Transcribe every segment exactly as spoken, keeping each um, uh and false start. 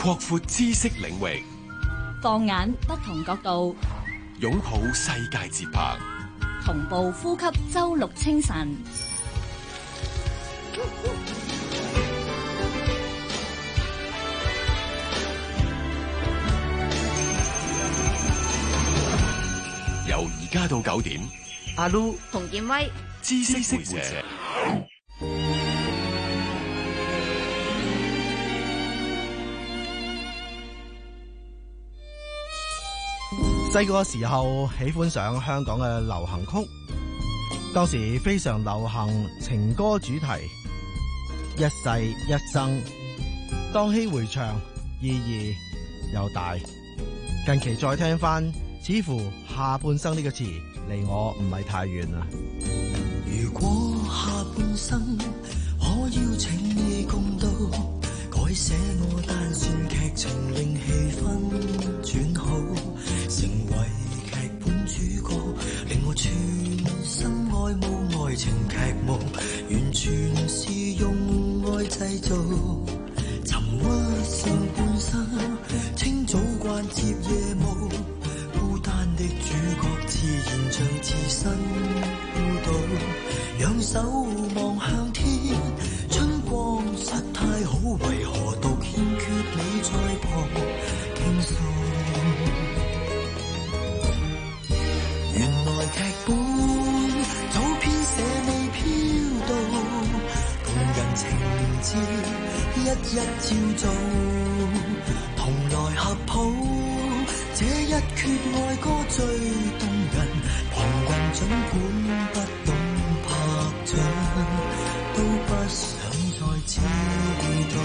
擴闊知識領域， 放眼不同角度， 擁抱世界節拍， 同步呼吸周六清晨。 由而家到九點， 阿 Lu 洪建威， 知識會社。 細個時候喜歡上香港嘅流行曲，當時非常流行情歌主題，一世一生，當希回腸，意義又大。近期再聽翻，似乎下半生呢個詞離我唔係太遠啦。 如果下半生可邀請你共度，改寫我單線劇情，令氣氛轉好，成為劇本主角，令我全心愛慕愛情劇目，完全是用愛製造。沉鬱上半生，清早慣接夜霧，孤單的主角自然像置身孤島，兩手望向天，春光實太好，為何獨欠缺你在旁傾訴？原來劇本早編寫未飄到，同人情節一一照做，同來合抱，這一闕愛歌最動人，旁人儘管不懂拍掌，都不想再知道。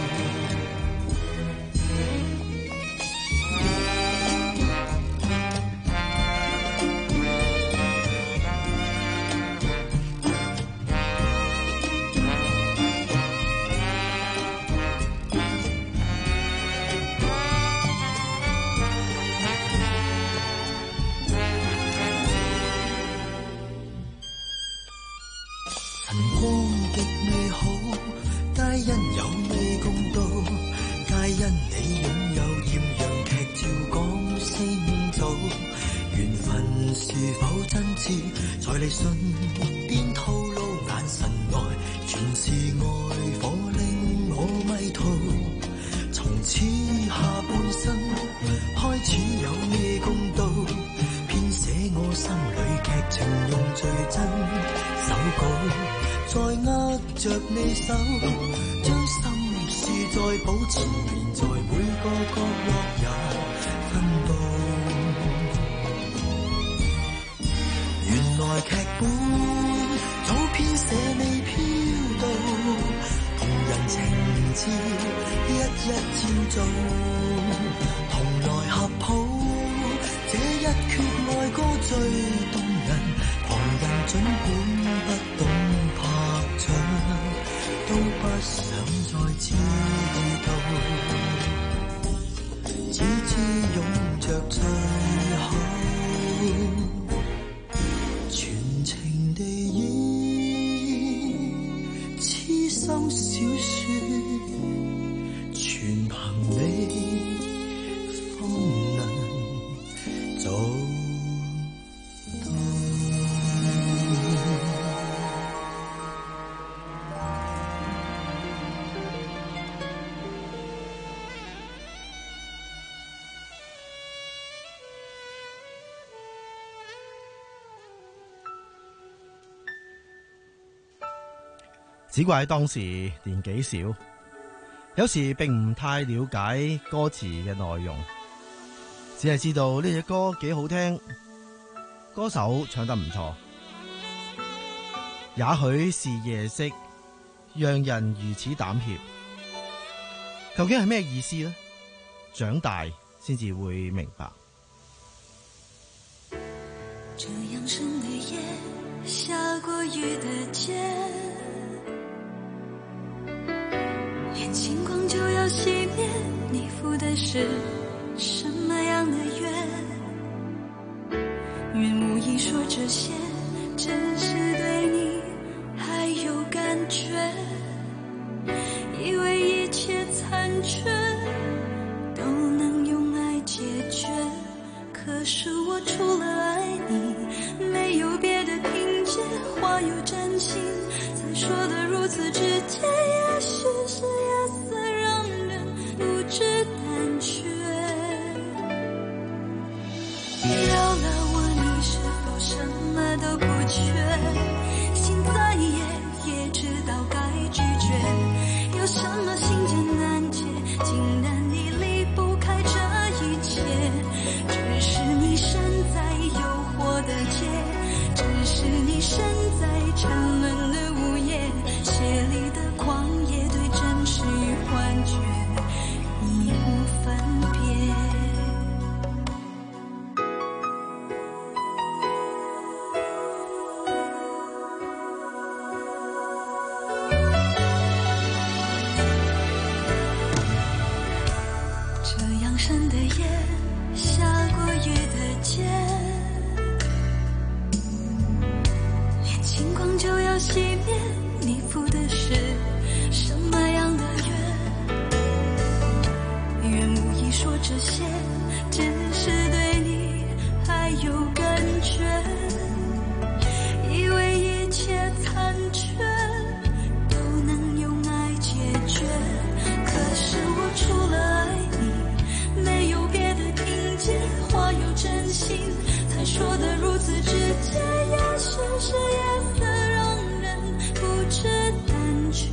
只怪當時年紀小，有時並唔太了解歌詞嘅內容，只係知道呢隻歌幾好聽，歌手唱得唔錯。也許是夜色讓人如此膽怯，究竟係咩意思呢？長大先至會明白。 這樣深的夜，下過雨的街，連星光就要熄滅，你赴的是什麼樣的約？願無意說這些，只是對你還有感覺，以為一切殘缺， 真心，才说得如此直接。也许是夜色让人不知胆怯，要了我你是否什么都不缺，心再野也知道该拒绝，有什么心结难解，竟然你离不开这一切，只是你身在诱惑的街，只是你身在沉沦的午夜，血里的狂野对真实与幻觉已无分别。这样深的夜，下过雨的街，连星光就要熄灭，你赴的是什么样的约？愿无意说这些，只是对你还有感觉，以为一切残缺都能用爱解决，可是我除了爱你没有别的听见，话有真心才说得如此直接，也许是夜色让人不知胆怯，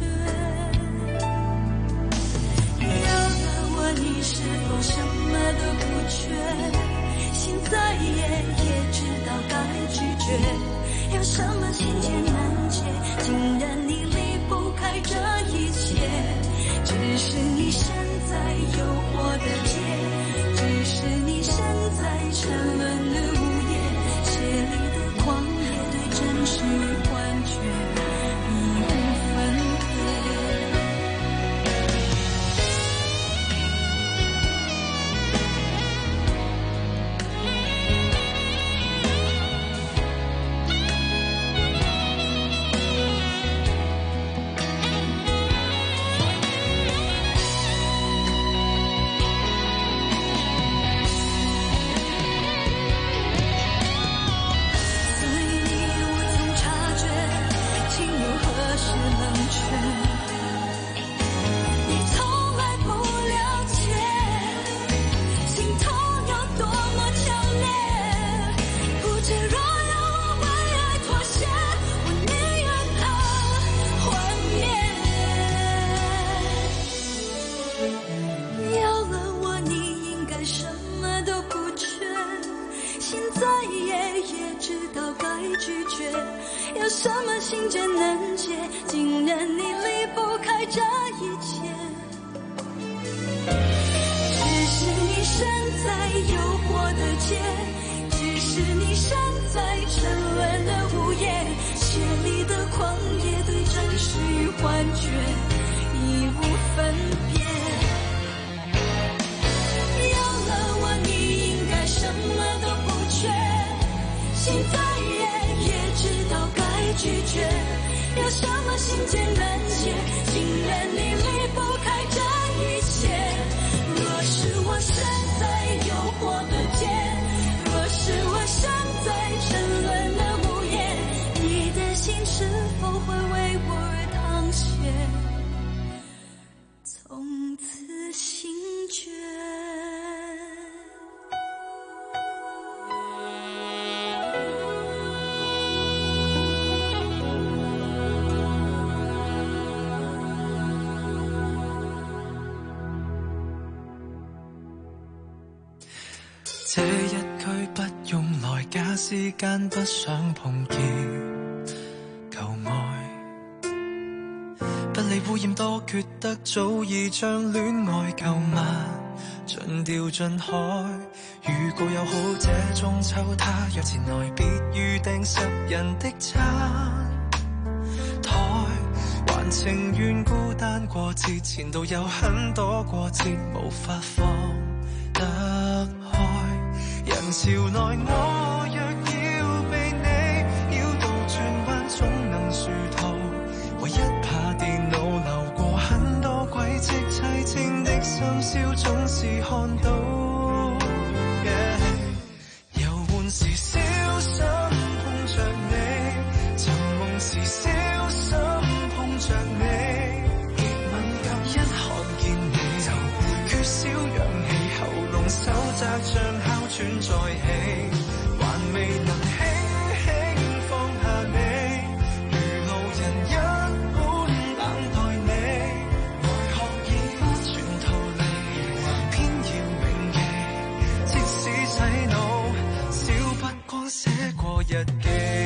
要了我你是否什么都不缺，心再野也知道该拒绝，有什么情结难解，竟然你离不开这一切，只是你身在诱惑的街，只是你身在沉沦的午夜，血里的狂野对真实与幻觉已无分别。有什么心结难解，竟然你离不开这一切，只是你身在诱惑的街，只是你身在沉沦的午夜，血里的狂野对真实与幻觉已无分别，有了我你应该什么都不缺，心再野也知道该拒绝，有什么心结难解，竟然你离不开这一切，若是我身在诱惑的街，若是我身在沉沦的午夜，你的心是否会为我而淌血，从此心决。 這一句不用來假時間，不想碰見舊愛，不理污染多缺德，早已將戀愛購物盡掉盡海。如果有好這中秋，他若前來，別預訂十人的餐台，還情願孤單過節，前度有很多過節，無法放得開。人潮內我若要被你繞到轉彎，總能殊途，唯一怕電腦流過很多軌跡，凄清的深宵總是看到。遊玩時小心碰着你，尋夢時小喘再起，還未能輕輕放下你，如路人一般等待你，愛學已不全逃離，偏要銘記，即使洗腦，少不過寫過日記。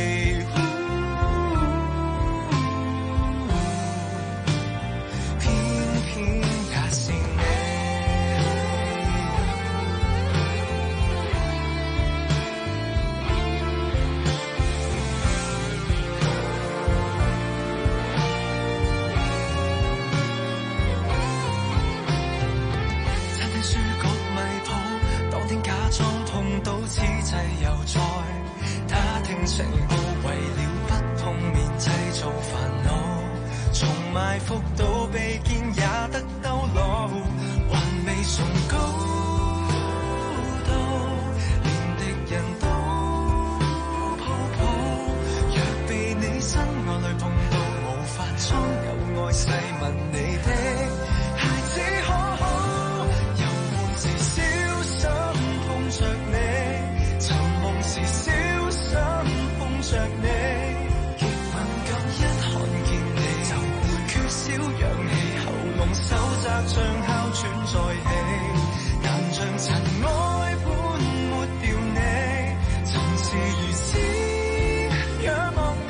此際又再他聽情報，為了不碰面製造煩惱，從埋伏到被見也得兜路，還未崇高到連敵人都抱抱，若被你身愛侶碰到，無法裝有愛細問你的孩子可好，又換是小心碰着你，尋夢時小心碰着你，極敏感一看見你就會缺少氧氣，喉嚨手窄像哮喘再起，但像塵埃般抹掉你，曾是如此仰望你，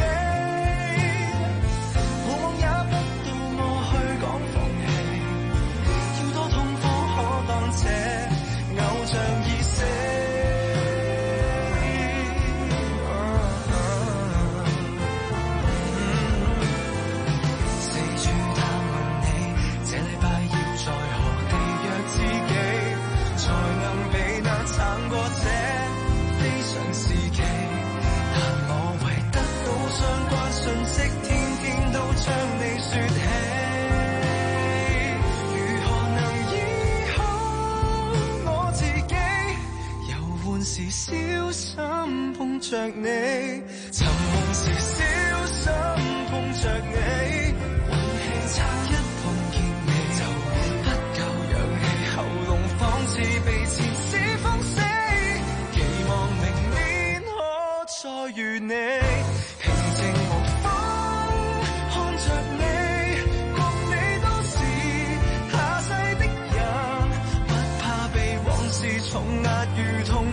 往往也不到我去講放棄，要多痛苦可當這偶像已死。是小心碰着你，尋夢時小心碰着你，運氣差一碰見你就不夠氧氣，喉嚨仿似被前世封死，期望明年可再遇你，平靜無風看着你，共你都是下世的人，不怕被往事重壓，如同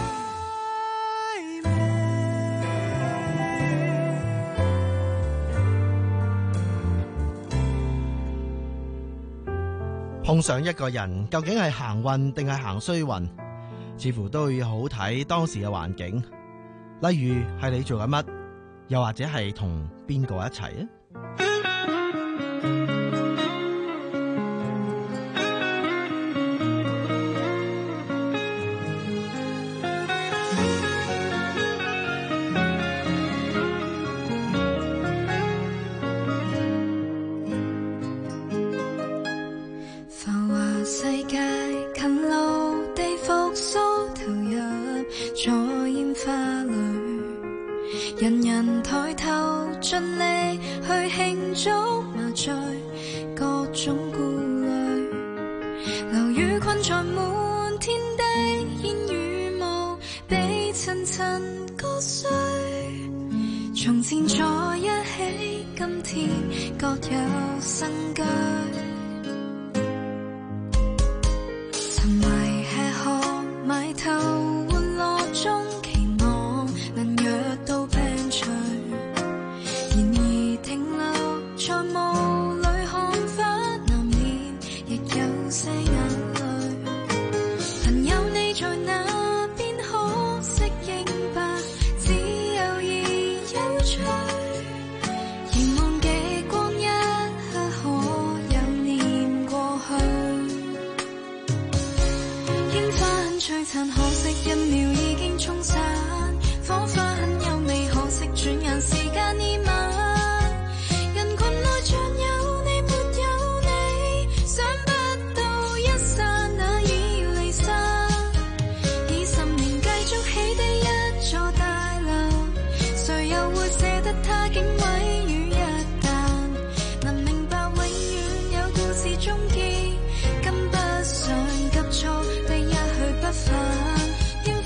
碰上一個人，究竟係行運定係行衰運，似乎都要好睇當時嘅環境。例如係你做緊乜，又或者係同邊個一齊啊？ 人人抬頭盡力去慶祝麻醉，各種顧慮，流雨困在滿天的煙雨霧，被層層割碎。從前在一起，今天各有新居。沉迷吃喝埋頭玩樂中，期望能約到平隨。然而停留在霧裏看花，難免亦有些眼淚。朋友你在那邊可適應吧？只有意有趣。凝望極光一刻，可有念過去？煙花很璀璨，可惜一秒已經沖散。火花很優美，可惜轉眼時間已晚。人群內像有你沒有你，想不到一剎那已離散。以十年繼續起的一座大樓，誰又會捨得它竟毀於一旦？能明白永遠有故事終結，跟不上急速的一去不返。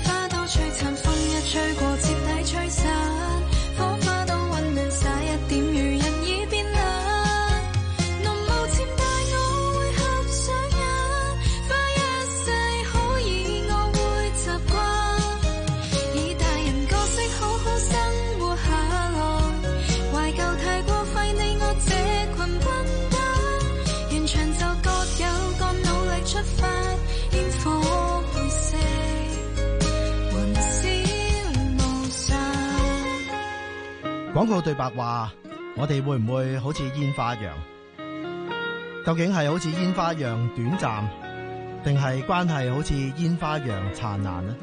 廣告對白話：我哋會唔會好似煙花一樣？究竟係好似煙花一樣短暫，定係關係好似煙花一樣燦爛呢？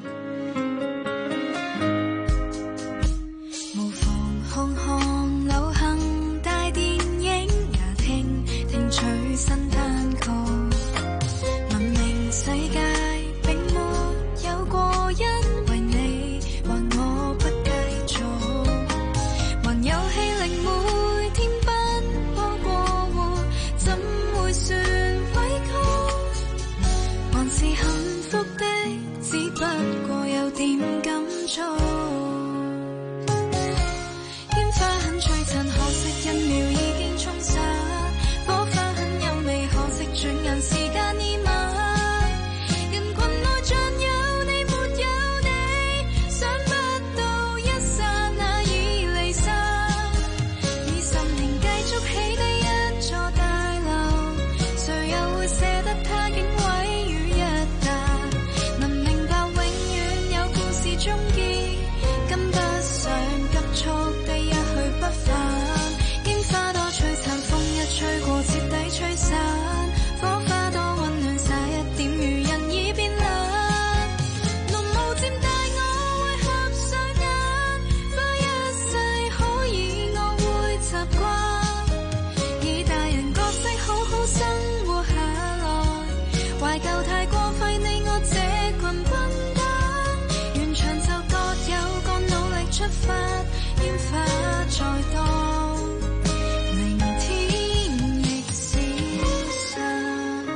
無妨看看流行大電影，也聽聽最新單曲。文明世界並沒有過因為你或我不繼續，還有氣令每天奔波過活，怎會算委屈？還是幸福的，只不過有點感觸。煙花很璀璨，可惜一秒已經沖散。火花很優美，可惜轉眼時間已晚。人群內像有你沒有你，想不到一剎那已離散。以十年繼續起的一座大樓，誰又會捨得它竟毀於一旦？能明白永遠有故事終結，跟不上急速地一去不返。櫻花多璀璨，風一吹過徹底吹散。火花多溫暖，灑一點如人已變冷。濃霧漸大，我會合上眼，花一世可以我會習慣。以大人角色好好生活下來，懷舊太過費你我這群笨蛋。完場就各有各努力出發，煙花再多，明天亦消散。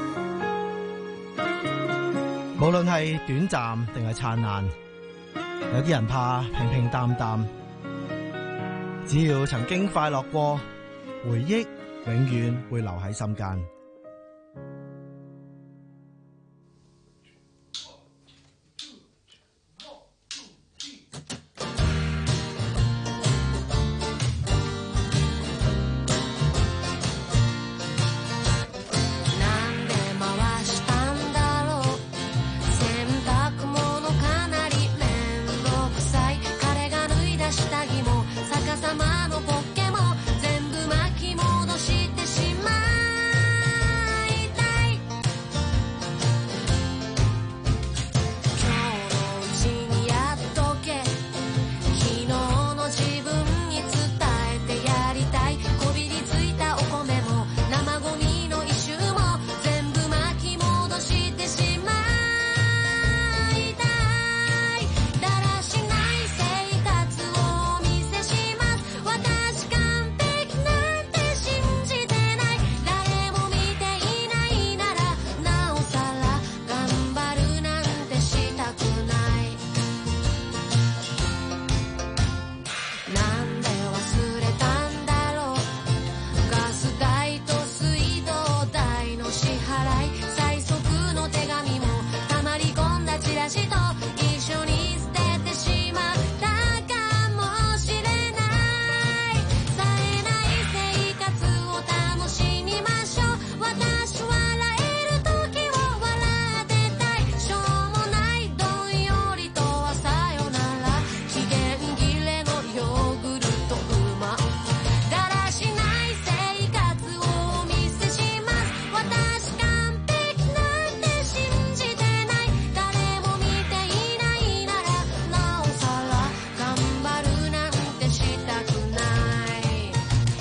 無論係短暫定係燦爛，有啲人怕平平淡淡，只要曾經快樂過，回憶永遠會留喺心間。 なんで回したんだろう洗濯物かなりめんどくさい彼が脱いだ下着も逆さまのポッケも全部巻き戻してしまいたい今日のうちにやっとけ昨日の自分に伝えてやりたいこびりついたお米も生ゴミの一周も全部巻き戻してしまいたいだらしない生活をお見せします私完璧なんて信じてない誰も見ていないならなおさら頑張るなんてしたくないなんで忘れたんだろうガス代と水道代の支払い最速の手紙もたまり込んだチラシと一緒に捨ててしまったかもしれない冴えない生活を楽しみましょう私笑える時を笑ってたいしょうもないどんよりとはさよなら期限切れのヨーグルトうまだらしない生活をお見せします私完璧なんて信じてない誰も見ていないならなおさら頑張るなんてしたくない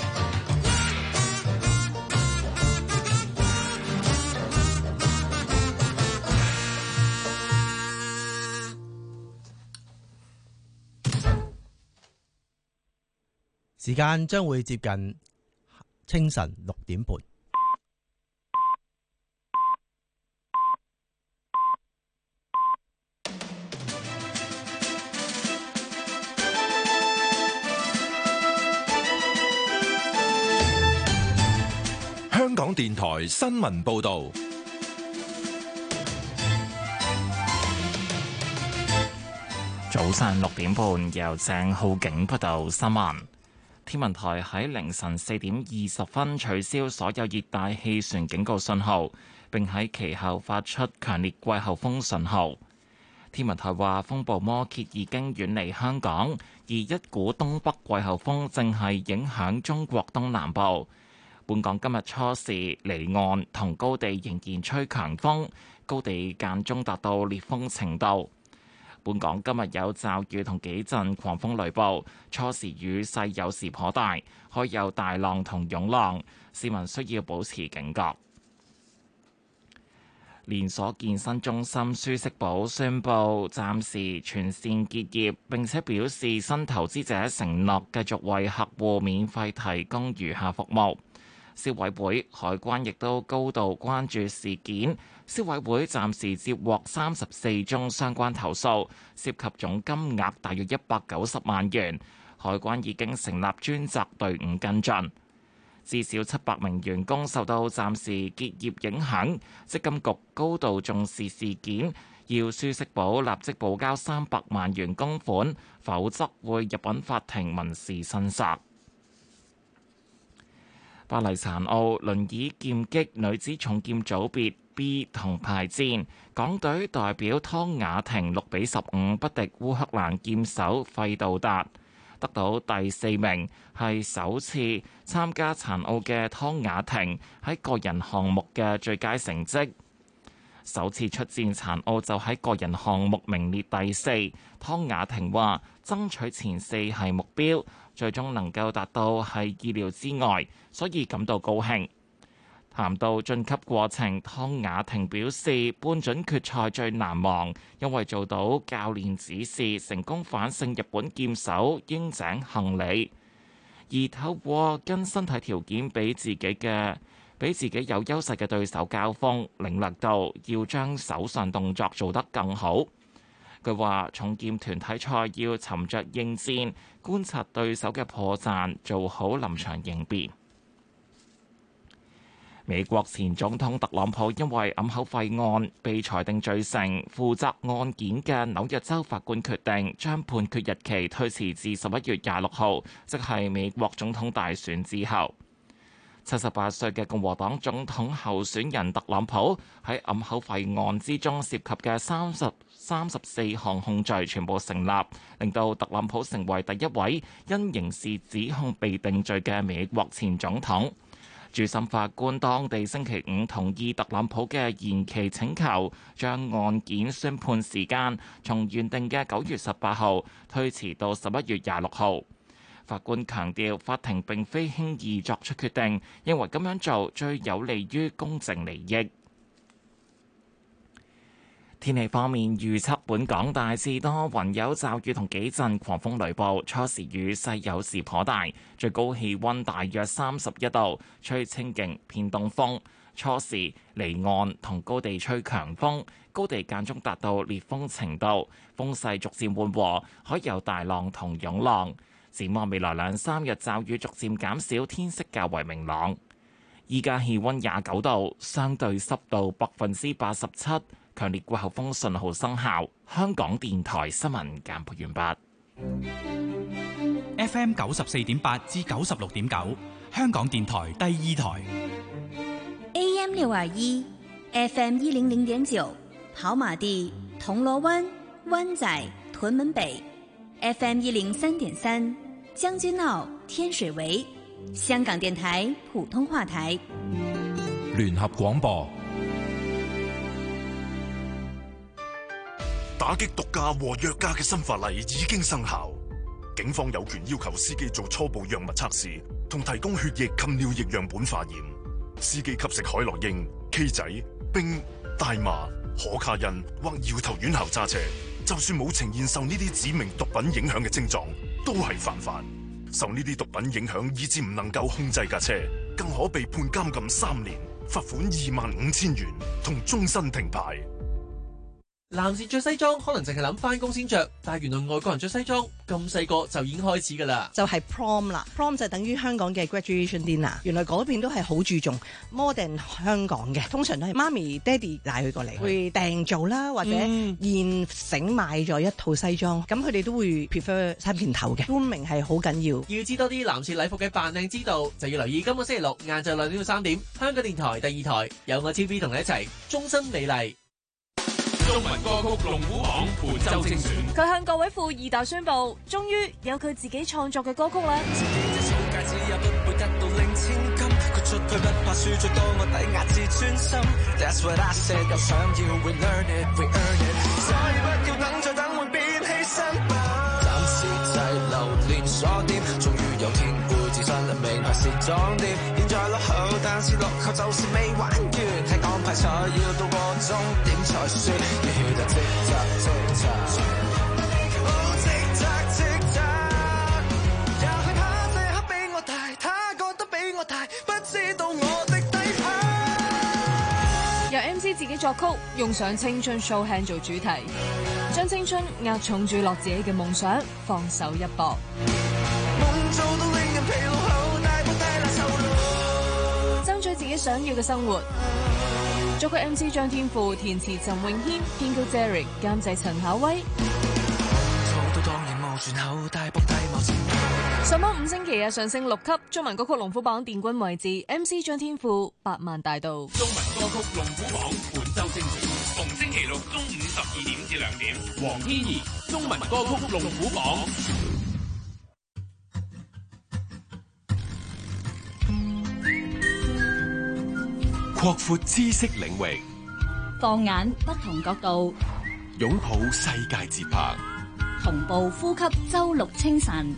時間將會接近清晨六點半。 香港電台新聞報導， 早上六點半，由鄭浩景報道新聞。天文台喺凌晨四點二十分取消所有熱帶氣旋警告信號，並喺其後發出強烈季候風信號。天文台話，風暴摩羯已經遠離香港， 而一股東北季候風正係影響中國東南部。本港今日初時離岸同高地仍然吹強風，高地間中達到烈風程度。本港今日有驟雨同幾陣狂風雷暴，初時雨勢有時頗大，可有大浪同湧浪，市民需要保持警覺。連鎖健身中心舒適寶宣布暫時全線結業，並且表示新投資者承諾繼續為客戶免費提供餘下服務。消委會、海關亦都高度關注事件。消委會暫時接獲三十四宗相關投訴，涉及總金額大約一百九十萬元。海關已經成立專責隊伍跟進。至少七百名員工受到暫時結業影響，積金局高度重視事件，要舒適寶立即補交三百萬元公款，否則會入稟法庭民事申索。巴黎殘奧輪椅劍擊女子重劍組別 B 銅牌戰，港隊代表湯雅婷六比十五不敵烏克蘭劍手費道達，得到第四名，係首次參加殘奧嘅湯雅婷喺個人項目嘅最佳成績。首次出戰殘奧就喺個人項目名列第四。湯雅婷話爭取前四係目標，最終能夠達到係意料之外，所以感到高興。談到晉級過程，湯雅婷表示半準決賽最難忘，因為做到教練指示，成功反勝日本劍手櫻井杏里，而透過跟身體條件比自己嘅比自己有優勢嘅對手交鋒，領略到要將手上動作做得更好。佢話重劍團體賽要沉着應戰，觀察對手嘅破綻，做好臨場應變。美國前總統特朗普因為掩口費案被裁定罪成，負責案件嘅紐約州法官決定將判決日期推遲至十一月廿六號，即係美國總統大選之後。七十八歲嘅共和黨總統候選人特朗普喺掩口費案之中涉及嘅三十三十四項控罪全部成立，令到特朗普成為第一位因刑事指控被定罪嘅美國前總統。主審法官當地星期五同意特朗普嘅延期請求，將案件宣判時間從原定嘅九月十八號推遲到十一月廿六號。法官強調，法庭並非輕易作出決定，認為咁樣做最有利於公正利益。天氣方面預測，本港大致多雲，有驟雨同幾陣狂風雷暴，初時雨勢有時頗大，最高氣溫大約三十一度，吹清勁偏東風。初時離岸同高地吹強風，高地間中達到烈風程度，風勢逐漸緩和，可有大浪同湧浪。展望未來兩三日驟雨逐漸減少，天色較為明朗。依家氣溫廿九度，相對濕度百分之八十七。強烈季候風信號生效。香港電台新聞簡報完畢。 F M 九十四點八至九十六點九，香港電台第二台。 A M 六二一 ，F M 一零零點九，跑馬地、銅鑼灣、灣仔、屯門北 ，F M 一零三點三，將軍澳、天水圍，香港電台普通話台。 聯合廣播。 打擊毒駕和藥駕嘅新法例已經生效，警方有權要求司機做初步藥物測試，同提供血液及尿液樣本化驗。司機吸食海洛因、K 仔、冰、大麻、可卡因或搖頭丸後揸車，就算冇呈現受呢啲指明毒品影響嘅症狀，都係犯法。受呢啲毒品影響以致唔能夠控制架車，更可被判監禁三年、罰款二萬五千元同終身停牌。 男士着西裝可能淨係諗翻工先着，但係原來外國人着西裝咁細個就已經開始噶啦， 就係 prom 啦 ，prom 就等於香港嘅 graduation dinner。原來嗰邊都係好注重 modern 香港嘅，通常都係媽咪、爹哋帶佢過嚟，會訂做啦，或者現成買咗一套西裝，咁佢哋都會 prefer 三件頭嘅，冠名係好緊要。 要知多啲男士禮服嘅扮靚之道，就要留意今個星期六晏晝兩點到三點，香港電台第二台有我 T V 同你一齊終身美麗。 中文歌曲龍虎榜本周精選。 佢向各位富二代宣佈，終於有佢自己創作嘅歌曲啦。 自己隻小戒指也不會得到零千金，豁出去不怕輸，最多我抵押自尊心。That's what I said， 又想要 we learn it we earn it， 所以不要等再等會變犧牲品。暫時滯留連鎖店，終於有天會自信名牌時裝店。現在落後，但是落後就是未玩完，係安排賽要到個終點才算。熱血就即刻即刻，哦即刻即刻，也許他這刻比我大，他覺得比我大，不知道我的底牌。 由 M C 自己作曲，用上青春 show hand 做主題，將青春壓重注落自己嘅夢想，放手一搏。 做到令人疲勞後，大步大拿頭腦， 爭取自己想要嘅生活。作曲 M C 張天賦，填詞陳詠謙，編曲 Derek， 監製陳巧威。 做到當然無轉後，大步大冒前。 上榜五星期啊，上升六級。中文歌曲龍虎榜殿軍位置 M C 張天賦，百萬大道。 中文歌曲龍虎榜本周精選，逢星期六中午十二點至兩點。黃天怡，中文歌曲龍虎榜。 擴闊知識領域， 放眼不同角度， 擁抱世界節拍， 同步呼吸周六清晨。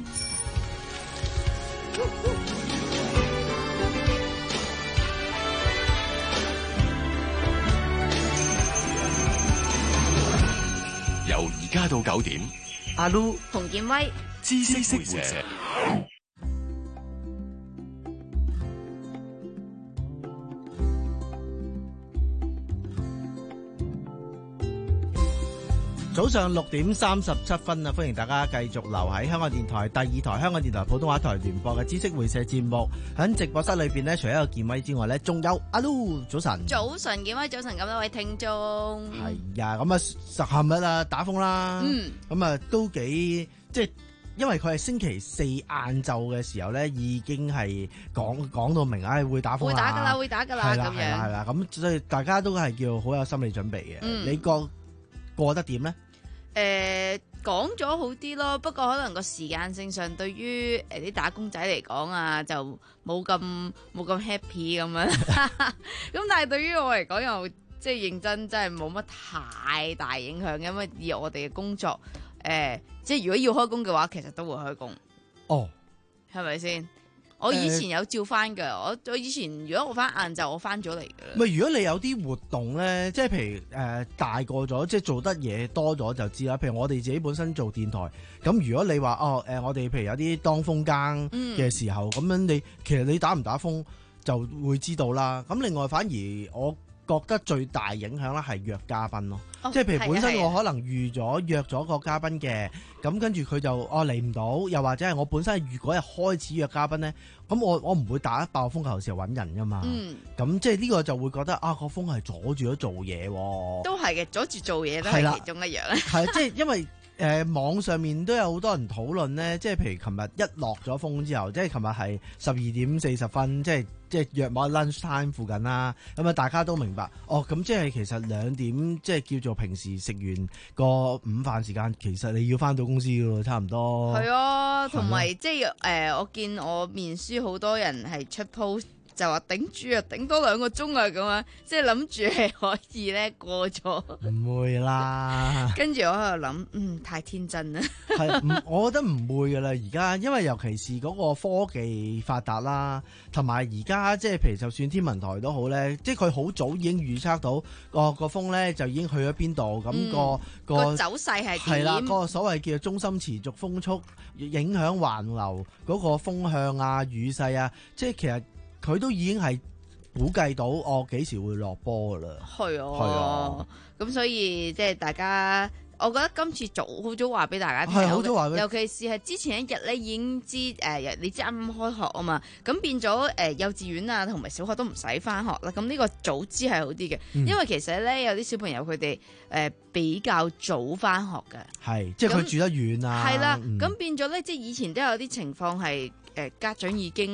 由而家到九點， 阿 Lu、 洪建威， 知識會社。 早上六點三十七分啊！歡迎大家繼續留喺香港電台第二台香港電台普通話台聯播嘅知識會社節目。喺直播室裏邊呢，除咗有健威之外呢，仲有阿 Lu。早晨， 早晨，健威，早晨，咁多位聽眾。 係啊，咁啊，十琴日啊打風啦， 嗯， 咁啊都幾即係，因為佢係星期四晏晝嘅時候呢，已經係講講到明，唉會打風， 會打噶啦，會打噶啦，咁樣係啦係啦，咁所以大家都係叫好有心理準備嘅。 嗯、 你覺過得點呢？ 誒講咗好啲咯，不過可能個時間性上對於誒啲打工仔嚟講啊，就冇咁冇咁 happy 咁樣。咁但係對於我嚟講又即係認真，真係冇乜太大影響，因為以我哋嘅工作誒、呃，即係如果要開工嘅話，其實都會開工。 哦， 係咪先？我以前有照翻㗎，我我以前如果我翻晏晝，我翻咗嚟㗎啦。 唔係，如果你有啲活動咧，即係譬如誒、呃、大個咗，即係做得嘢多咗就知啦。譬如我哋自己本身做電台，咁如果你話哦誒、呃，我哋譬如有啲當風更嘅時候，咁、嗯、樣你其實你打唔打風就會知道啦。咁另外反而我覺得最大影響咧係約嘉賓咯，哦、即係譬如本身我可能預咗約咗個嘉賓嘅，咁跟住佢就哦嚟唔到，又或者係我本身係如果係開始約嘉賓咧，咁我我唔會打爆風球時候揾人噶嘛，咁、嗯、即係呢個就會覺得啊個風係阻住咗做嘢喎， 都係嘅，阻住做嘢都係其中一樣。 係即係因為。誒、呃、網上面都有好多人討論咧，即係譬如琴日一落咗風之後，即係琴日係十二點四十分，即係即係約莫 lunch time 附近啦。咁啊，大家都明白，哦，咁即係其實兩點即係叫做平時食完個午飯時間，其實你要翻到公司嘅咯，差唔多。係啊，同埋即係誒、呃，我見我面書好多人係出 post。就話頂住啊，頂多兩個鐘啊，咁樣即係諗住係可以咧過咗。 唔會啦。 跟住我喺度諗，嗯，太天真啦。 係，唔，我覺得唔會噶啦。而家因為尤其是嗰個科技發達啦，同埋而家即係譬如就算天文台都好咧，即係佢好早已經預測到個個風咧就已經去咗邊度，咁、嗯個個， 個走勢係點？ 係啦，個所謂叫中心持續風速影響環流嗰個風向啊、雨勢啊，即係其實。佢都已經係估計到我幾時會落波噶啦， 係啊，係啊，咁所以即係大家，我覺得今次早好早話俾大家聽，好早話，尤其是係之前一日咧已經知誒、呃，你知啱啱開學啊嘛，咁變咗誒、呃、幼稚園啊同埋小學都唔使翻學啦，咁呢個早知係好啲嘅、嗯，因為其實咧有啲小朋友佢哋誒比較早翻學嘅， 係即係佢住得遠啊， 係啦，咁、嗯、變咗咧即係以前都有啲情況係誒家長已經。誒、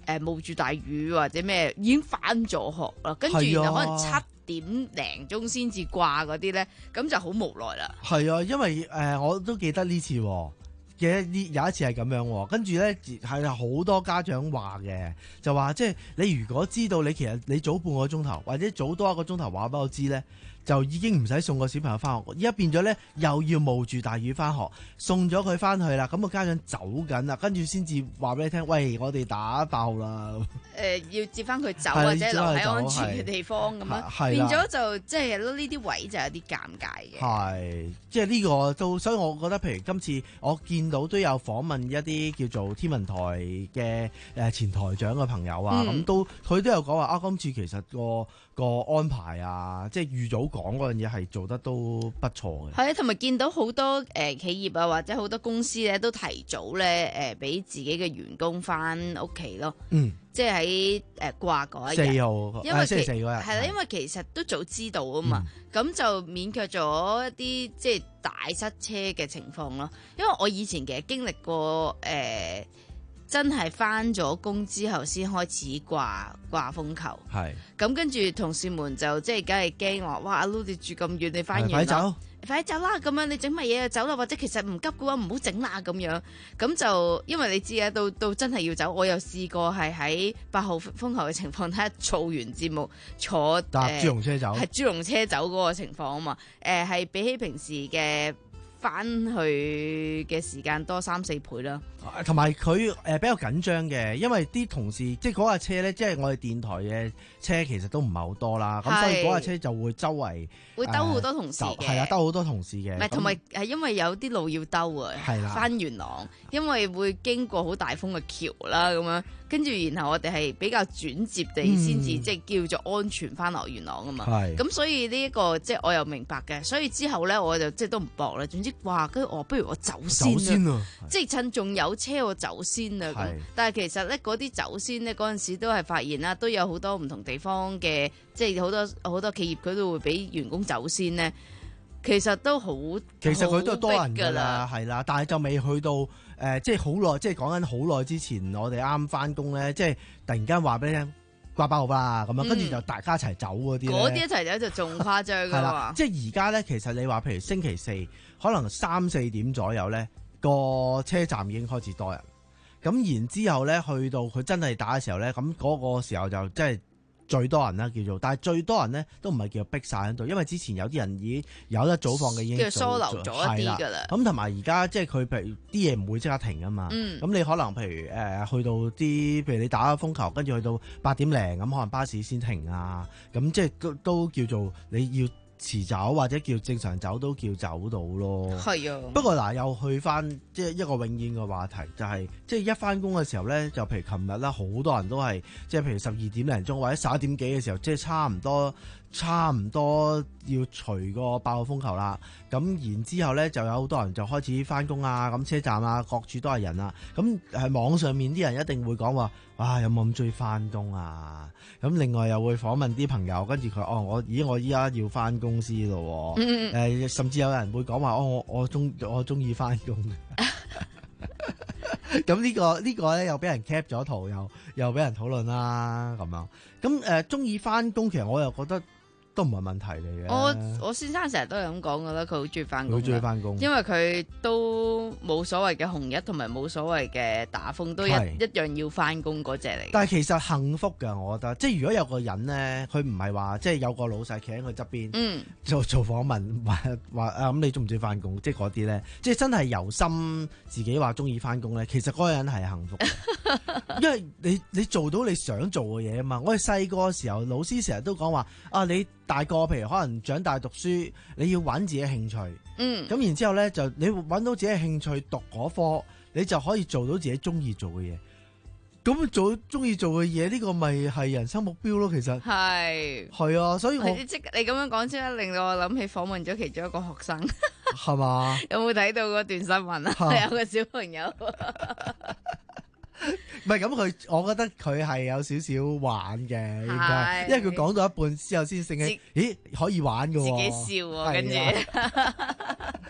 誒冒住大雨或者咩已經翻咗學啦，跟住然後可能七點零鐘先至掛嗰啲咧，咁就好無奈啦。 係啊，因為誒、呃、我都記得呢次嘅呢有一次係咁樣，跟住咧係好多家長話嘅，就話即係你如果知道你其實你早半個鐘頭或者早多一個鐘頭話俾我知咧，就已經唔使送個小朋友翻學，而家變咗咧又要冒住大雨翻學，送咗佢翻去啦，咁個家長走緊啦，跟住先至話俾你聽，喂，我哋打爆啦。誒、 呃，要接翻佢走或者留喺安全嘅地方咁樣，變咗就即係咯，呢啲位就有啲尷尬嘅。係， 即係呢個都，所以我覺得，譬如今次我見到都有訪問一啲叫做天文台嘅誒前台長嘅朋友啊，咁、嗯、都佢都有講話啊，今次其實個個安排啊，即係預早講嗰樣嘢係做得都不錯嘅。 係啊，同埋見到好多誒、呃、企業啊，或者好多公司咧，都提早咧誒俾自己嘅員工翻屋企咯。嗯。即係喺誒掛嗰一日，四號，因為星期四嗰日係啦，因為其實都早知道啊嘛，咁、嗯、就免卻咗一啲即係大塞車嘅情況咯。因為我以前其實經歷過誒、呃，真係返咗工之後先開始掛掛風球，係咁跟住同事們就即係梗係驚話，哇！阿 Lu 你住咁遠，你返完啦。快啲走啦！咁樣你整乜嘢就走啦，或者其實唔急嘅話唔好整啦咁樣。咁就因為你知啊，到到真係要走，我又試過係喺八號風球嘅情況底下做完節目坐搭豬籠車走， 係豬籠車走嗰個情況啊嘛。誒、呃、係比起平時嘅翻去嘅時間多三四倍啦。 同埋佢誒比較緊張嘅，因為啲同事即係嗰架車咧，即係我哋電台嘅車其實都唔係好多啦，咁所以嗰架車就會周圍會兜好多同事嘅，係啊，兜好多同事嘅。唔係， 同埋係因為有啲路要兜啊，係啦，翻元朗，因為會經過好大風嘅橋啦，咁樣跟住然後我哋係比較轉接地先至、嗯、即係叫做安全翻落元朗啊嘛。係咁，所以呢、這、一個即係我又明白嘅，所以之後咧我就即係都唔搏啦。總之哇，跟住我不如我走先啦、啊，即係趁仲有車我走先啊。咁但係其實咧嗰啲走先咧嗰陣時都係發現啦，都有好多唔同地方嘅，即係好多好多企業佢都會俾員工走先咧。其實都好， 其實佢都係多人㗎啦，係啦，但係就未去到誒、呃，即係好耐，即係講緊好耐之前，我哋啱翻工咧，即係突然間話俾你聽掛八號啦，咁樣跟住就大家一齊走嗰啲， 嗰啲一齊走就仲誇張㗎嘛。 即係而家咧，其實你話譬如星期四，可能三四點左右咧，個車站已經開始多人，咁然之後咧，去到佢真係打嘅時候咧，咁嗰個時候就即係最多人啦，叫做，但係最多人咧都唔係叫逼晒喺度，因為之前有啲人已經有得早放嘅已經叫疏流咗一啲㗎啦。咁同埋而家即係佢譬如啲嘢唔會即刻停啊嘛。咁、嗯、你可能譬如誒、呃、去到啲譬如你打風球，跟住去到八點零咁，可能巴士先停啊。咁即係都都叫做你要遲走或者叫正常走都叫走到咯。係啊。不過嗱，又去翻即係一個永遠嘅話題，就係、是、即係一翻工嘅時候咧，就譬如琴日啦，好多人都係即係譬如十二點零鐘或者十一點幾嘅時候，即係差唔多差唔多要除個八號風球啦。咁然之後咧，就有好多人就開始翻工啊，咁車站啊，各處都係人啊。咁係網上面啲人一定會講話，哇，有冇咁中意翻工啊？咁另外又會訪問啲朋友，跟住佢哦，我咦我依家要翻公司咯。誒、嗯呃，甚至有人會講話，哦，我我中我中意翻工。咁呢、這個呢、這個咧又俾人 cap 咗圖，又又俾人討論啦咁樣。咁誒，中意翻工，其實我又覺得都唔係問題嚟嘅。 我我先生成日都係咁講噶啦，佢好中意翻工， 好中意翻工， 因為佢都冇所謂嘅紅日同埋冇所謂嘅打風，都一一樣要翻工嗰隻嚟。 但係其實幸福噶，我覺得，即係如果有個人咧，佢唔係話即係有個老細企喺佢側邊，嗯，做做訪問，話話啊咁，你中唔中意翻工？即係嗰啲咧，即係真係由心自己話中意翻工咧，其實嗰個人係幸福嘅，因為你你做到你想做嘅嘢啊嘛。我哋細個嘅時候，老師成日都講話啊，你大個譬如可能長大讀書，你要揾自己興趣，嗯，咁然之後咧就你揾到自己興趣讀嗰科，你就可以做到自己中意做嘅嘢。咁做中意做嘅嘢，呢個咪係人生目標咯。其實係係啊，所以我即你咁樣講先，令到我諗起訪問咗其中一個學生， 係嘛？ 有冇睇到嗰段新聞啊？有個小朋友。 唔係咁，佢我覺得佢係有少少玩嘅，應該，因為佢講到一半之後先醒起，咦可以玩㗎喎， 自己笑喎，跟住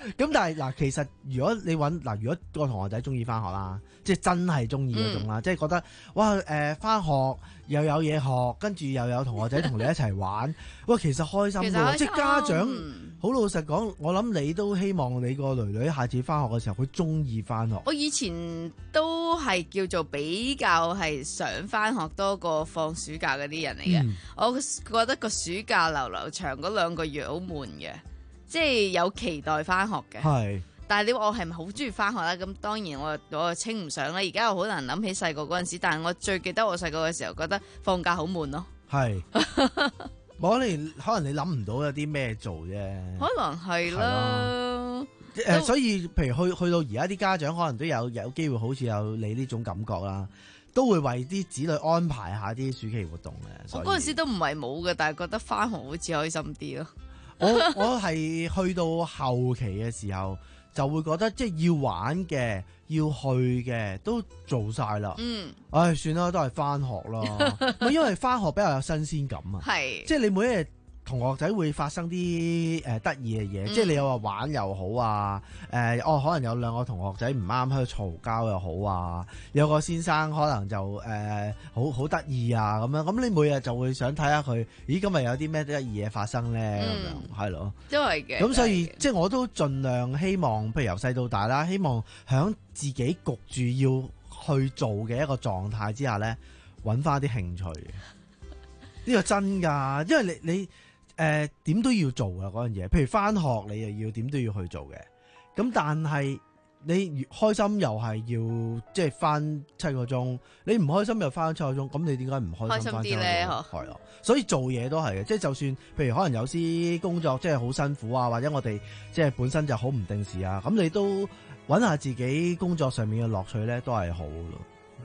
咁但係嗱，其實如果你揾嗱，如果個同學仔中意翻學啦，即係真係中意嗰種啦，嗯、即係覺得哇誒翻、呃、學又有嘢學，跟住又有同學仔同你一齊玩，哇其實開心㗎，即係家長好、嗯、老實講，我諗你都希望你個女女下次翻學嘅時候，佢中意翻學。 我以前都係叫做比較係想翻學多過放暑假嗰啲人嚟嘅，嗯、我覺得個暑假流流長嗰兩個月好悶嘅。即係有期待翻學嘅，係。但係你話我係咪好中意翻學咧？咁當然我我稱唔上啦。而家我好難諗起細個嗰陣時，但係我最記得我細個嘅時候覺得放假好悶咯。係， 我哋可能你諗唔到有啲咩做啫。可能係啦。 誒、呃，所以譬如去去到而家啲家長可能都有有機會好似有你呢種感覺啦，都會為啲子女安排下啲暑期活動嘅。 我嗰陣時都唔係冇嘅，但係覺得翻學好似開心啲咯。 我我係去到後期嘅時候，就會覺得即係要玩嘅、要去嘅都做晒啦。嗯，唉，算啦，都係翻學啦。因為翻學比較有新鮮感啊。係，即係你每一日同學仔會發生啲誒得意嘅嘢，嗯、即係你有話玩又好啊，誒、呃，哦，可能有兩個同學仔唔啱喺度嘈交又好啊，有個先生可能就誒、呃、好好得意啊咁樣，咁你每日就會想睇下佢，咦，今日有啲咩得意嘢發生咧咁樣，係咯， 都係嘅。 咁所以即係我都盡量希望，譬如由細到大啦，希望響自己焗住要去做嘅一個狀態之下咧，搵翻啲興趣嘅。呢個真㗎，因為你你。誒點、呃、都要做啊嗰樣嘢，譬如返學你又要點都要去做嘅，咁但係你越開心又係要即係返七個鐘，你唔開心又返七個鐘，咁你點解唔開心返七個鐘咧？係啊，所以做嘢都係嘅，即係就算譬如可能有啲工作即係好辛苦啊，或者我哋即係本身就好唔定時啊，咁你都揾下自己工作上面嘅樂趣咧，都係好咯。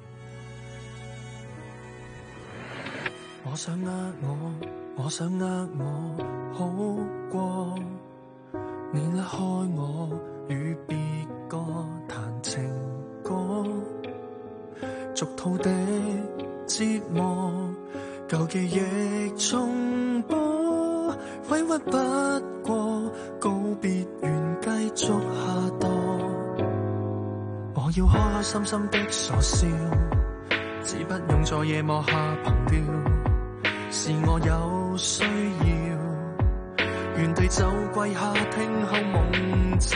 我想呃我。我想呃我好過，你甩開我與別個彈情歌，俗套的折磨，舊記憶重播，委屈不過告別完繼續下墮，我要開開心心的傻笑，只不用在夜幕下憑吊，是我有需要，原地就跪下聽候夢照。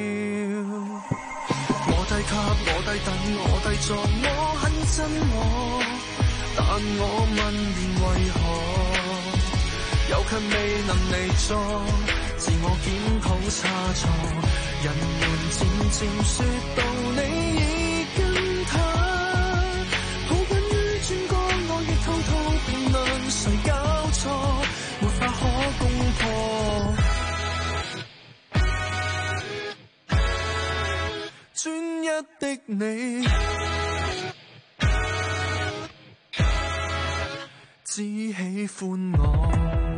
我低級，我低等，我低座，我很憎我，但我問原為何，又卻未能離座，自我檢討差錯，人們漸漸說到你已跟他，抱緊於轉角，我亦偷偷辯論誰搞錯，沒法可攻破。專一的你，只喜歡我。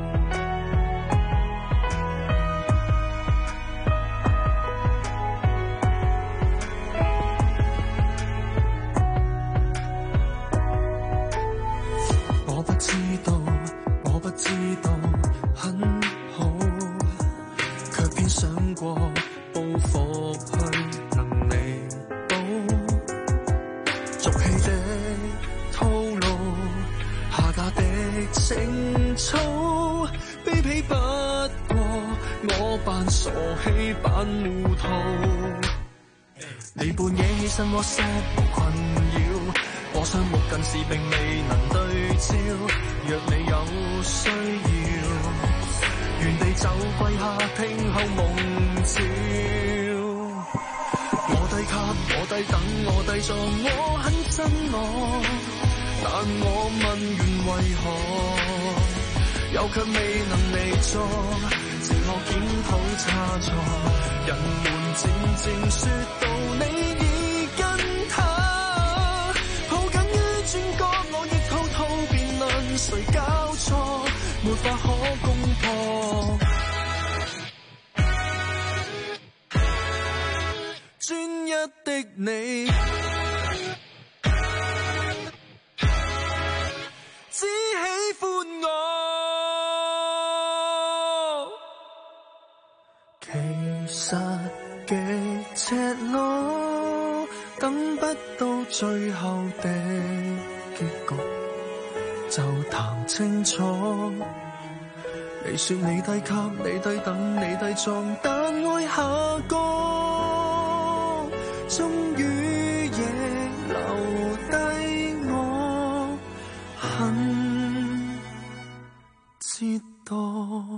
我不知道，我不知道，很好，卻偏想過報復去能彌補，俗氣的套路，下架的情操，卑鄙不過我扮傻氣扮糊塗，你半夜起身 WhatsApp 無困擾，我雙目近視並未能對焦，若你有需要，原地就跪下聽候夢照。我低級，我低等，我低座，我很憎我，但我問原為何，又卻未能離座，自我檢討差錯，人們漸漸說到你已跟他，抱緊於轉角，我亦偷偷辯論誰搞錯，沒法可攻破。專一的你，只喜歡我。其實赤裸，等不到最後的結局，就談清楚。你說你低級，你低等，你低裝，但愛下降，終於亦留低我，很知道。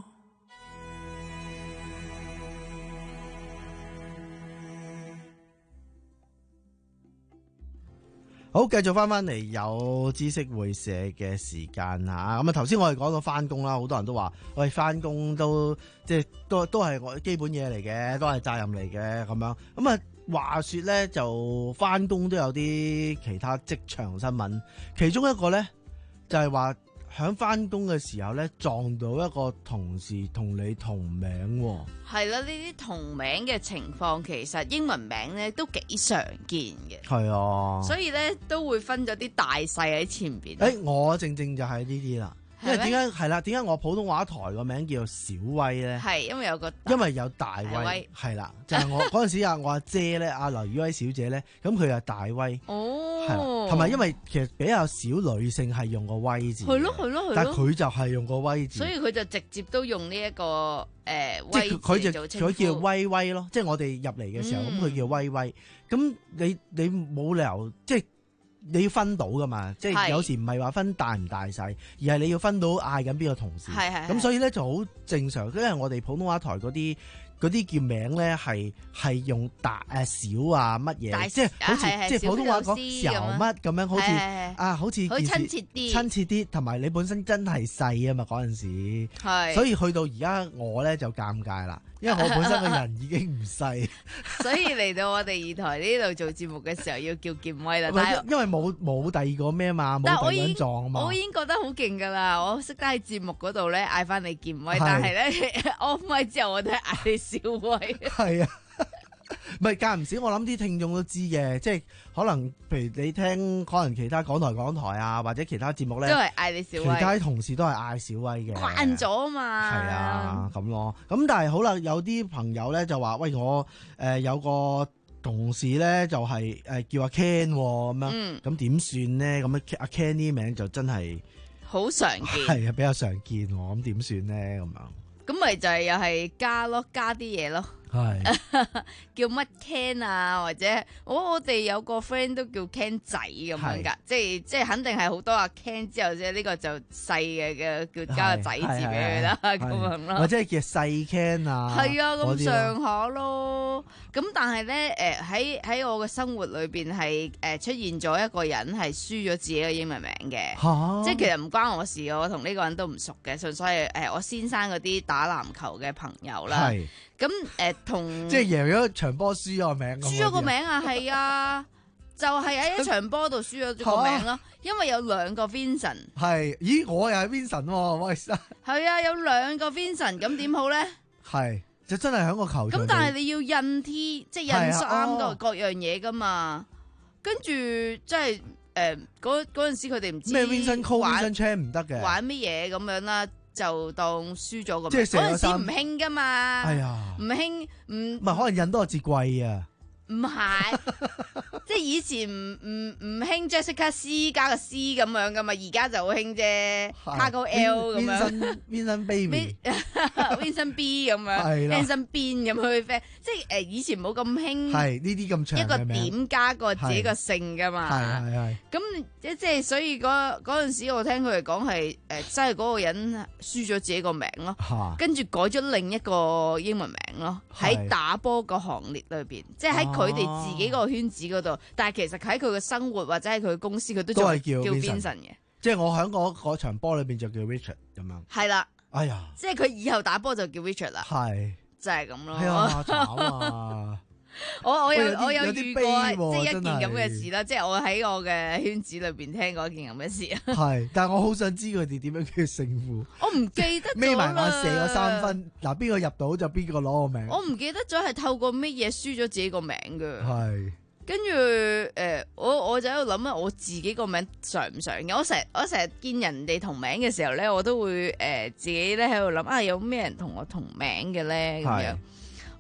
好，繼續翻翻嚟有知識會社嘅時間吓，咁啊頭先我哋講到翻工啦，好多人都話喂翻工都即係都都係我基本嘢嚟嘅，都係責任嚟嘅咁樣。咁啊話說咧就翻工都有啲其他職場新聞，其中一個咧就係話響翻工嘅時候咧撞到一個同事同你同名喎。 係啦，呢啲同名嘅情況其實英文名咧都幾常見嘅。 係啊， 所以咧都會分咗啲大細喺前邊。 誒，我正正就係呢啲啦。因為點解係啦？點解我普通話台個名叫做小威咧？ 係因為有個因為有大威係啦，就係、是、我嗰陣時啊，我阿姐咧，阿劉宇威小姐咧，咁佢又大威哦， 係啦，同埋因為其實比較少女性係用個威字， 係咯係咯係咯， 但係佢就係用個威字， 所以佢就直接都用呢、這、一個誒、呃、 即威字佢就佢叫威威咯，即係我哋入嚟嘅時候，咁佢、嗯、叫威威，咁你你冇理由即係。你要分到噶嘛？即係有時唔係話分大唔大細，而係你要分到嗌緊邊個同事。咁所以咧就好正常，因為我哋普通話台嗰啲嗰啲叫名咧係係用大誒小啊乜嘢，即係好似即係普通話講時候乜咁樣，好似啊好似好親切啲， 親切啲，同埋你本身真係細啊嘛嗰陣時， 係所以去到而家我咧就尷尬啦。因為我本身個人已經唔細， 所以嚟到我哋二台呢度做節目嘅時候要叫劍威啦。但係因為冇冇第二個咩嘛，冇第二個撞啊嘛。 我已經覺得好勁噶啦，我識得喺節目嗰度咧嗌翻你劍威，但係咧 off mic 之後我都係嗌你小威。 係啊。唔係間唔時，我諗啲聽眾都知嘅，即係可能，譬如你聽可能其他港台、港台啊，或者其他節目咧， 都係嗌你小威， 其他同事都係嗌小威嘅， 慣咗啊嘛。 係啊，咁咯。咁但係好啦，有啲朋友咧就話：喂，我誒、呃、有個同事咧就係、是、誒、呃、叫阿 Ken 咁樣，咁點算咧？咁樣阿 Ken 呢名就真係好常見， 係啊，比較常見喎。咁點算咧？咁樣咁咪就係又係加咯，加啲嘢咯。係叫乜 Ken 啊，或者我我哋有個 friend 都叫 Ken 仔咁樣噶，即係即係肯定係好多阿 Ken 之後啫，呢個就細嘅嘅叫加個仔字俾佢啦，咁樣咯。 或者係叫細 Ken 啊， 係啊，咁上下咯。咁但係咧，誒喺喺我嘅生活裏邊係誒出現咗一個人係輸咗自己嘅英文名嘅，即係其實唔關我事，我同呢個人都唔熟嘅，純粹係誒我先生嗰啲打籃球嘅朋友啦。咁誒同即係贏咗場波輸咗個名， 輸咗個名啊，係啊，就係喺一場波度輸咗個名咯，因為有兩個 Vincent。 係，咦，我又係 Vincent 喎，喂， 係啊，有兩個 Vincent，咁點好咧？ 係，就真係喺個球場。 咁但係你要印 T，即係印衫個各樣嘢噶嘛，跟住即係誒嗰嗰陣時佢哋唔知咩 Vincent Cole、Vincent Chan 唔得嘅， 玩乜嘢咁樣啦。就當輸咗個名，嗰陣時唔興噶嘛， 哎呀， 唔興唔唔係可能印多個字貴啊， 唔係，即係以前唔唔唔興 Jessica C 加個 C 咁樣噶嘛，而家就好興啫，Cargo L 咁樣 ，Vincent Baby，Vincent B 咁樣，Vincent Bin 咁去 friend，即係誒以前冇咁興， 係呢啲咁長一個點加個自己個姓噶嘛， 係係係， 咁即即係所以嗰嗰陣時我聽佢哋講係誒真係嗰個人輸咗自己個名咯，跟住改咗另一個英文名咯，喺打波個行列裏邊，即係喺佢哋自己個圈子嗰度，但係其實喺佢嘅生活或者喺佢公司，佢都仲係叫 Vincent 嘅。即係我喺嗰嗰場波裏邊就叫 Richard 咁樣。 係啦， 哎呀， 即係佢以後打波就叫 Richard 啦。 係， 就係咁咯。 係啊，慘啊！ 我我有我有遇過即係一件咁嘅事啦，即係我喺我嘅圈子裏邊聽過一件咁嘅事。 係，但係我好想知佢哋點樣叫勝負。 我唔記得咗啦。 眯埋眼射個三分，嗱邊個入到就邊個攞個名。 我唔記得咗係透過乜嘢輸咗自己個名㗎。 係。 跟住誒，我我就喺度諗啊，我自己個名常唔常嘅？我成日我成日見人哋同名嘅時候咧，我都會誒、呃、自己咧喺度諗啊，有咩人同我同名嘅咧咁樣。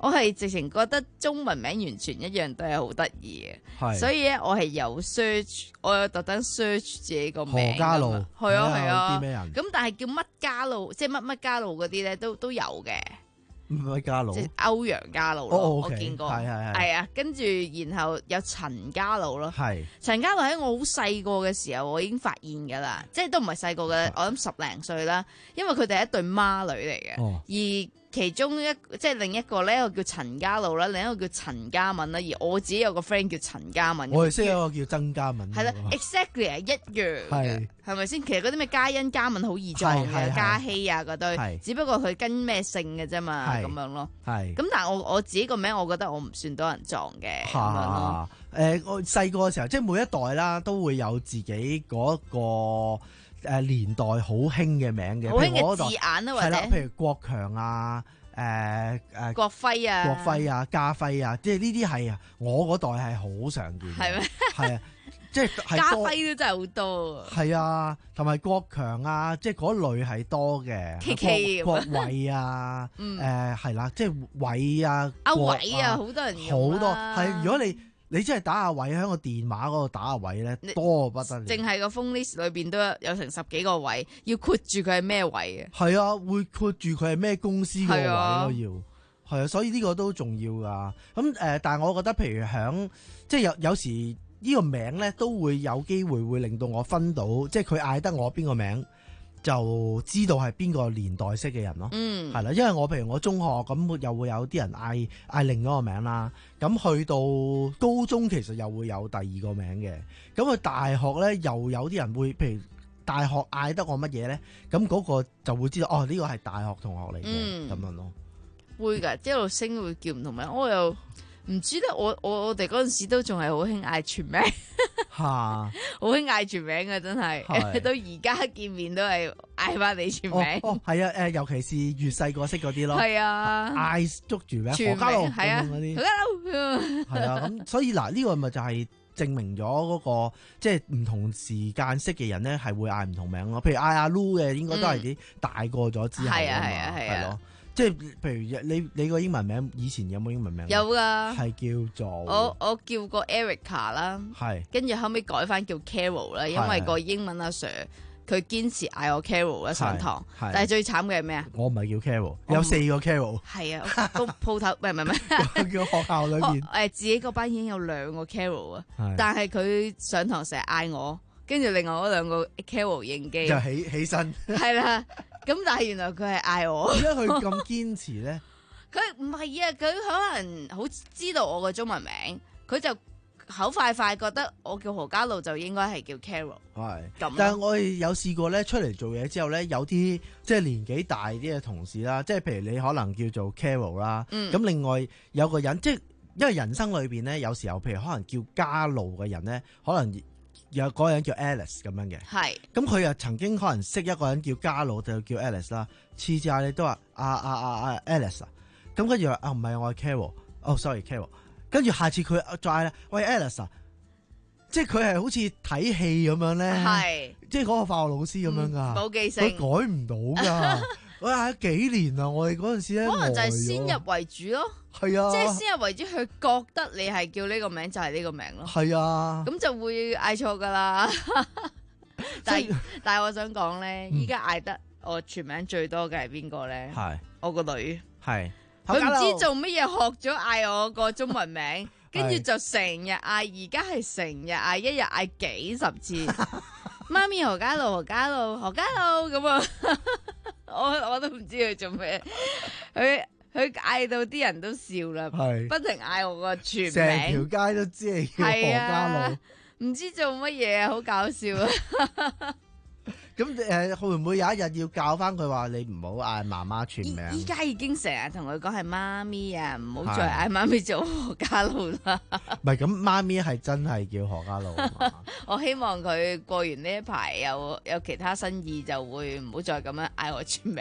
我係直情覺得中文名完全一樣都係好得意嘅，所以咧我係有 search， 我有特登 search 自己個名。 何家路係啊係啊， 啲咩人？ 咁但係叫乜家路，即係乜乜家路嗰啲咧都都有嘅。 乜家路？ 即係歐陽家路咯， 哦 okay， 我見過。 係係係。 係啊，跟住然後有陳家路咯。 係。 陳家路喺我好細個嘅時候，我已經發現㗎啦，即係都唔係細個嘅，我諗十零歲啦，因為佢哋係一對孖女嚟嘅， 哦、 而。其中一即係另一個咧，一個叫陳家路啦，另一個叫陳家敏啦。而我自己有個 friend 叫陳家敏， 我哋識一個叫曾家敏。 係啦 ，exactly 係一樣嘅，係咪先？其實嗰啲咩嘉欣、嘉敏好易撞嘅，嘉熙啊嗰堆，只不過佢跟咩姓嘅啫嘛，咁樣咯。係。咁但係我我自己個名，我覺得我唔算多人撞嘅咁樣咯。 誒，我細個嘅時候，即係每一代啦，都會有自己嗰個。誒年代好興嘅名嘅， 好興嘅字眼啊，或者譬如國強啊，誒、呃、誒、呃、 國輝啊， 國輝啊，家輝啊，即係呢啲係啊，我嗰代係好常見嘅，係咩？係啊，即係家輝都真係好多。 係啊，同埋國強啊，即係嗰類係多嘅。 K K 國偉啊，誒係啦，即係偉啊， 阿偉啊，好多人用好多係，如果你。你真係打下位喺個電話嗰度打下位咧，多不得了。 淨係個 phone list 裏邊都有成十幾個位，要括住佢係咩位嘅？ 係啊，會括住佢係咩公司個位咯，要係啊，所以呢個都重要噶。咁誒、呃，但係我覺得，譬如響即係有有時呢個名咧，都會有機會會令到我分到，即係佢嗌得我邊個名，就知道係邊個年代識嘅人咯。嗯，係啦，因為我譬如我中學咁，又會有啲人嗌嗌另一個名啦。咁去到高中其實又會有第二個名嘅。咁去大學咧又有啲人會，譬如大學嗌得我乜嘢咧，咁嗰個就會知道哦，呢個係大學同學嚟嘅咁樣咯。 會㗎，一路升會叫唔同名，我又唔知得我我我哋嗰陣時都仲係好興嗌全名。吓，好興嗌全名嘅真係，到而家見面都係嗌翻你全名。 哦，係啊，誒，尤其是越細個識嗰啲咯。係啊， 嗌捉住咩？ 何家路係啊， 嗰啲。 何家路係啊，咁所以嗱，呢個咪就係證明咗嗰個即係唔同時間識嘅人咧，係會嗌唔同名咯。譬如嗌阿 Lu 嘅，應該都係啲大個咗之後啊嘛，係咯。即係譬如你你個英文名以前有冇英文名？ 有噶， 係叫做我我叫過 Erica 啦，係跟住後尾改翻叫 Carol 啦，因為個英文阿 Sir 佢堅持嗌我 Carol 啦上堂，但係最慘嘅係咩啊？ 我唔係叫 Carol，有四個 Carol。係啊，個鋪頭唔係唔係唔係叫學校裏邊誒自己個班已經有兩個 Carol 啊，但係佢上堂成日嗌我，跟住另外嗰兩個 Carol 應機就起起身係啦。咁但係原來佢係嗌我， 點解佢咁堅持咧？ 佢唔係啊，佢可能好知道我個中文名，佢就口快快覺得我叫何家路就應該係叫 Carol。係咁， 但係我哋有試過咧，出嚟做嘢之後咧，有啲即係年紀大啲嘅同事啦，即係譬如你可能叫做 Carol 啦，咁、嗯、另外有個人，即係因為人生裏邊咧，有時候譬如可能叫家路嘅人咧，可能。有嗰個人叫 Alice 咁樣嘅，係咁佢又曾經可能識一個人叫家路，就叫 Alice 啦。次次嗌你都話啊啊啊啊 Alice 啊，咁跟住話啊唔係我係 Carol，哦 sorry Carol，跟住下次佢再嗌咧，喂 Alice 啊，即係佢係好似睇戲咁樣咧，係即係嗰個化學老師咁樣噶， 冇記性， 佢改唔到噶。我嗌咗幾年啦，我哋嗰陣時咧， 可能就係先入為主咯， 係啊， 即係先入為主，佢覺得你係叫呢個名就係呢個名咯， 係啊， 咁就會嗌錯噶啦。但係但係我想講咧，依家嗌得我全名最多嘅係邊個咧？係我個女，係佢唔知做乜嘢學咗嗌我個中文名，跟住就成日嗌，而家係成日嗌，一日嗌幾十次。媽咪何家路何家路何家路咁啊！我我都唔知佢做咩，佢佢嗌到啲人都笑啦，不停嗌我個全名， 成條街都知係叫何家路， 唔知做乜嘢，好搞笑啊！ 咁誒、呃，會唔會有一日要教翻佢話你唔好嗌媽媽全名？ 依家已經成日同佢講係媽咪啊，唔好再嗌媽咪做何家路啦。 唔係咁，媽咪係真係叫何家路啊嘛。 我希望佢過完呢一排有有其他新意，就會唔好再咁樣嗌我全名。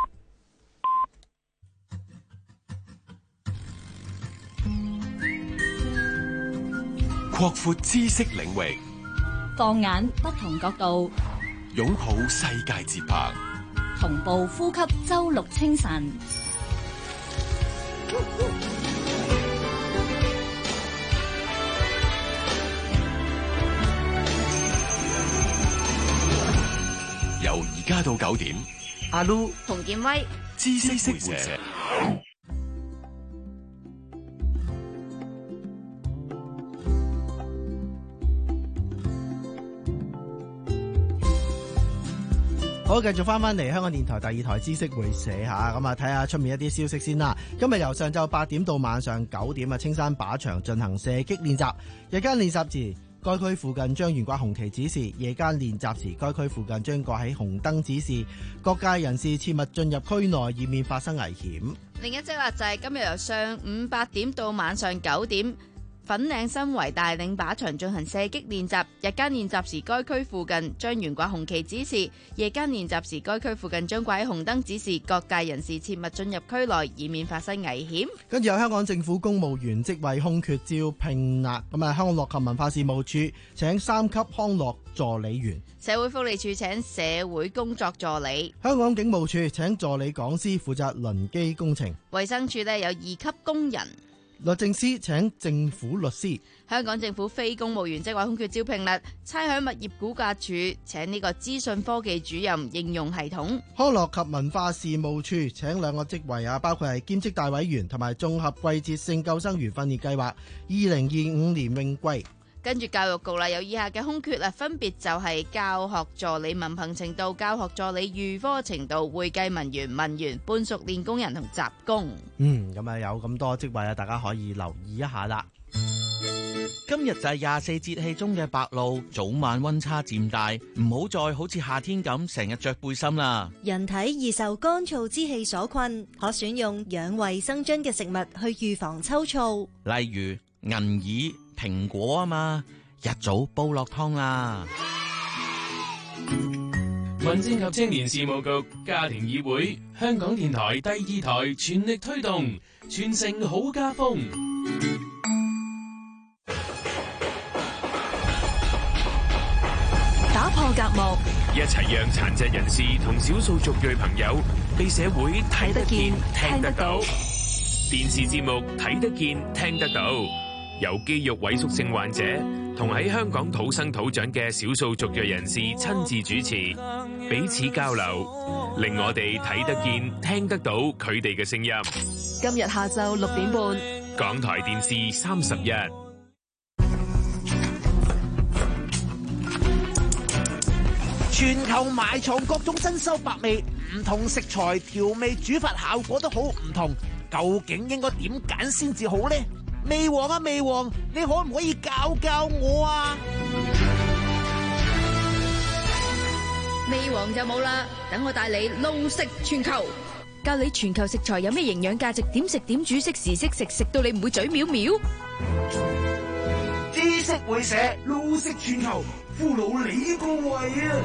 擴闊知識領域， 放眼不同角度， 擁抱世界節拍， 同步呼吸周六清晨。 由而家到九點， 阿 Lu 洪建威， 知識會社。 好，繼續翻翻嚟香港電台第二台知識會社吓，咁啊睇下出面一啲消息先啦。今日由上晝八點到晚上九點啊，青山靶場進行射擊練習。日間練習時，該區附近將懸掛紅旗指示；夜間練習時，該區附近將掛起紅燈指示。各界人士切勿進入區內，以免發生危險。 另一則啦，就係今日由上午八點到晚上九點。粉嶺新圍帶領靶場進行射擊練習，日間練習時該區附近將懸掛紅旗指示，夜間練習時該區附近將掛起紅燈指示，各界人士切勿進入區內，以免發生危險。 跟住有香港政府公務員職位空缺招聘啦，咁啊，康樂及文化事務處請三級康樂助理員， 社會福利處請社會工作助理， 香港警務處請助理講師負責輪機工程， 衛生署呢有二級工人。 律政司請政府律師， 香港政府非公務員職位空缺招聘啦，差餉物業估價署請呢個資訊科技主任應用系統， 康樂及文化事務處請兩個職位啊，包括係兼職大委員同埋綜合季節性救生員訓練計劃二零二五年泳季。 跟住教育局啦，有以下嘅空缺啦，分別就係教學助理文憑程度、教學助理預科程度、會計文員、文員、半熟練工人同雜工。 嗯，咁啊有咁多職位啊，大家可以留意一下啦。 今日就係廿四節氣中嘅白露，早晚溫差漸大，唔好再好似夏天咁成日着背心啦。 人體易受乾燥之氣所困，可選用養胃生津嘅食物去預防抽燥， 例如銀耳、蘋果啊嘛，一早煲落湯啦。 民政及青年事務局家庭議會，香港電台第二台全力推動傳承好家風。 打破隔膜， 一齊讓殘疾人士同少數族裔朋友被社會睇得見、聽得到。電視節目睇得見、聽得到，由肌肉萎縮症患者同喺香港土生土長嘅少數族裔人士親自主持，彼此交流，令我哋睇得見、聽得到佢哋嘅聲音。 今日下晝六點半， 港台電視三十一。 全球埋藏各種珍饈百味，唔同食材調味煮法效果都好唔同，究竟應該點揀先至好呢？味王啊味王，你可唔可以教教我啊？ 味王就冇啦，等我帶你路食全球，教你全球食材有咩營養價值，點食點煮，識時識食，食到你唔會嘴藐藐。 知識會社路食全球，俘虜你個胃啊！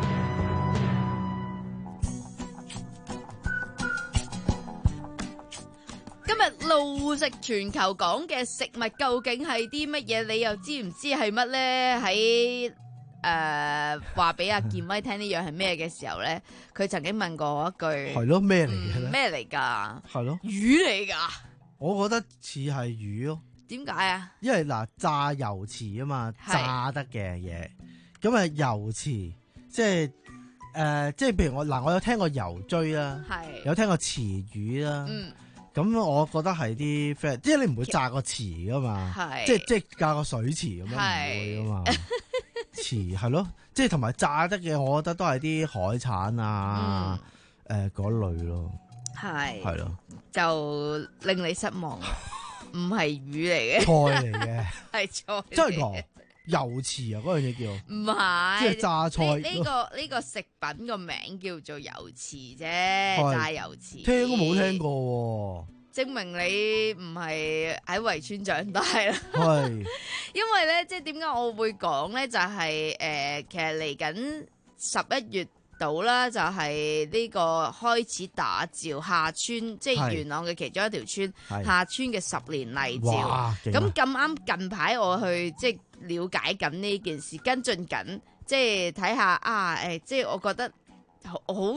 今日路食全球講嘅食物究竟係啲乜嘢？你又知唔知係乜咧？喺誒話俾阿健威聽呢樣係咩嘅時候咧，佢曾經問過我一句： 係咯，咩嚟嘅咧？ 咩嚟㗎？ 係咯， 魚嚟㗎。 我覺得似係魚咯。 點解啊？ 因為嗱，炸油翅啊嘛，炸得嘅嘢，咁啊油翅，即係誒、呃，即係譬如我嗱，我有聽過油錐啦，有聽過池魚啦，咁、嗯、我覺得係啲 friend，即係你唔會炸個池噶嘛，即係即係炸個水池咁樣唔會噶嘛，池係咯，即係同埋炸得嘅，我覺得都係啲海產啊，誒嗰、嗯呃、類咯，係係咯， 就令你失望。唔係魚嚟嘅， 菜嚟嘅， 係菜， 真係講油翅啊！嗰樣嘢叫唔係，即係炸菜。 呢、這個呢、這個食品個名叫做油翅啫，炸油翅。 聽都冇聽過， 證明你唔係喺圍村長大啦。 係， 因為咧，即係點解我會講咧？就係、是、誒、呃，其實嚟緊十一月到啦，就係呢個開始打醮下村，即係元朗嘅其中一條村下村嘅十年例醮。咁咁啱近排我去即係了解緊呢件事，跟進緊，即係睇下啊誒，即係我覺得好好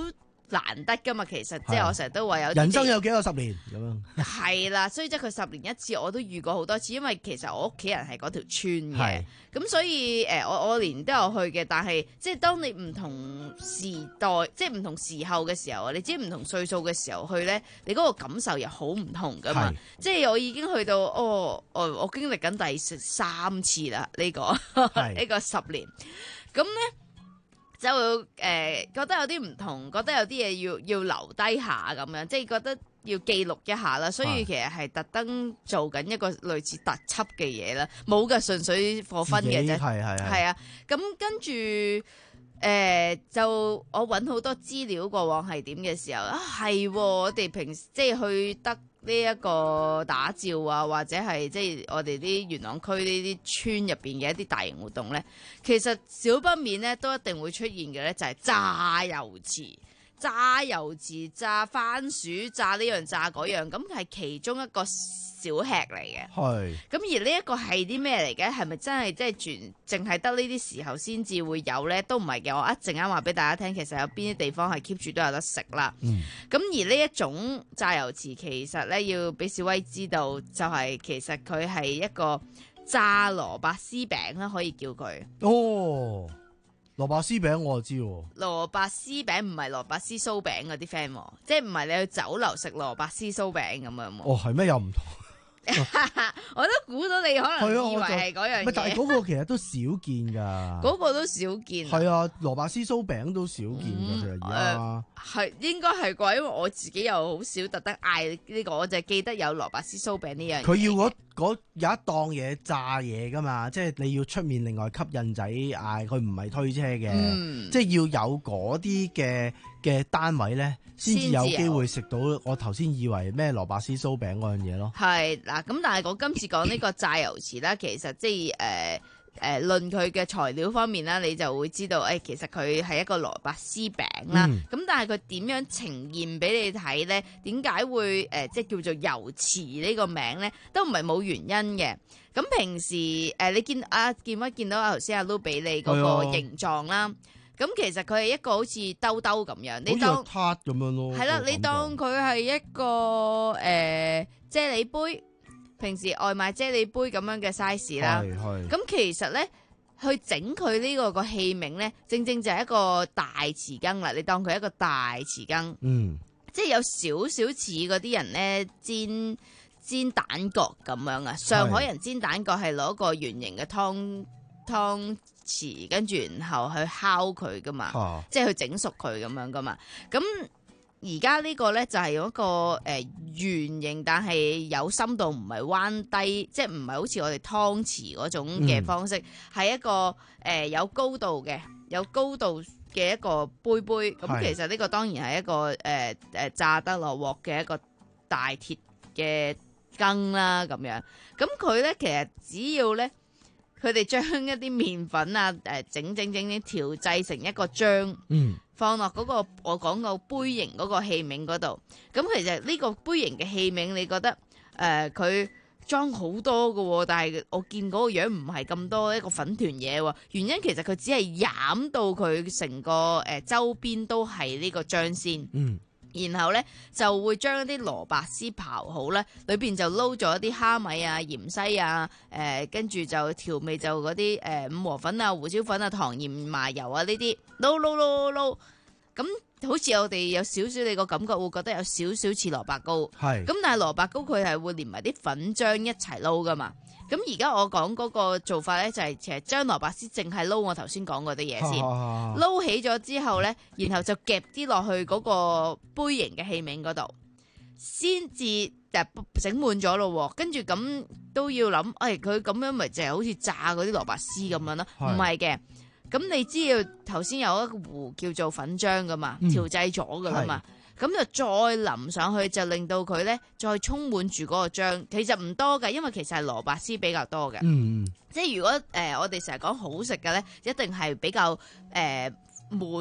難得噶嘛，其實即係我成日都話有人生有幾個十年咁樣。 係啦，所以即係佢十年一次，我都遇過好多次，因為其實我屋企人係嗰條村嘅，咁所以誒、呃、我我年都有去嘅，但係即係當你唔同時代，即係唔同時候嘅時候，你知唔同歲數嘅時候去咧，你嗰個感受又好唔同噶嘛。即係我已經去到哦，我我經歷緊第三次啦，呢、呢個呢個十年，咁咧。就誒、呃、覺得有啲唔同，覺得有啲嘢要要留低下咁樣，即係覺得要記錄一下啦。所以其實係特登做緊一個類似特輯嘅嘢啦，冇嘅，純粹課分嘅啫。係係係啊，咁跟住誒、呃、就我揾好多資料，過往係點嘅時候啊，係我哋平時即係去得。呢一個打醮啊，或者係即係我哋啲元朗區呢啲村入邊嘅一啲大型活動咧，其實少不免咧都一定會出現嘅咧，就係炸油池、炸油池、炸番薯、炸呢樣炸嗰樣，咁係其中一個小吃嚟嘅。係。咁而呢一個係啲咩嚟嘅？係咪真係即係全淨係得呢啲時候先至會有咧？都唔係嘅。我一陣間話俾大家聽，其實有邊啲地方係 keep 住都有得食啦。嗯。咁而呢一種炸油池，其實咧要俾小威知道，就係、是、其實佢係一個炸蘿蔔絲餅啦，可以叫佢。哦。蘿蔔絲餅我就知喎，蘿蔔絲餅唔係蘿蔔絲酥餅嗰啲 friend， 即係唔係你去酒樓食蘿蔔絲酥餅咁樣。哦，係咩？又唔同。我都估到你可能以為係嗰樣嘢，但係嗰個其實都少見噶，嗰個都少見。係啊，蘿蔔絲酥餅都少見噶，其實而家係應該係啩，因為我自己又好少特登嗌呢個，我就記得有蘿蔔絲酥餅呢樣嘢。佢要嗰嗰有一檔嘢炸嘢噶嘛，即係你要出面另外吸引仔嗌，佢唔係推車嘅，嗯、即係要有嗰啲嘅嘅單位咧，先至有機會食到我頭先以為咩蘿蔔絲酥餅嗰樣嘢咯。係嗱，咁但係我今次講呢個炸油池咧，其實即係誒誒論佢嘅材料方面啦，你就會知道誒、哎，其實佢係一個蘿蔔絲餅啦。咁、嗯、但係佢點樣呈現俾你睇咧？點解會誒、呃、即係叫做油池呢個名咧？都唔係冇原因嘅。咁平時誒、呃、你見啊見唔見到啊頭先阿 Lu 俾你嗰個形狀啦？咁其實佢係一個好似兜兜咁樣，你當撻咁樣咯。係啦，你當佢係一個誒、呃、啫喱杯，平時外賣啫喱杯咁樣嘅 size 啦。咁其實咧，去整佢呢個個器皿咧，正正就係一個大匙羹啦。你當佢一個大匙羹，嗯，即係有少少似嗰啲人咧煎煎蛋角咁樣啊。上海人煎蛋角係攞個圓形嘅湯湯匙，跟住然後去烤佢噶嘛，啊、即係去整熟佢咁樣噶嘛。咁而家呢個咧就係、是、用一個誒圓、呃、形，但係有深度，唔係彎低，即係唔係好似我哋湯匙嗰種嘅方式，係、嗯、一個誒、呃、有高度嘅，有高度嘅一個杯杯。咁其實呢個當然係一個誒誒、呃、炸得落鑊嘅一個大鐵嘅羹啦，咁樣。咁佢咧其實只要咧。佢哋將一啲麵粉啊，誒整整整整調製成一個漿，嗯、放落嗰、嗰個我講個杯形嗰個器皿嗰度。咁其實呢個杯形嘅器皿，你覺得誒佢裝好多㗎，但係我見嗰個樣唔係咁多一個粉團嘢喎。原因其實佢只係染到佢成個誒、呃、周邊都係呢個漿先。嗯然後咧就會將一啲蘿蔔絲刨好咧，裏邊就撈咗一啲蝦米啊、芫茜啊，誒跟住就調味就嗰啲誒五和粉啊、胡椒粉啊、糖鹽麻油啊呢啲撈撈撈撈，咁好似我哋有少少你個感覺會覺得有少少似蘿蔔糕，係咁但係蘿蔔糕佢係會連埋啲粉漿一齊撈噶嘛。咁而家我講嗰個做法咧，就係其實將蘿蔔絲淨係撈我頭先講嗰啲嘢先，撈起咗之後咧，然後就夾啲落去嗰個杯形嘅器皿嗰度，先至誒整滿咗咯。跟住咁都要諗，誒佢咁樣咪就係好似炸嗰啲蘿蔔絲咁樣咯？唔係嘅，咁你知道頭先有一個壺叫做粉漿噶嘛，調製咗噶啦嘛。咁就再淋上去，就令到佢咧再充滿住嗰個漿。其實唔多嘅，因為其實係蘿蔔絲比較多嘅。嗯，即係如果誒、呃、我哋成日講好食嘅咧，一定係比較誒、呃、滿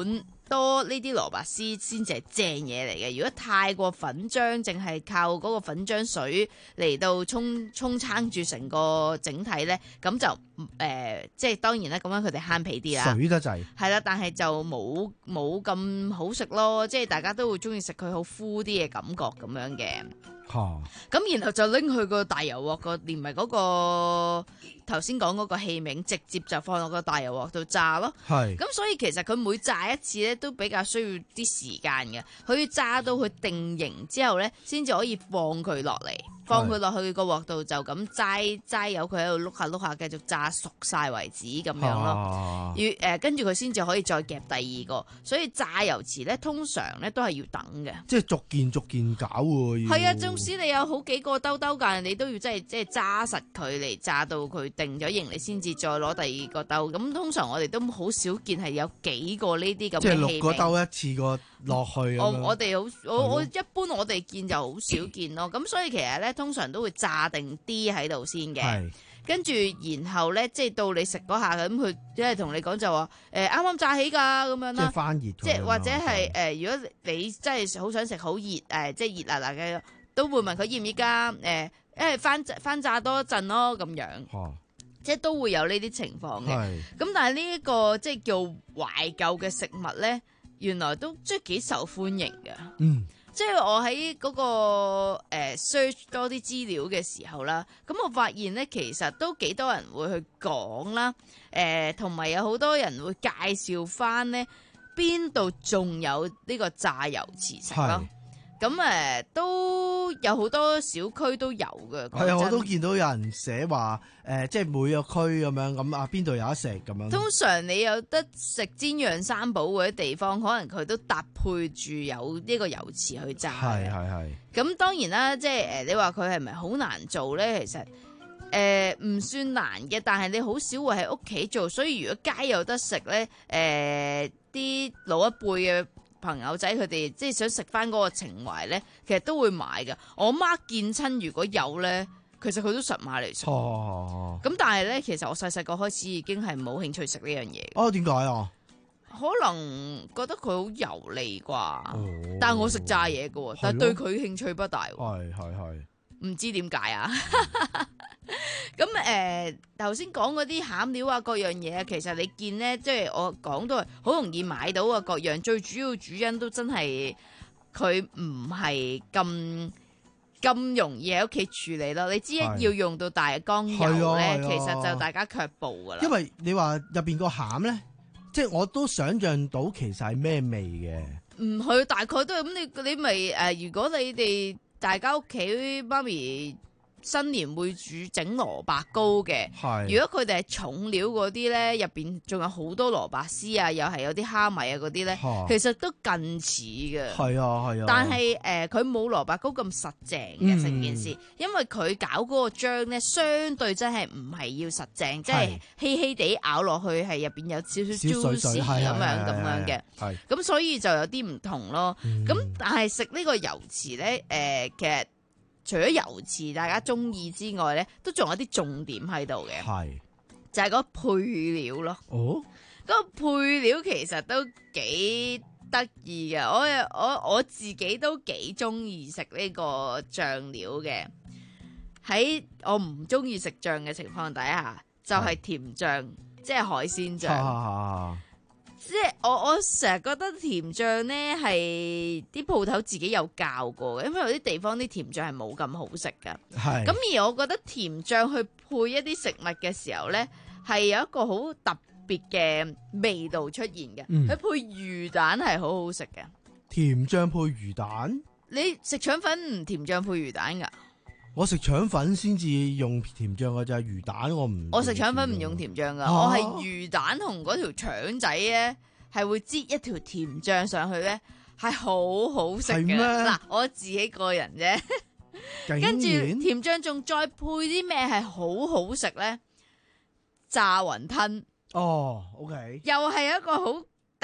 多呢啲蘿蔔絲先至係正嘢嚟嘅。如果太過粉漿，淨係靠嗰個粉漿水嚟到沖沖撐住成個整體咧，咁就誒、呃、即係當然啦，咁樣佢哋慳皮啲啦， 水得滯係啦，但係就冇冇咁好食咯，即係大家都會中意食佢好敷啲嘅感覺咁樣嘅。 嚇！ 咁然後就拎去個大油鑊個，連埋嗰個頭先講嗰個器皿，直接就放落個大油鑊度炸咯。 係。 咁所以其實佢每炸一次咧，都比較需要啲時間嘅。佢要炸到佢定型之後咧，先至可以放佢落嚟，放佢落去個鑊度就咁齋齋由佢喺度碌下碌下，繼續炸熟晒為止咁樣咯。要誒跟住佢先至可以再夾第二個。所以炸油匙咧，通常咧都係要等嘅。 即係逐件逐件搞喎。 係啊，縱使你有好幾個兜兜㗎，你都要真係即係揸實佢嚟炸到佢定咗型，你先至再攞第二個兜。咁通常我哋都好少見係有幾個呢啲咁嘅器皿。 即係六個兜一次過落去。 我我哋好我我一般我哋見就好少見咯。咁所以其實咧，通常都會炸定啲喺度先嘅。跟住然後咧，即係到你食嗰下咁，佢即係同你講就話誒啱啱炸起㗎咁樣啦。 即係翻熱。 即係或者係誒、呃，如果你真係好想食好熱誒、呃，即係熱辣辣嘅。都會問佢熱唔熱㗎？誒，因為翻翻炸多一陣咯，咁樣， 哦、 即係都會有呢啲情況嘅。咁但係呢一個即係叫懷舊嘅食物咧，原來都即係幾受歡迎嘅。 嗯， 即係我喺嗰、嗰個誒 search、呃、多啲資料嘅時候啦，咁我發現咧其實都幾多人會去講啦，誒同埋有好多人會介紹翻咧邊度仲有呢個炸油匙食咯。咁誒、呃、都有好多小區都有嘅。 係啊，我都見到有人寫話誒、呃，即係每個區咁樣咁啊，邊度有得食咁樣。 通常你有得食煎釀三寶嗰啲地方，可能佢都搭配住有呢個油匙去炸。 係係係。咁當然啦，即係誒，你話佢係咪好難做咧？其實誒唔、呃、算難嘅，但係你好少會喺屋企做，所以如果街有得食咧，誒、呃、啲老一輩嘅朋友仔佢哋即係想食翻嗰個情懷咧，其實都會買㗎。我媽見親如果有咧，其實佢都實買嚟食。 哦， 咁但係咧，其實我細細個開始已經係冇興趣食呢樣嘢。 哦，點解啊？ 可能覺得佢好油膩啩。 哦、 但係我食炸嘢㗎，但係對佢興趣不大。 係係係。 唔知點解啊？咁誒頭先講嗰啲餡料啊，各樣嘢啊，其實你見咧，即係我講都係好容易買到啊，各樣最主要主因都真係佢唔係咁咁容易喺屋企處理咯。你知要用到大缸油咧，其實就大家卻步噶啦。 因為你話入邊個餡咧，即係我都想像到其實係咩味嘅。 唔係，大概都係咁。你你咪誒，如果你哋大家屋企媽咪新年會煮整蘿蔔糕嘅，如果佢哋係重料嗰啲咧，入邊仲有好多蘿蔔絲啊，又係有啲蝦米啊嗰啲咧，其實都近似嘅。 係啊係啊。 但係誒，佢冇蘿蔔糕咁實淨嘅成件事，因為佢搞嗰個漿咧，相對真係唔係要實淨，即係稀稀地咬落去係入邊有少少 juicy 咁樣咁樣嘅。係。咁所以就有啲唔同咯。咁但係食呢個油匙咧，誒其實。除咗油匙大家中意之外咧，都仲有啲重點喺度嘅，係就係嗰配料咯。哦，嗰個配料其實都幾得意嘅，我我我自己都幾中意食呢個醬料嘅。喺我唔中意食醬嘅情況底下，就係、是、甜醬，即係海鮮醬。啊即係我我成日覺得甜醬咧係啲鋪頭自己有教過嘅，因為有啲地方啲甜醬係冇咁好食噶。係咁而我覺得甜醬去配一啲食物嘅時候咧，係有一個好特別嘅味道出現嘅。佢、嗯、配魚蛋係好好食嘅。 甜醬配魚蛋？ 你食腸粉唔甜醬配魚蛋噶？ 我食腸粉先至用甜醬嘅，就係魚蛋我唔。我食腸粉唔用甜醬噶，啊、我係魚蛋同嗰條腸仔咧，係會擠一條甜醬上去咧，係好好食嘅。嗱，我自己個人啫，跟住甜醬仲再配啲咩係好好食咧？炸雲吞。 哦 ，OK。 又係一個好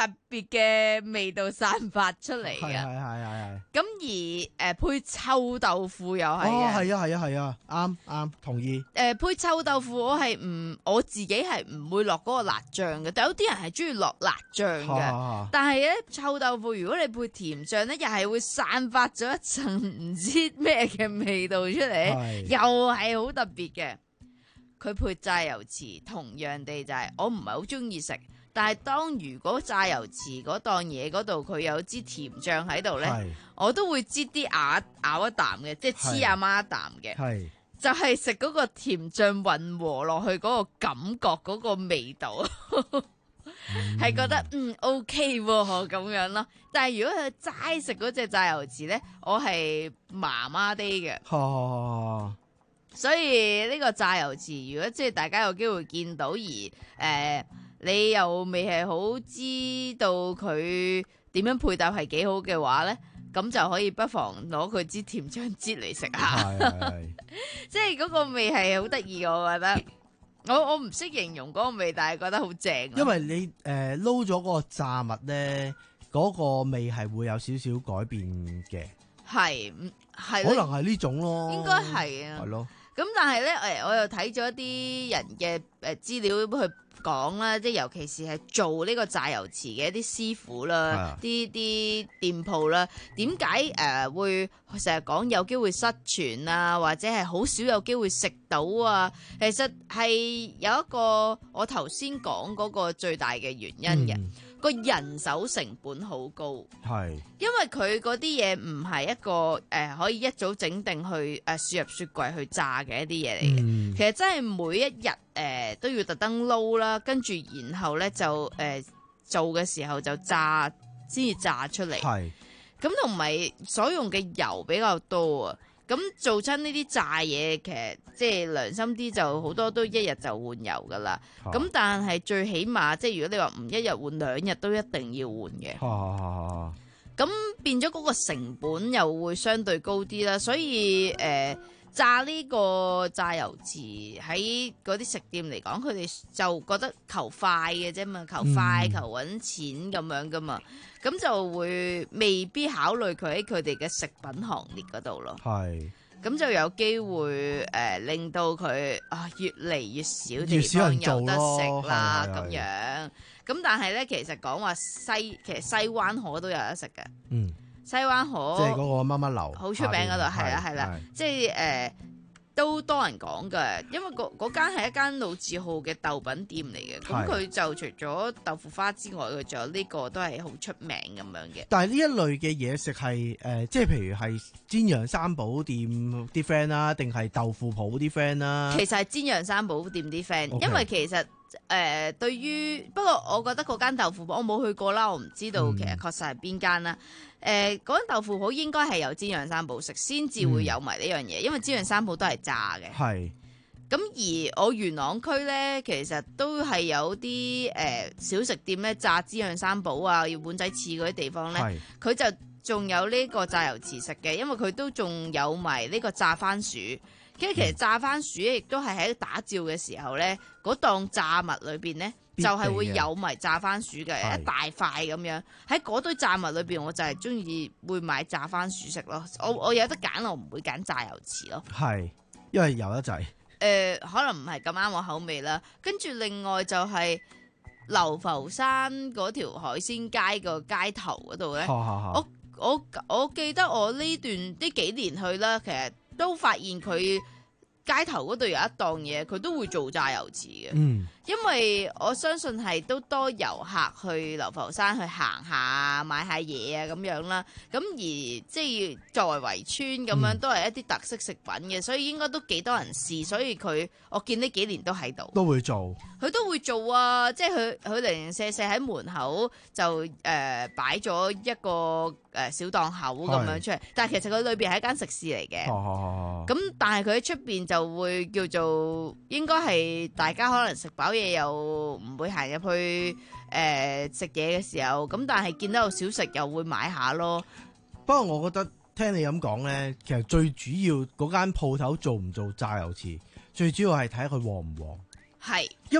特別嘅味道散發出嚟嘅。 係係係係。 咁而誒、呃、配臭豆腐又係嘅。 哦，係啊係啊係啊，啱啱同意。 誒、呃、配臭豆腐我係唔我自己係唔會落嗰個辣醬嘅，但有啲人係中意落辣醬嘅。啊、但係咧臭豆腐如果你配甜醬咧，又係會散發咗一層唔知咩嘅味道出嚟，又係好特別嘅。佢配炸油糍，同樣地就係我唔係好中意食，但係當如果炸油糍嗰檔嘢嗰度佢有支甜醬喺度咧，我都會擠啲咬咬一啖嘅，即係黐阿媽一啖嘅，就係食嗰個甜醬混和落去嗰個感覺嗰個味道，係、嗯、覺得嗯 OK 喎咁樣咯。但係如果佢齋食嗰隻炸油糍咧，我係麻麻地嘅。哦所以呢個炸油糍，如果即係大家有機會見到而誒、呃，你又未係好知道佢點樣配搭係幾好嘅話咧，咁就可以不妨攞佢支甜醬擠嚟食下。即係嗰個味係好得意，我覺得。我我唔識形容嗰個味，但係覺得好正。因為你誒撈咗嗰個炸物咧，嗰、嗰個味係會有少少改變嘅。係，係可能係呢種咯。應該係啊。係咯。咁但係咧，誒，我又睇咗一啲人嘅誒資料去講啦，即係尤其是係做呢個炸油糍嘅一啲師傅啦，啲啲店鋪啦，點解誒會成日講有機會失傳啊，或者係好少有機會食到啊？其實係有一個我頭先講嗰個最大嘅原因嘅。嗯個人手成本好高，係因為佢嗰啲嘢唔係一個誒、呃、可以一早整定去誒輸、呃、入雪櫃去炸嘅一啲嘢嚟嘅。嗯、其實真係每一日誒、呃、都要特登撈啦，跟住然後咧就誒、呃、做嘅時候就炸先至炸出嚟。係咁同埋所用嘅油比較多啊。咁做親呢啲炸嘢，其實即係良心啲就好多都一日就換油噶啦。咁、啊、但係最起碼即係如果你話唔一日換兩日都一定要換嘅。咁、啊、變咗嗰個成本又會相對高啲啦。所以誒、呃、炸呢個炸油糍喺嗰啲食店嚟講，佢哋就覺得求快嘅啫嘛，求快、嗯、求揾錢咁樣噶嘛。咁就會未必考慮佢喺佢哋嘅食品行列嗰度咯。係，咁就有機會誒、呃、令到佢啊越嚟越少地方有得食啦咁樣。咁但係咧，其實講話西其實西灣河都有得食嘅。嗯，西灣河即係嗰個媽媽樓，好出名嗰度係啦係啦，即係誒。呃都多人講嘅，因為嗰嗰間係一間老字號嘅豆品店嚟嘅，咁佢就除咗豆腐花之外，佢仲有呢個都係好出名咁樣嘅。但係呢一類嘅嘢食係誒，即係譬如係煎釀三寶店啲 friend 啦，定係豆腐鋪啲 friend 啦？其實係煎釀三寶店啲 friend， 因為其實。誒、呃，對於不過我覺得嗰間豆腐鋪我冇去過啦，我唔知道其實確實係邊間啦。誒、呃，嗰間豆腐鋪應該係有煎釀三寶食，先至會有埋呢樣嘢，因為煎釀三寶都係炸嘅。係。咁而我元朗區咧，其實都係有啲誒、呃、小食店咧，炸煎釀三寶啊，要碗仔翅嗰啲地方咧，佢就仲有呢個炸油糍食嘅，因為佢都仲有埋呢個炸番薯。因為其實炸番薯咧，亦都係喺打醮嘅時候咧，嗰檔炸物裏邊咧，就係會有埋炸番薯嘅一大塊咁樣。喺嗰堆炸物裏邊，我就係中意會買炸番薯食咯。我我有得揀，我唔會揀炸油糍咯。係，因為油得滯。誒、呃，可能唔係咁啱我口味啦。跟住另外就係流浮山嗰條海鮮街個街頭嗰度咧，我我我記得我呢段呢幾年去啦，其實。都發現佢街頭嗰度有一檔嘢，佢都會做炸油糍嘅。嗯，因為我相信係都多遊客去流浮山去行下買下嘢啊咁樣啦。咁而即係作為圍村咁樣，嗯、都係一啲特色食品嘅，所以應該都幾多人試。所以佢我見呢幾年都喺度，都會做。佢都會做啊！即係佢佢零零舍舍喺門口就誒擺咗一個誒、呃、小檔口咁樣出嚟，但係其實佢裏邊係一間食肆嚟嘅。咁、哦、但係佢喺出邊就會叫做應該係大家可能食飽嘢又唔會行入去誒食嘢嘅時候，咁但係見到有小食又會買下咯。不過我覺得聽你咁講咧，其實最主要嗰間鋪頭做唔做炸油糍，最主要係睇佢旺唔旺。係，因為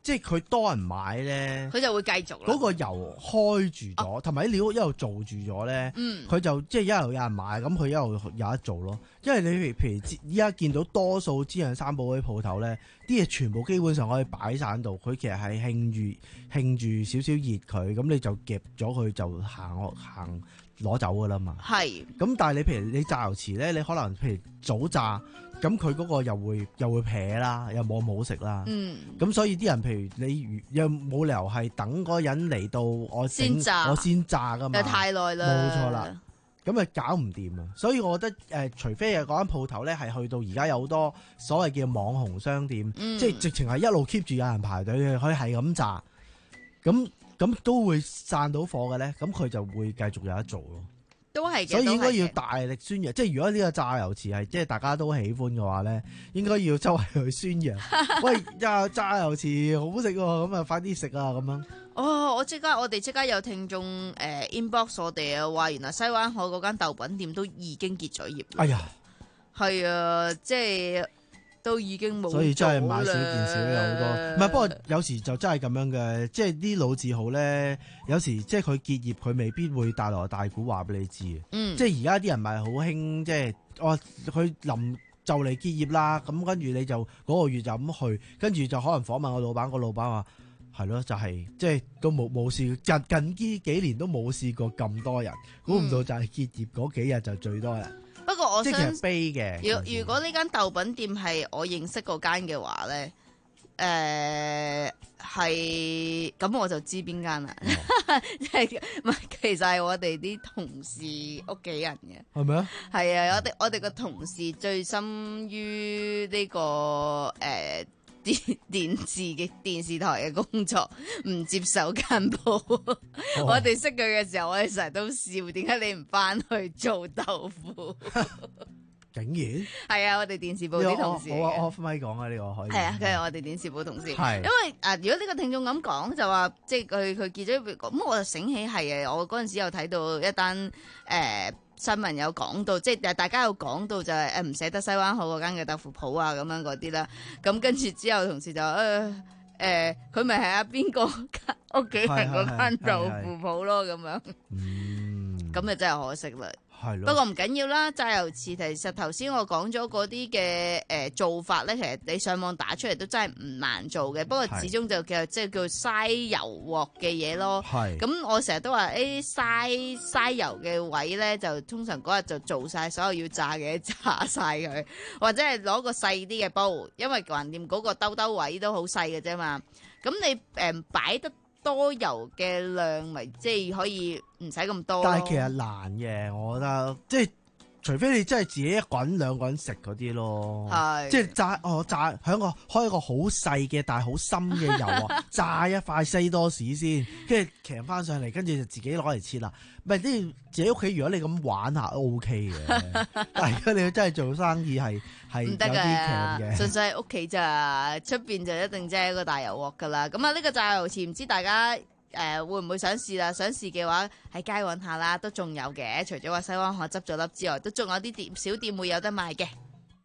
即係佢多人買咧， 佢就會繼續啦。 嗰個油開住咗，同埋啲料一路做住咗咧，佢、嗯、就即係一路有人買，咁佢一路有得做咯。因為你譬如譬如依家見到多數煎釀三寶嗰啲鋪頭咧，啲嘢全部基本上可以擺晒喺度，佢其實係興住興住少少熱佢，咁你就夾咗佢就行行攞走噶啦嘛。係。咁但係你譬如你炸油池咧，你可能譬如早炸。咁佢嗰個又會又會撇啦，又冇咁好食啦。嗯，咁所以啲人譬如你又冇理由係等嗰人嚟到我先炸，我先炸噶嘛，又太耐啦。冇錯啦，咁咪搞唔掂啊！所以我覺得誒、呃，除非係嗰間鋪頭咧係去到而家有好多所謂嘅網紅商店，嗯、即係直情係一路 keep 住有人排隊嘅，佢係咁炸，咁咁都會散到貨嘅咧，咁佢就會繼續有得做咯。都係嘅，所以應該要大力宣揚，即係如果呢個炸油池係即係大家都喜歡嘅話咧，應該要周圍去宣揚。喂，呀炸油池好食喎，咁啊快啲食啊咁樣。 哦，我即刻我哋即刻有聽眾誒、呃、inbox 我哋啊，話原來西灣河嗰間豆品店都已經結咗業。哎呀，係啊，即係。都已經冇，所以真係買少見少咗好多。唔係，不過有時就真係咁樣嘅，即係啲老字號咧，有時即係佢結業，佢未必會帶來大股話俾你知。嗯，即係而家啲人咪好興，即係哦，佢臨就嚟結業啦，咁跟住你就嗰、嗰個月就咁去，跟住就可能訪問個老闆，個老闆話係咯，就係、係、即係都冇冇試近近呢幾年都冇試過咁多人，估唔到就係結業嗰幾日就最多人。不過我想，如如果呢間豆品店係我認識嗰間嘅話咧，誒係咁我就知邊間啦。即係唔係其實係我哋啲同事屋企人嘅，係咪啊？係啊，我哋我哋個同事最深於呢、這個誒。呃電電視嘅電視台嘅工作唔接受間鋪，哦、我哋識佢嘅時候，我哋成日都笑，點解你唔翻去做豆腐？竟然係啊！我哋電視部啲同事，我我 off mic 講啊，呢個可以係啊，佢係我哋電視部同事。係因為啊，如果呢個聽眾咁講，就話即係佢佢結咗咁，我就醒起係啊，我嗰陣時有睇到一單誒。呃新聞有講到，即係大家有講到就係誒唔捨得西灣河嗰間嘅豆腐鋪啊咁樣嗰啲啦。咁跟住之後，同事就誒誒，佢咪係阿邊個屋企人嗰間豆腐鋪咯咁樣。嗯，咁啊真係可惜啦。係咯。不過唔緊要啦，炸油池其實頭先我講咗嗰啲嘅誒做法咧，其實你上網打出嚟都真係唔難做嘅。不過始終就叫即係叫嘥油鑊嘅嘢咯。係。咁我成日都話誒嘥嘥油嘅位咧，就通常嗰日就做晒所有要炸嘅炸晒佢，或者係攞個細啲嘅煲，因為橫掂嗰個兜兜位都好細嘅啫嘛。咁你誒擺得多油嘅量咪即係可以唔使咁多，但係其實難嘅，我覺得即係除非你真係自己一個人兩個人食嗰啲咯，係即係炸哦炸響個開一個好細嘅但係好深嘅油啊，炸一塊西多士先，跟住騎翻上嚟，跟住就自己攞嚟切啦。唔係啲自己屋企，如果你咁玩下 O K 嘅，但係如果你真係做生意係係有啲強嘅，純粹係屋企咋，出邊就一定即係一個大油鑊噶啦。咁啊呢個炸油池唔知大家誒、呃、會唔會想試啦？想試嘅話喺街揾下啦，都仲有嘅。除咗話西灣河執咗粒之外，都仲有啲店小店會有得賣嘅。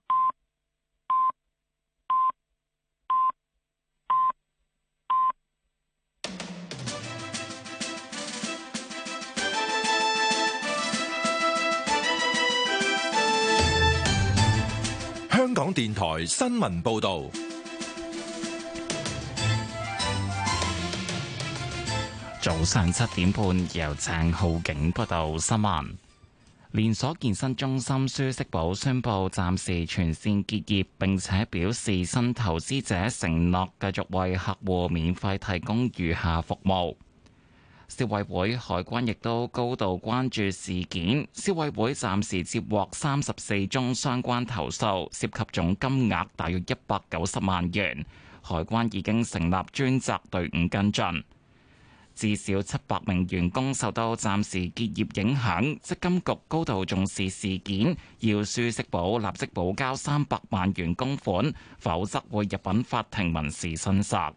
香港電台新聞報道。 早上七點半，由鄭浩景報道新聞。連鎖健身中心舒適寶宣布暫時全線結業，並且表示新投資者承諾繼續為客戶免費提供餘下服務。消委會、海關亦都高度關注事件。消委會暫時接獲三十四宗相關投訴，涉及總金額大約一百九十萬元。海關已經成立專責隊伍跟進。至少七百名員工受到暫時結業影響，積金局高度重視事件，要舒適寶立即補交三百萬元公款，否則會入稟法庭民事申索。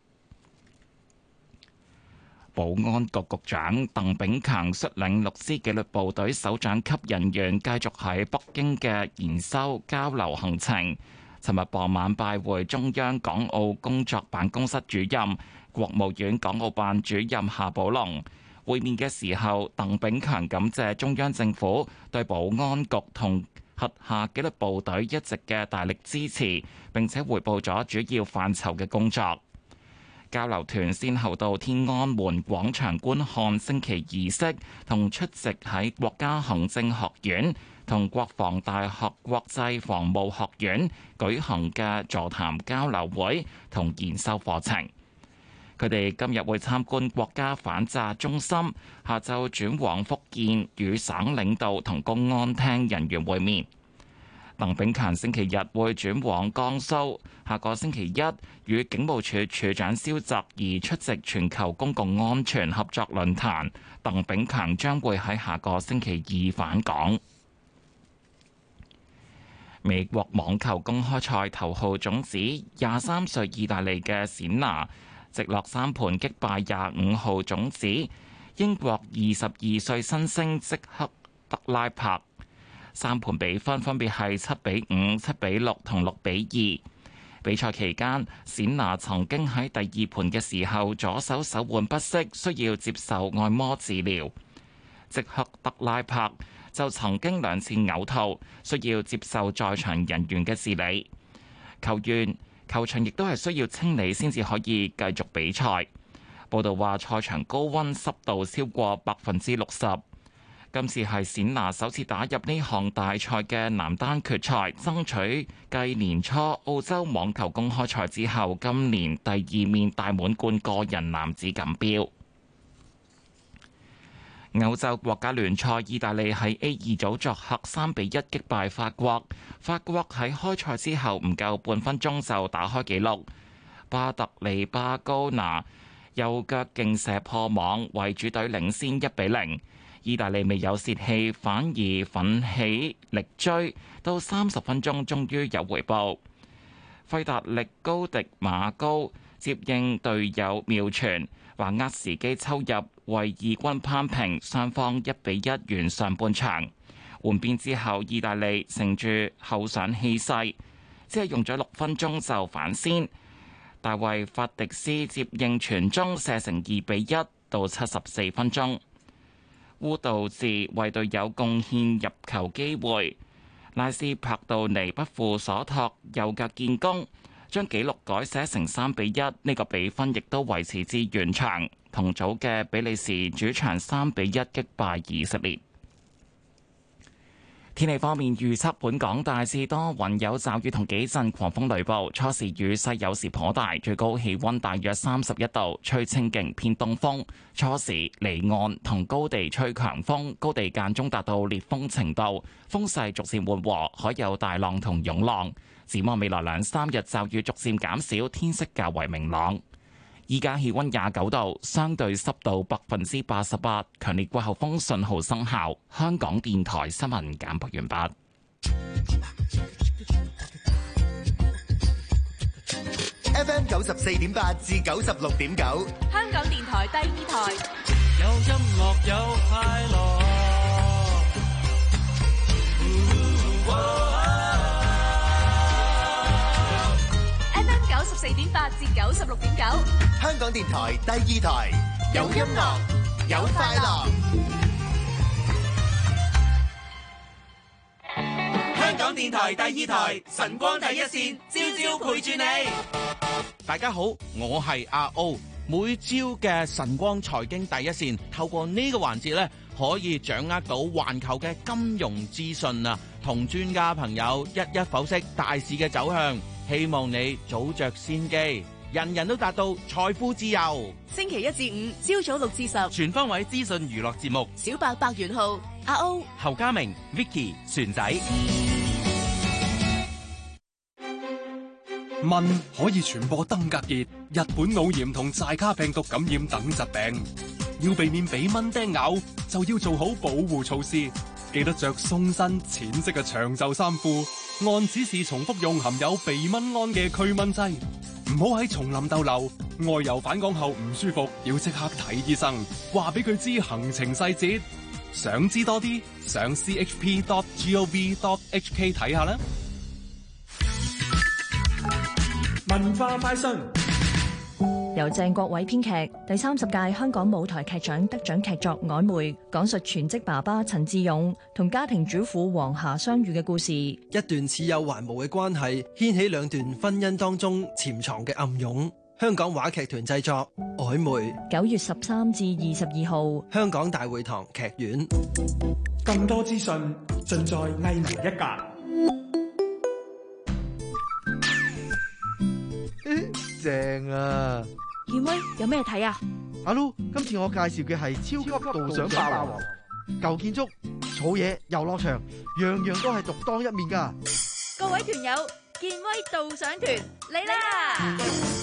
保安局局長鄧炳強率領六支紀律部隊首長級人員繼續喺北京嘅研修交流行程。 尋日傍晚拜會中央港澳工作辦公室主任、國務院港澳辦主任夏寶龍。會面嘅時候，鄧炳強感謝中央政府對保安局同轄下紀律部隊一直嘅大力支持，並且彙報咗主要範疇嘅工作。交流團先後到天安門廣場觀看升旗儀式，同出席喺國家行政學院同國防大學國際防務學院舉行嘅座談交流會同研修課程。佢哋今日會參觀國家反詐中心，下晝轉往福建與省領導同公安廳人員會面。鄧炳強星期日會轉往江蘇，下個星期一與警務處處長蕭澤頤出席全球公共安全合作論壇。鄧炳強將會喺下個星期二返港。美國網球公開賽頭號種子廿三歲意大利嘅冼拿，直落三盤擊敗廿五號種子英國二十二歲新星即克德拉柏，三盤比分分別係七比五、七比六同六比二。比賽期間，冼拿曾經喺第二盤嘅時候左手手腕不適，需要接受按摩治療。即克德拉柏就曾經兩次嘔吐，需要接受在場人員嘅治理。球員球場亦都係需要清理先至可以繼續比賽。報道話，賽場高溫濕度超過百分之六十。今次係冼拿首次打入呢項大賽嘅男單決賽，爭取繼年初澳洲網球公開賽之後，今年第二面大滿貫個人男子錦標。歐洲國家聯賽，意大利喺 A 二組作客三比一擊敗法國。法國喺開賽之後唔夠半分鐘就打開紀錄，巴特利巴高拿右腳勁射破網，為主隊領先一比零。意大利未有泄氣，反而奮起力追，到三十分鐘終於有回報。費達力高迪馬高接應隊友妙傳，把握時機抽入，為意軍攀平，雙方一比一完上半場。換邊之後，意大利乘住後上氣勢，只係用咗六分鐘就反先。大衛法迪斯接應傳中射成二比一，到七十四分鐘，烏道治為隊友貢獻入球機會，拉斯帕杜尼不負所託，右腳建功，將紀錄改寫成三比一。呢個比分亦都維持至完場。同組嘅比利時主場三比一擊敗以色列。天氣方面預測，本港大致多雲有驟雨同幾陣狂風雷暴，初時雨勢有時頗大，最高氣溫大約三十一度，吹清勁偏東風。初時離岸同高地吹強風，高地間中達到烈風程度，風勢逐漸緩和，海有大浪同湧浪。展望未來兩三日驟雨逐漸減少，天色較為明朗。依家氣溫廿九度，相對濕度百分之八十八，強烈季候風信號生效。香港電台新聞簡報完畢。 F M 九十四點八至九十六點九， 香港電台第二台。 有音樂有快樂。 九十四點八至九十六點九， 香港電台第二台，有音樂有快樂。 香港電台第二台，晨光第一線，朝朝陪住你。大家好，我係阿 O。每朝嘅晨光財經第一線，透過呢個環節咧，可以掌握到環球嘅金融資訊啊，同專家朋友一一剖析大市嘅走向。希望你早着先機，人人都達到財富自由。 星期一至五朝早六至十， 全方位資訊娛樂節目。 小白百元號，阿 O、 侯家明、Vicky、船仔。 蚊可以傳播登革熱、日本腦炎同寨卡病毒感染等疾病，要避免俾蚊叮咬，就要做好保護措施。記得着鬆身淺色嘅長袖衫褲，按指示重複用含有避蚊胺嘅驅蚊劑。唔好喺叢林逗留，外遊返港後唔舒服，要即刻睇醫生，話俾佢知行程細節。想知多啲，上 c h p dot gov dot h k 睇下啦。 文化快訊。 由鄭國偉編劇，第三十屆香港舞台劇獎得獎劇作《曖昧》，講述全職爸爸陳志勇同家庭主婦黃霞相遇嘅故事。 一段似有還無嘅關係，掀起兩段婚姻當中潛藏嘅暗湧。香港話劇團製作《曖昧》， 九月十三至二十二號， 香港大會堂劇院。 更多資訊盡在藝文一格。 正啊！ 健威有咩睇啊？ 阿 Lu，今次我介紹嘅係超級導賞霸王，舊建築、草野、遊樂場，樣樣都係獨當一面噶。 各位團友，健威導賞團嚟啦！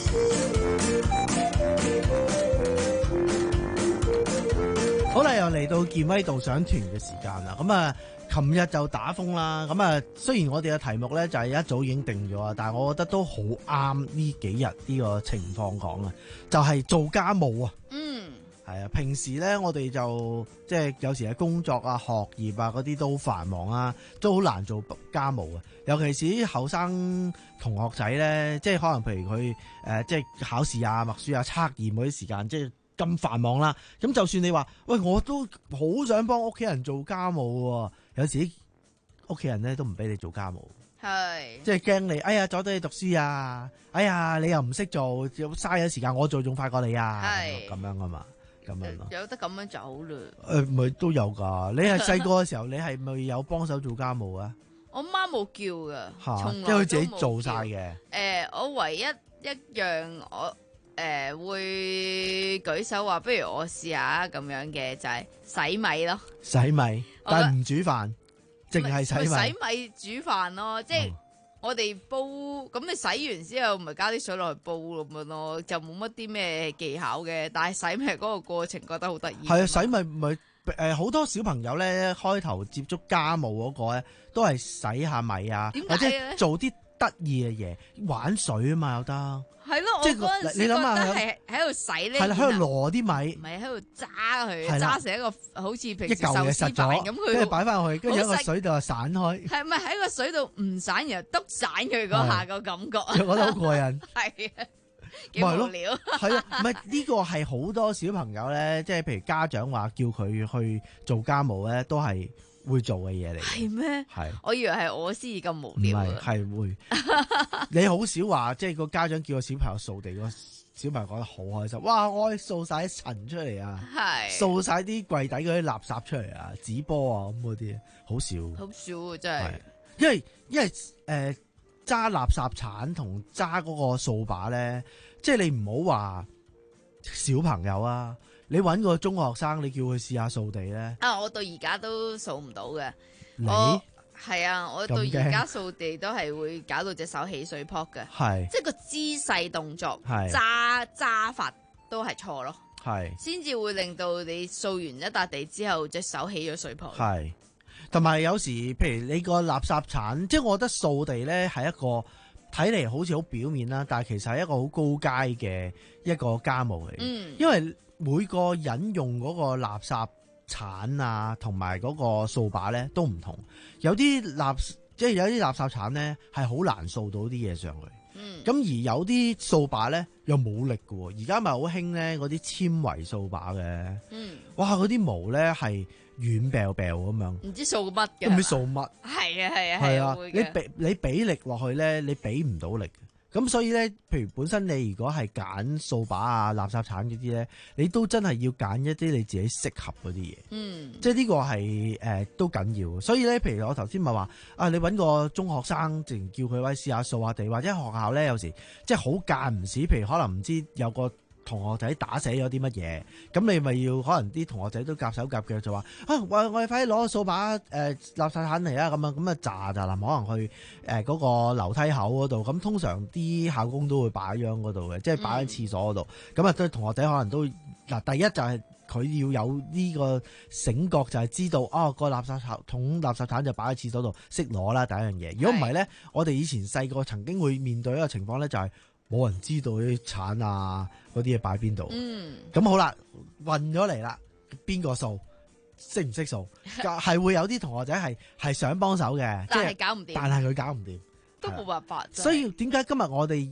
好啦，又嚟到健威導賞團嘅時間啦。咁啊，琴日就打風啦。咁啊，雖然我哋嘅題目咧就係一早已經定咗啊，但係我覺得都好啱呢幾日呢個情況講啊，就係、是、做家務啊。嗯，係啊。平時咧，我哋就即係有時喺工作啊、學業啊嗰啲都好繁忙啊，都好難做家務啊。尤其是啲後生同學仔咧，即係可能譬如佢誒、呃，即係考試啊、默書啊、測驗嗰啲時間，即係咁繁忙啦。咁就算你話喂，我都好想幫屋企人做家務喎，有時屋企人咧都唔俾你做家務，係即係驚你，哎呀阻到你讀書啊，哎呀你又唔識做，嘥咗時間，我做仲快過你啊，係咁樣啊嘛，咁樣咯， 有得咁樣走嘞。 誒，咪都有噶。你係細個嘅時候，你係咪有幫手做家務啊？ 我媽冇叫噶，從來即係佢自己做晒嘅。 誒、呃，我唯一一樣我誒、呃、會舉手話，不如我試下咁樣嘅就係、是、洗米咯。洗米，但係唔煮飯，淨係洗米。洗米煮飯咯，即係、嗯、我哋煲，咁你洗完之後，咪加啲水落去煲咁樣咯，就冇乜啲咩技巧嘅。但係洗米嗰個過程覺得好得意。係啊，洗米咪誒好多小朋友咧，開頭接觸家務嗰個咧，都係洗下米啊，或者做啲得意嘅嘢，玩水啊嘛，有得。係咯，即係嗰陣時覺得係喺度洗呢，係啦，喺度攞啲米，唔係喺度揸佢，揸成一個好似平時壽司飯咁，佢跟住擺翻去，跟住喺個水度散開。係咪喺個水度唔散，然後篤散佢嗰下個感覺？我覺得好過癮。係啊，幾無聊。係啊，唔係呢個係好多小朋友咧，即係譬如家長話叫佢去做家務咧，都係會做嘅嘢嚟。係咩？係，我以為係我先至咁無聊。唔係，係會。你好少話，即係個家長叫個小朋友掃地，個小朋友覺得好開心。哇！我可以掃晒啲塵出嚟啊，係掃晒啲櫃底嗰啲垃圾出嚟啊，紙波啊咁嗰啲，好少。好少啊，真係。因為因為誒揸垃圾鏟同揸嗰個掃把咧，即係你唔好話小朋友啊。你搵個中學生，你叫佢試下掃地咧？啊，我到而家都掃唔到嘅。你係啊，我到而家掃地都係會搞到隻手起水泡嘅。係，即係個姿勢動作、揸揸法都係錯咯。係，先至會令到你掃完一笪地之後，隻手起咗水泡。係，同埋有，有時，譬如你個垃圾鏟，即係我覺得掃地咧係一個睇嚟好似好表面啦，但係其實係一個好高階嘅一個家務嚟。嗯，因為每個人用嗰個垃圾鏟啊，同埋嗰個掃把咧都唔同。有啲垃即係有啲垃圾鏟咧係好難掃到啲嘢上去。嗯，咁而有啲掃把咧又冇力嘅。而家咪好興咧嗰啲纖維掃把嘅。嗯，哇！嗰啲毛咧係軟掉掉咁樣，唔知掃乜嘅，唔知掃乜。係啊係啊係啊！你俾你俾力落去咧，你俾唔到力。咁所以咧，譬如本身你如果係揀掃把啊、垃圾鏟嗰啲咧，你都真係要揀一啲你自己適合嗰啲嘢。嗯，即係呢個係誒、呃、都緊要。所以咧，譬如我頭先咪話啊，你揾個中學生，淨叫佢喂試下掃下地，或者學校咧有時即係好間唔時，譬如可能唔知有個同學仔打死咗啲乜嘢，咁你咪要可能啲同學仔都夾手夾腳就話啊，我我哋快啲攞個掃把誒、呃、垃圾鏟嚟啦，咁啊咁啊炸炸啦，可能去誒嗰、呃那個樓梯口嗰度，咁通常啲校工都會擺喺嗰度嘅，即係擺喺廁所嗰度，咁啊對同學仔可能都嗱，第一就係佢要有呢個醒覺，就係知道哦個垃圾桶垃圾鏟就擺喺廁所度，識攞啦第一樣嘢。如果唔係咧，我哋以前細個曾經會面對一個情況咧，就係、是。冇人知道啲鏟啊嗰啲嘢擺邊度。嗯，咁好啦，運咗嚟啦，邊個掃？識唔識掃？係會有啲同學仔係係想幫手嘅，但係搞唔掂。但係佢搞唔掂，都冇辦法。所以點解今日我哋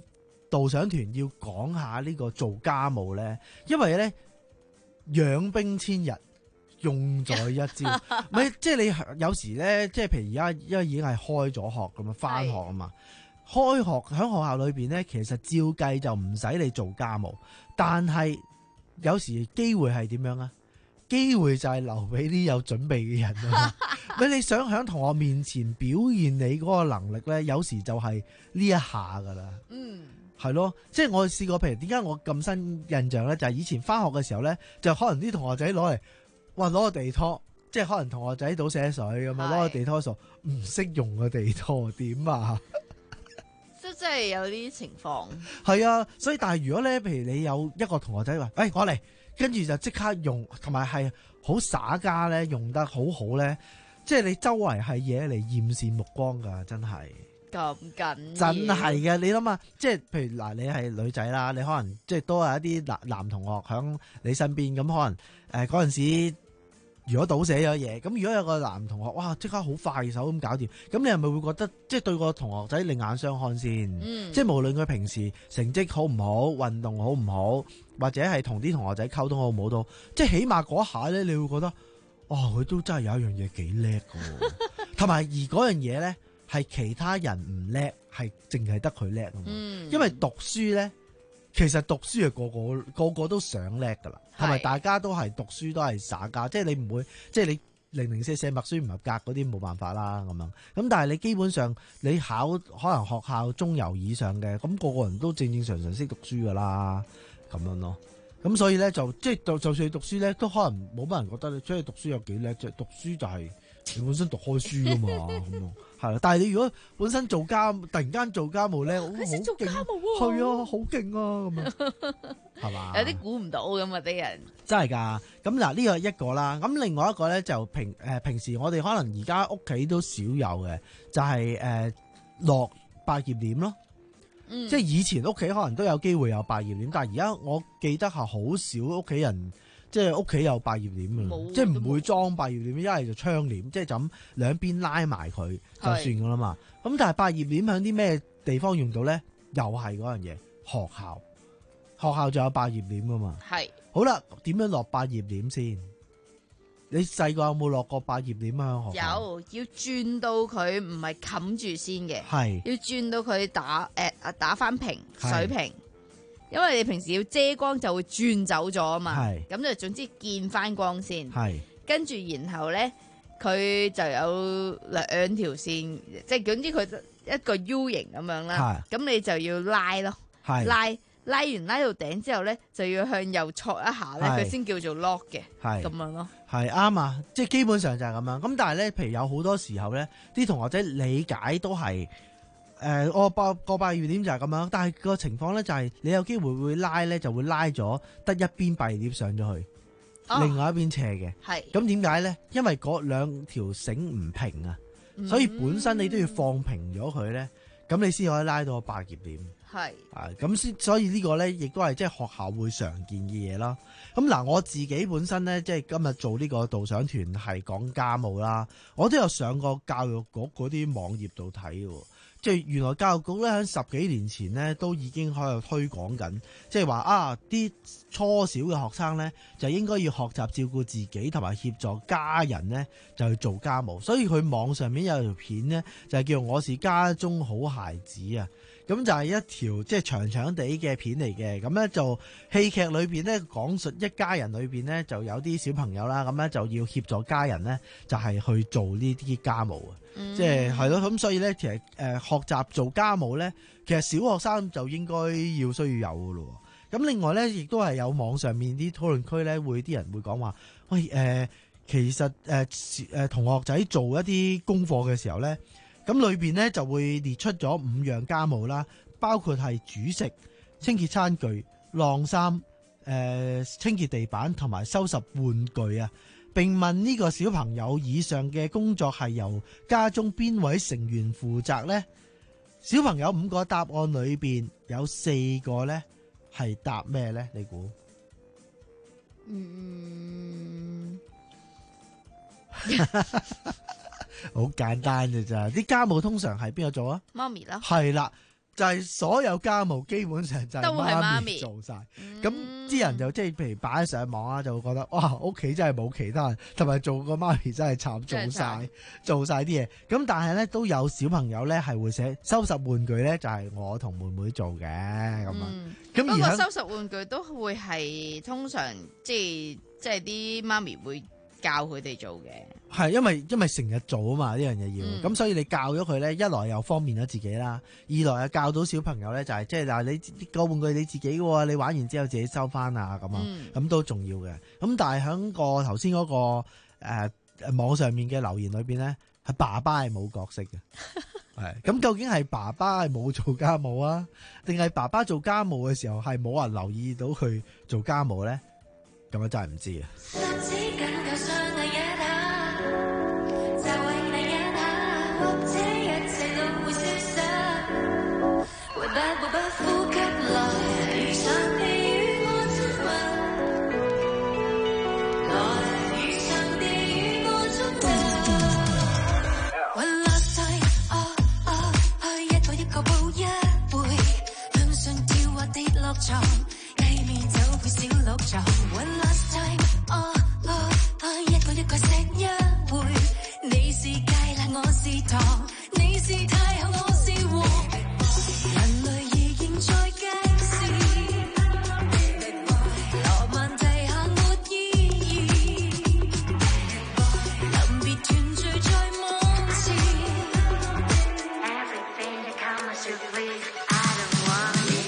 導賞團要講下呢個做家務咧？因為咧養兵千日，用在一朝。唔係即係你有時咧，即係譬如而家因為已經係開咗學咁啊，返學啊嘛。開學喺學校裏邊咧，其實照計就唔使你做家務，但係有時機會係點樣啊？機會就係留俾啲有準備嘅人啊！咪你想喺同學面前表現你嗰個能力咧，有時就係呢一下噶啦。嗯，係咯，即係我試過，譬如點解我咁新印象咧，就係、是、以前返學嘅時候咧，就可能啲同學仔攞嚟，哇攞個地拖，即係可能同學仔倒瀉水咁啊，攞個地拖掃，唔識用個地拖點啊？ 都真係有啲情況。 係啊，所以但係如果咧，譬如你有一個同學仔話，誒、哎、我嚟。跟住就即刻用，同埋係好耍家咧，用得好好咧，即係你周圍係嘢嚟艷羨目光噶，真係咁緊， 真係嘅。你諗下，即係譬如嗱，你係女仔啦，你可能即係多係一啲男男同學響你身邊，咁可能誒嗰陣時，如果倒瀉咗嘢，咁如果有個男同學，哇，即刻好快手咁搞掂，咁你係咪會覺得即係對個同學仔另眼相看先？嗯、即係無論佢平時成績好唔好，運動好唔好，或者係同啲同學仔溝通好唔好都，即係起碼嗰下咧，你會覺得，哇，佢都真係有一樣嘢幾叻㗎，同埋而嗰樣嘢咧係其他人唔叻，係淨係得佢叻啊嘛。因為讀書咧。其實讀書係個個個個都想叻噶啦，同埋大家都係讀書都係耍家，即係你唔會，即係你零零舍舍默書唔合格嗰啲冇辦法啦咁樣。咁但係你基本上你考可能學校中游以上嘅，咁個個人都正正常常識讀書噶啦，咁樣咯。咁所以咧就即係就就算你讀書咧，都可能冇乜人覺得你出去讀書有幾叻啫。讀書就係你本身讀開書噶嘛，咁咯。係啦，但係你如果本身做家突然間做家務咧，佢識做家務喎，係啊，好勁啊，咁樣係嘛？ 有啲估唔到咁啊啲人，真係噶。咁嗱呢個一個啦，咁另外一個咧就平誒、呃、平時我哋可能而家屋企都少有嘅，就係誒落百葉簾咯。嗯、即係以前屋企可能都有機會有百葉簾，但係而家我記得係好少屋企人。即係屋企有百葉簾嘅，即係唔會裝百葉簾，一係就窗簾，即係就咁兩邊拉埋佢就算噶啦嘛。咁但係百葉簾喺啲咩地方用到咧？又係嗰樣嘢，學校學校就有百葉簾噶嘛。係好啦，點樣落百葉簾先？你細個有冇落過百葉簾啊？學校有，要轉到佢唔係冚住先嘅， 係要轉到佢打誒啊打翻平水平。因為你平時要遮光就會轉走咗啊嘛，咁就總之見翻光先，跟住然後咧佢就有兩條線，即係總之佢一個 U 型咁樣啦，咁你就要拉咯，拉拉完拉到頂之後咧就要向右戳一下咧，佢先叫做 lock 嘅，咁樣咯， 係啱啊，即係基本上就係咁樣。咁但係咧，譬如有好多時候咧，啲同學仔理解都係。誒、呃，我個個百葉簾就係咁樣，但係個情況咧就係你有機會會拉咧，就會拉咗得一邊百葉簾上咗去，哦、另外一邊斜嘅。係咁點解咧？因為嗰兩條繩唔平啊，嗯、所以本身你都要放平咗佢咧，咁你先可以拉到個百葉簾。係啊，咁先，所以呢個咧亦都係即係學校會常見嘅嘢啦。咁嗱，我自己本身咧即係今日做呢個導賞團係講家務啦，我都有上過教育局嗰啲網頁度睇嘅。即係原來教育局咧喺十幾年前咧都已經喺度推廣緊，即係話啊啲初小嘅學生咧就應該要學習照顧自己同埋協助家人咧就去做家務，所以佢網上面有條片咧就係叫我是家中好孩子啊，咁就係一條即係長長地嘅片嚟嘅，咁咧就戲劇裏邊咧講述一家人裏邊咧就有啲小朋友啦，咁咧就要協助家人咧就係去做呢啲家務啊。嗯、即係係咯，咁所以咧，其實誒、呃、學習做家務咧，其實小學生就應該要需要有噶咯。咁另外咧，亦都係有網上面啲討論區咧，會啲人會講話，喂誒、呃，其實誒誒、呃、同學仔做一啲功課嘅時候咧，咁裏邊咧就會列出咗五樣家務啦，包括係煮食、清潔餐具、晾衫、誒、呃、清潔地板同埋收拾玩具啊。並問呢個小朋友以上嘅工作係由家中邊位成員負責呢？小朋友五個答案裏邊有四個呢係答咩呢？你估？嗯，好簡單嘅咋？啲家務通常係邊個做啊？ 媽咪啦。 係啦， 就係所有家務基本上就係都係媽咪做晒，咁啲人就即係譬如擺上網啦，就會覺得哇屋企真係冇其他人，同埋做個媽咪真係慘，做晒做晒啲嘢。咁但係咧都有小朋友咧係會寫收拾玩具咧，就係我同妹妹做嘅咁啊。咁不過而收拾玩具都會係通常即係即係啲媽咪會教佢哋做嘅。 係因為因為成日做啊嘛，呢樣嘢要咁， 嗯、所以你教咗佢咧，一來又方便咗自己啦，二來又教到小朋友咧就係即係嗱你個玩具你自己嘅喎，你玩完之後自己收翻啊咁啊，咁、嗯、都重要嘅。咁但係喺個頭先嗰個誒、呃、網上面嘅留言裏邊咧，係爸爸係冇角色嘅，係咁究竟係爸爸係冇做家務啊，定係爸爸做家務嘅時候係冇人留意到佢做家務咧？咁我真係唔知啊。 床雞尾酒配小鹿床 One last time 哦哦哦一個一個錫一回你是芥辣我是糖你是太后我是王人類已經在計時羅曼蒂下沒意義臨別團聚在夢前 Everything you come as you please I don't wanna be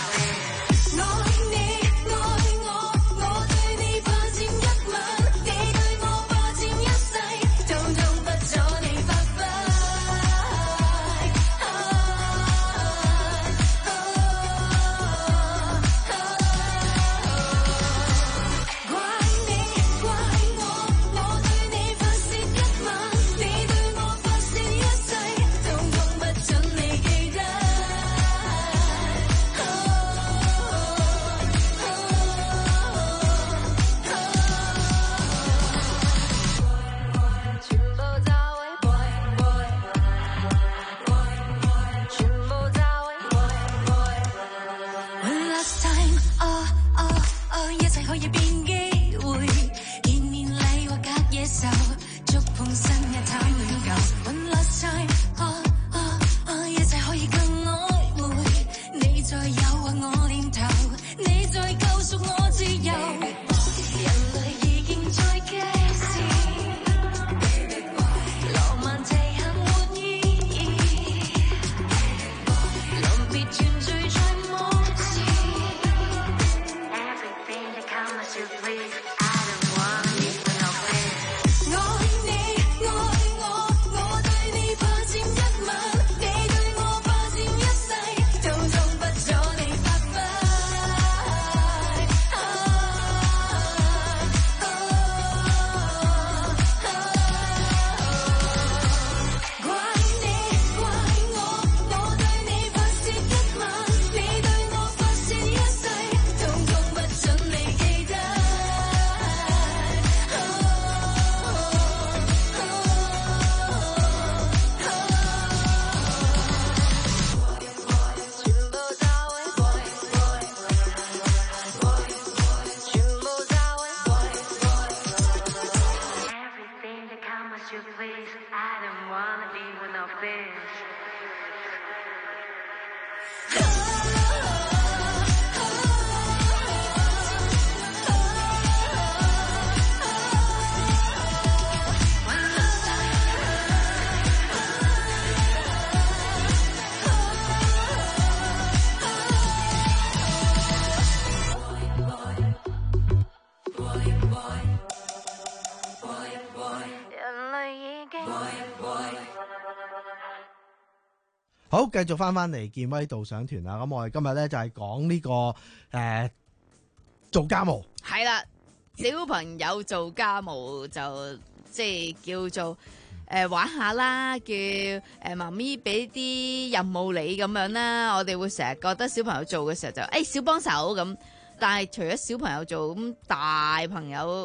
好，繼續翻翻嚟健威導賞團啦。咁我哋今日咧就係講呢個誒、呃、做家務。 係啦，小朋友做家務就即係叫做誒、呃、玩下啦，叫誒媽咪俾啲任務你咁樣啦。我哋會成日覺得小朋友做嘅時候就誒、欸、小幫手咁，但係除咗小朋友做，咁大朋友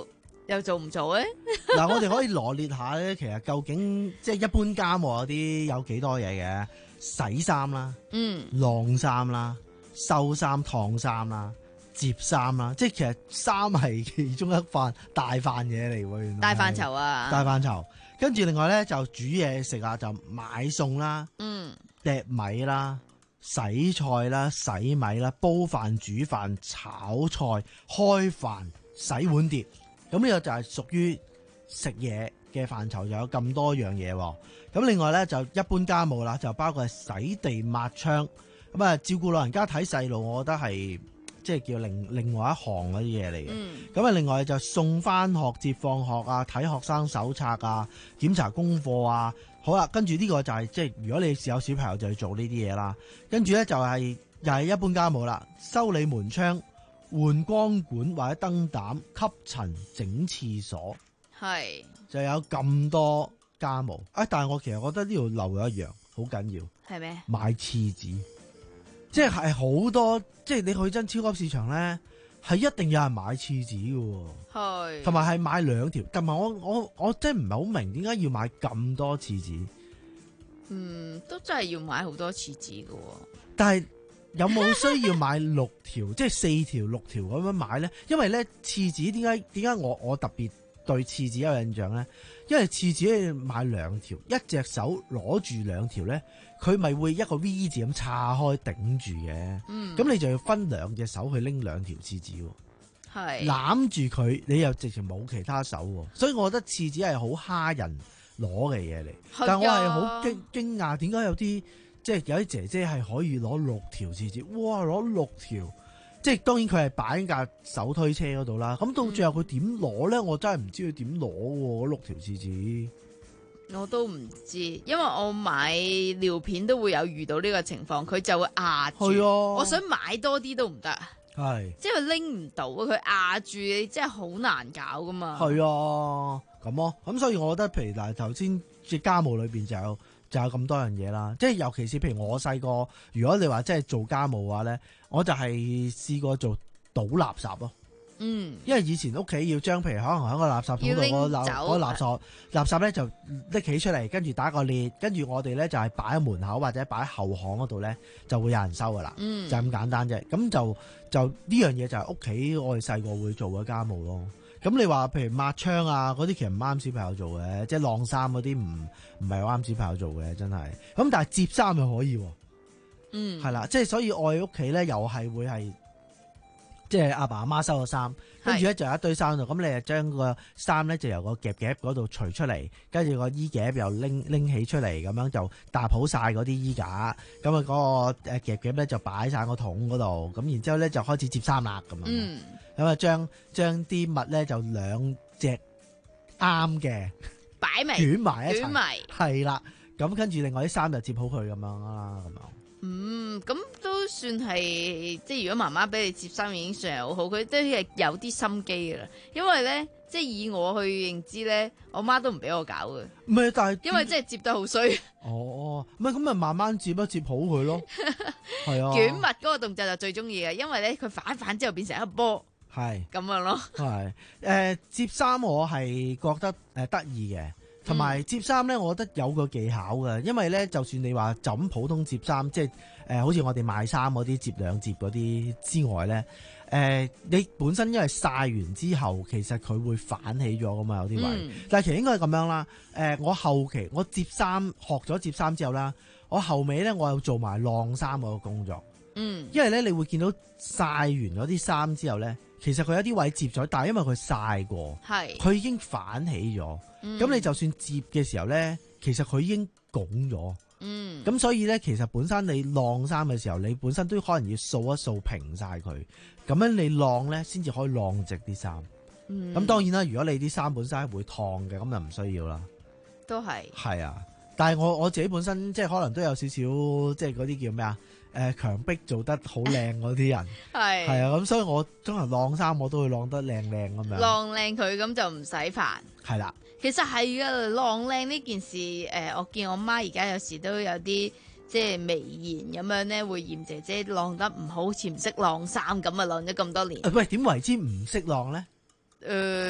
又做唔做咧？ 嗱，我哋可以羅列下咧，其實究竟即係一般家務嗰啲有幾多嘢嘅？洗衫啦， 嗯， 晾衫啦，收衫、燙衫啦，摺衫啦，即係其實衫係其中一範大範嘢嚟喎。 大範疇啊！ 大範疇。跟住另外咧就煮嘢食啊，就買餸啦， 嗯， 掟米啦。洗菜啦、洗米啦、煲飯、煮飯、炒菜、開飯、洗碗碟，咁呢個就係屬於食嘢嘅範疇，就有咁多樣嘢。咁另外咧就一般家務啦，就包括係洗地抹窗，咁啊照顧老人家睇細路，我覺得係即係叫另另外一行嗰啲嘢嚟嘅。咁啊、嗯、另外就送翻學、接放學啊、睇學生手冊啊、檢查功課啊。好啦，跟住呢個就係即係如果你有小朋友就要做呢啲嘢啦。跟住咧就係又係一般家務啦，修理門窗、換光管或者燈膽、吸塵、整廁所， 係就有咁多家務。啊！但係我其實覺得呢度漏咗一樣好緊要， 係咩？ 買廁紙，即係係好多，即係你去真超級市場咧，係一定有人買廁紙嘅， 係同埋係買兩條。同埋我我我真係唔係好明點解要買咁多廁紙。 嗯，都真係要買好多廁紙嘅。 但係有冇需要買六條，即係四條、六條咁樣買咧？因為咧廁紙點解點解我我特別對廁紙有印象咧？因為廁紙要買兩條，一隻手攞住兩條咧，佢咪會一個 V 字咁叉開頂住嘅。嗯，咁你就要分兩隻手去拎兩條廁紙，係攬住佢，你又直情冇其他手，所以我覺得廁紙係好蝦人攞嘅嘢嚟。但係我係好驚驚訝，點解有啲即係有啲姐姐係可以攞六條廁紙？哇，攞六條！即係當然佢係擺喺架手推車嗰度啦。咁到最後佢點攞咧？我真係唔知佢點攞喎。六條廁紙我都唔知，因為我買尿片都會有遇到呢個情況，佢就會壓住。係啊，我想買多啲都唔得。係，即係拎唔到，佢壓住你，真係好難搞噶嘛。係啊，咁咯。咁所以我覺得，譬如嗱頭先即係家務裏邊就有就有咁多樣嘢啦。即係尤其是譬如我細個，如果你話即係做家務嘅話咧，我就係試過做倒垃圾咯。嗯，因為以前屋企要將譬如可能喺個垃圾桶度個垃嗰個垃圾垃圾咧就拎起出嚟，跟住打個裂，跟住我哋咧就係擺喺門口或者擺喺後巷嗰度咧就會有人收噶啦。嗯，就咁簡單啫。咁就就呢樣嘢就係屋企我哋細個會做嘅家務咯。咁你話譬如抹窗啊嗰啲其實唔啱小朋友做嘅，即係晾衫嗰啲唔唔係好啱小朋友做嘅，真係。咁但係摺衫又可以。嗯，係啦，即係所以我哋屋企咧又係會係。即係阿爸阿媽收咗衫，跟住咧就有一堆衫度，咁你就將個衫咧就由個夾夾嗰度除出嚟，跟住個衣夾又拎拎起出嚟，咁樣就搭好晒嗰啲衣架，咁啊嗰個誒夾夾咧就擺晒個桶嗰度，咁然之後咧就開始摺衫啦咁樣，咁啊、嗯、將將啲襪咧就兩隻啱嘅擺埋捲埋一齊，係啦，咁跟住另外啲衫就摺好佢咁樣啦，咁樣。 嗯，咁都算係，即係如果媽媽俾你摺衫已經算係好好，佢都係有啲心機噶啦。因為咧，即係以我去認知咧，我媽都唔俾我搞嘅。唔係，但係因為真係摺得好衰。哦，唔係咁咪慢慢摺一摺好佢咯。係啊，捲襪嗰個動作就最中意嘅，因為咧佢反一反之後變成一個波。係咁樣咯。係誒，摺衫我係覺得誒得意嘅。同埋摺衫咧，我覺得有個技巧嘅，因為咧，就算你話就咁普通摺衫，即係誒、呃，好似我哋賣衫嗰啲摺兩摺嗰啲之外咧，誒、呃，你本身因為曬完之後，其實佢會反起咗噶嘛，有啲位，嗯、但係其實應該係咁樣啦。誒、呃，我後期我摺衫學咗摺衫之後啦，我後尾咧我又做埋晾衫嗰個工作，嗯，因為咧你會見到曬完嗰啲衫之後咧。其實佢有啲位摺咗，但係因為佢曬過，係佢已經反起咗。咁、嗯、你就算摺嘅時候咧，其實佢已經拱咗。嗯，咁所以咧，其實本身你晾衫嘅時候，你本身都可能要掃一掃平晒佢，咁樣你晾咧先至可以晾直啲衫。嗯，咁當然啦，如果你啲衫本身係會燙嘅，咁就唔需要啦。都係是。係啊，但係我我自己本身即係可能都有少少，即係嗰啲叫咩啊？誒，強迫做得好靚嗰啲人係係啊，咁所以我通常晾衫我都會晾得靚靚咁樣，晾靚佢咁就唔使煩。係啦，其實係噶，晾靚呢件事，誒，我見我媽而家有時都有啲即係微言咁樣咧，會嫌姐姐晾得唔好，好似唔識晾衫咁啊，晾咗咁多年。喂，點為之唔識晾咧？誒、呃。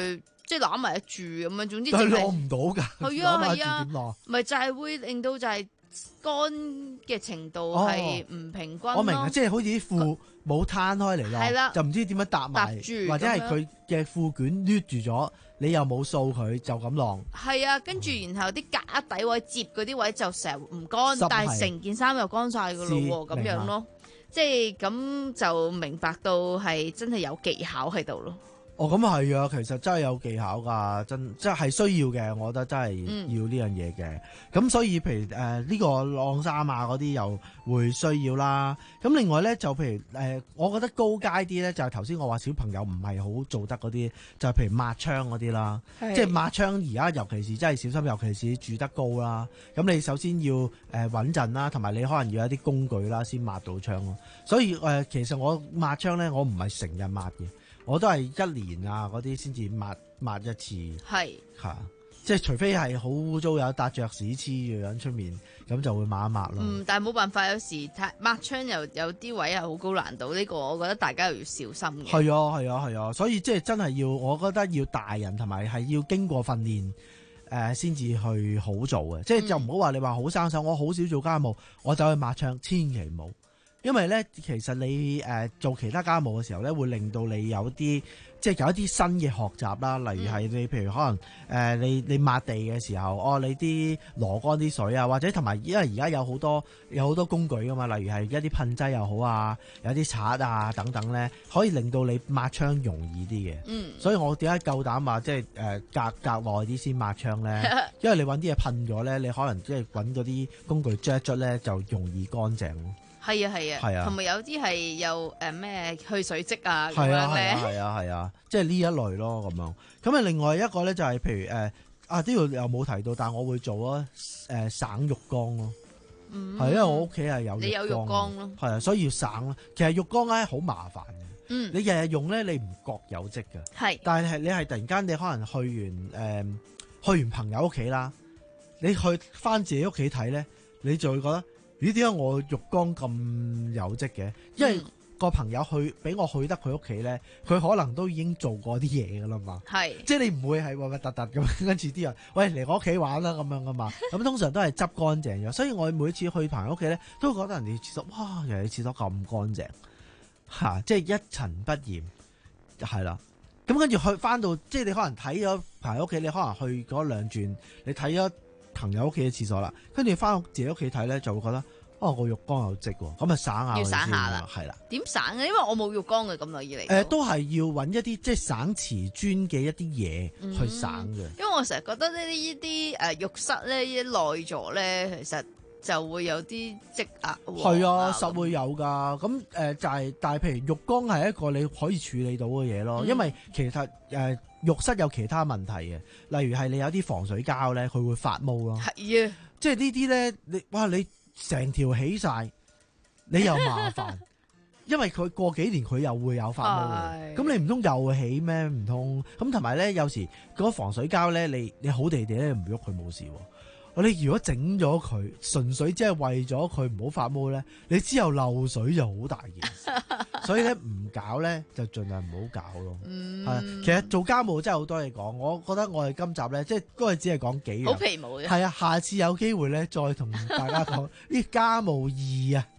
即係攬埋一住咁樣。總之但係淨係晾唔到㗎， 係啊係攬啊住點晾？ 咪就係會令到就係乾嘅程度係唔平均咯。 我明啊，即係好似啲褲冇攤開嚟係啦咯，就唔知點樣搭埋， 搭住或者係咁樣佢嘅褲卷攣住咗，你又冇掃佢，就咁晾。 係啊，跟住然後啲格底位、摺嗰啲位就成日唔乾濕， 但係係成件衫又乾晒噶咯是喎，咁明白樣咯，即係咁就明白到係真係有技巧喺度咯。 哦，咁係啊，其實真係有技巧㗎，真即係需要嘅，我覺得真係嗯要呢樣嘢嘅。咁、所以譬如誒呢、呃呢個晾衫啊嗰啲又會需要啦。咁另外咧就譬如誒、呃，我覺得高階啲咧就係頭先我話小朋友唔係好做得嗰啲，就係、譬如抹窗嗰啲啦。 係即係抹窗而家尤其是真係小心，尤其是住得高啦。咁你首先要誒穩陣啦，同埋你可能要有一啲工具啦先抹到窗咯。所以誒、呃，其實我抹窗咧，我唔係成日抹嘅。我都係一年啊嗰啲先至抹抹一次， 係嚇、啊，即係除非係好污糟有一笪雀屎黐嘅樣出面，咁就會抹一抹咯。 嗯，但係冇辦法，有時太抹窗又有啲位係好高難度，呢、個我覺得大家又要小心嘅。 係啊係啊係啊，所以即係真係要，我覺得要大人同埋係要經過訓練誒先至去好做嘅，即係就唔好話你話好生手，我好少做家務，我走去抹窗，千祈唔好。因為咧，其實你誒、呃、做其他家務嘅時候咧，會令到你有啲即係有一啲新嘅學習啦。例如係你譬如可能誒、呃、你你抹地嘅時候，哦你啲攞乾啲水啊，或者同埋因為而家有好多有好多工具噶嘛，例如係一啲噴劑又好啊，有啲刷啊等等咧，可以令到你抹窗容易啲嘅。 嗯， 所以我點解夠膽話即係誒隔隔耐啲先抹窗咧？因為你揾啲嘢噴咗咧，你可能即係揾嗰啲工具捽一捽咧，就容易乾淨咯。 係啊係係啊啊，同埋有啲係又誒咩去水漬啊咁係啊係樣咧。 啊係啊係啊，即係呢一類咯咁樣。咁啊，另外一個咧就係譬如誒、呃、啊呢度又冇提到，但係我會做啊誒省浴缸咯。 嗯， 係因為我屋企係有你有浴缸咯。 係啊，所以要省咯。其實浴缸咧好麻煩嘅。 嗯， 你日日用咧，你唔覺有跡嘅。 係， 但係你係突然間你可能去完誒、呃、去完朋友屋企啦，你去翻自己屋企睇咧，你就會覺得。咦？點解我浴缸咁有跡嘅？因為個朋友去俾我去得佢屋企咧，佢可能都已經做過啲嘢噶啦嘛。 係， 即係你唔會係核核突突咁，跟住啲人喂嚟我屋企玩啦咁樣噶嘛。咁通常都係執乾淨咗，所以我每次去朋友屋企咧，都會覺得人哋廁所哇，人哋廁所咁乾淨嚇，即係一塵不染係啦。咁跟住去翻到，即係你可能睇咗朋友屋企，你可能去嗰兩轉，你睇咗朋友屋企嘅廁所啦，跟住翻自己屋企睇咧，就會覺得哦個浴缸有跡喎，咁啊省下要佢先省下啦， 係啦。 點省嘅？因為我冇浴缸嘅咁耐以嚟。 誒、呃，都係要揾一啲即係省瓷磚嘅一啲嘢去省嘅、 嗯。因為我成日覺得呢啲啲誒浴室咧，啲內座咧，其實就會有啲積壓。 係啊，實會有㗎。咁誒、呃、就係、是，但係譬如浴缸係一個你可以處理到嘅嘢咯，嗯、因為其實誒。呃浴室有其他問題嘅，例如係你有啲防水膠咧，佢會發毛咯。 係啊， 即係呢啲咧，你哇你成條起晒，你又麻煩，因為佢過幾年佢又會有發毛嘅。咁你唔通又起咩？唔通咁同埋咧，有時嗰個防水膠咧，你你好地地咧唔喐佢冇事喎。你如果整咗佢，純粹即係為咗佢唔好發毛咧，你之後漏水就好大件事。所以咧唔搞咧就盡量唔好搞咯。 嗯， 係，其實做家務真係好多嘢講。我覺得我哋今集咧，即係嗰日只係講幾樣， 好皮毛嘅。 係啊，下次有機會咧再同大家講呢家務二啊。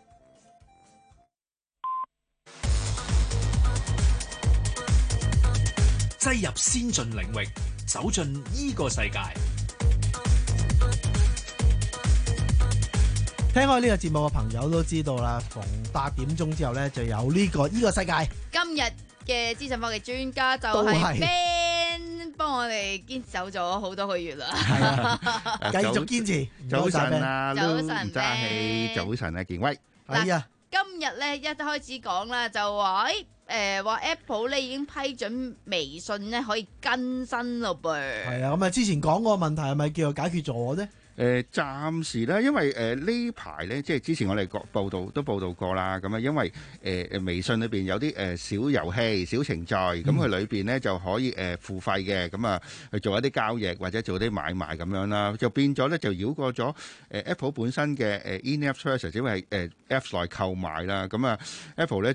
擠入先進領域，走進呢個世界。 聽開呢個節目嘅朋友都知道啦，逢八點鐘之後咧就有呢、這個呢、這個世界。 今日嘅資訊科技專家就係 Ben 幫我哋堅守咗好多個月啦，係啊，繼續堅持。 早晨啊， 早晨 Ben， 早晨啊，健威。 係啊， 今日咧一開始講啦，就話誒誒話 Apple 咧已經批准微信咧可以更新咯噃。 係啊，咁啊之前講嗰個問題係咪叫做解決咗咧？ 誒、呃、暫時咧，因為誒、呃、呢排咧，即係之前我哋個報道都報道過啦。咁啊，因為誒誒、呃、微信裏邊有啲誒、呃、小遊戲、小程序，咁佢裏邊咧就可以誒、呃、付費嘅，咁啊去做一啲交易或者做啲買賣咁樣啦，就變咗咧就繞過咗誒、呃、Apple 本身嘅誒 in-app service，因為係誒 Apps 內購買啦。咁啊 Apple 咧就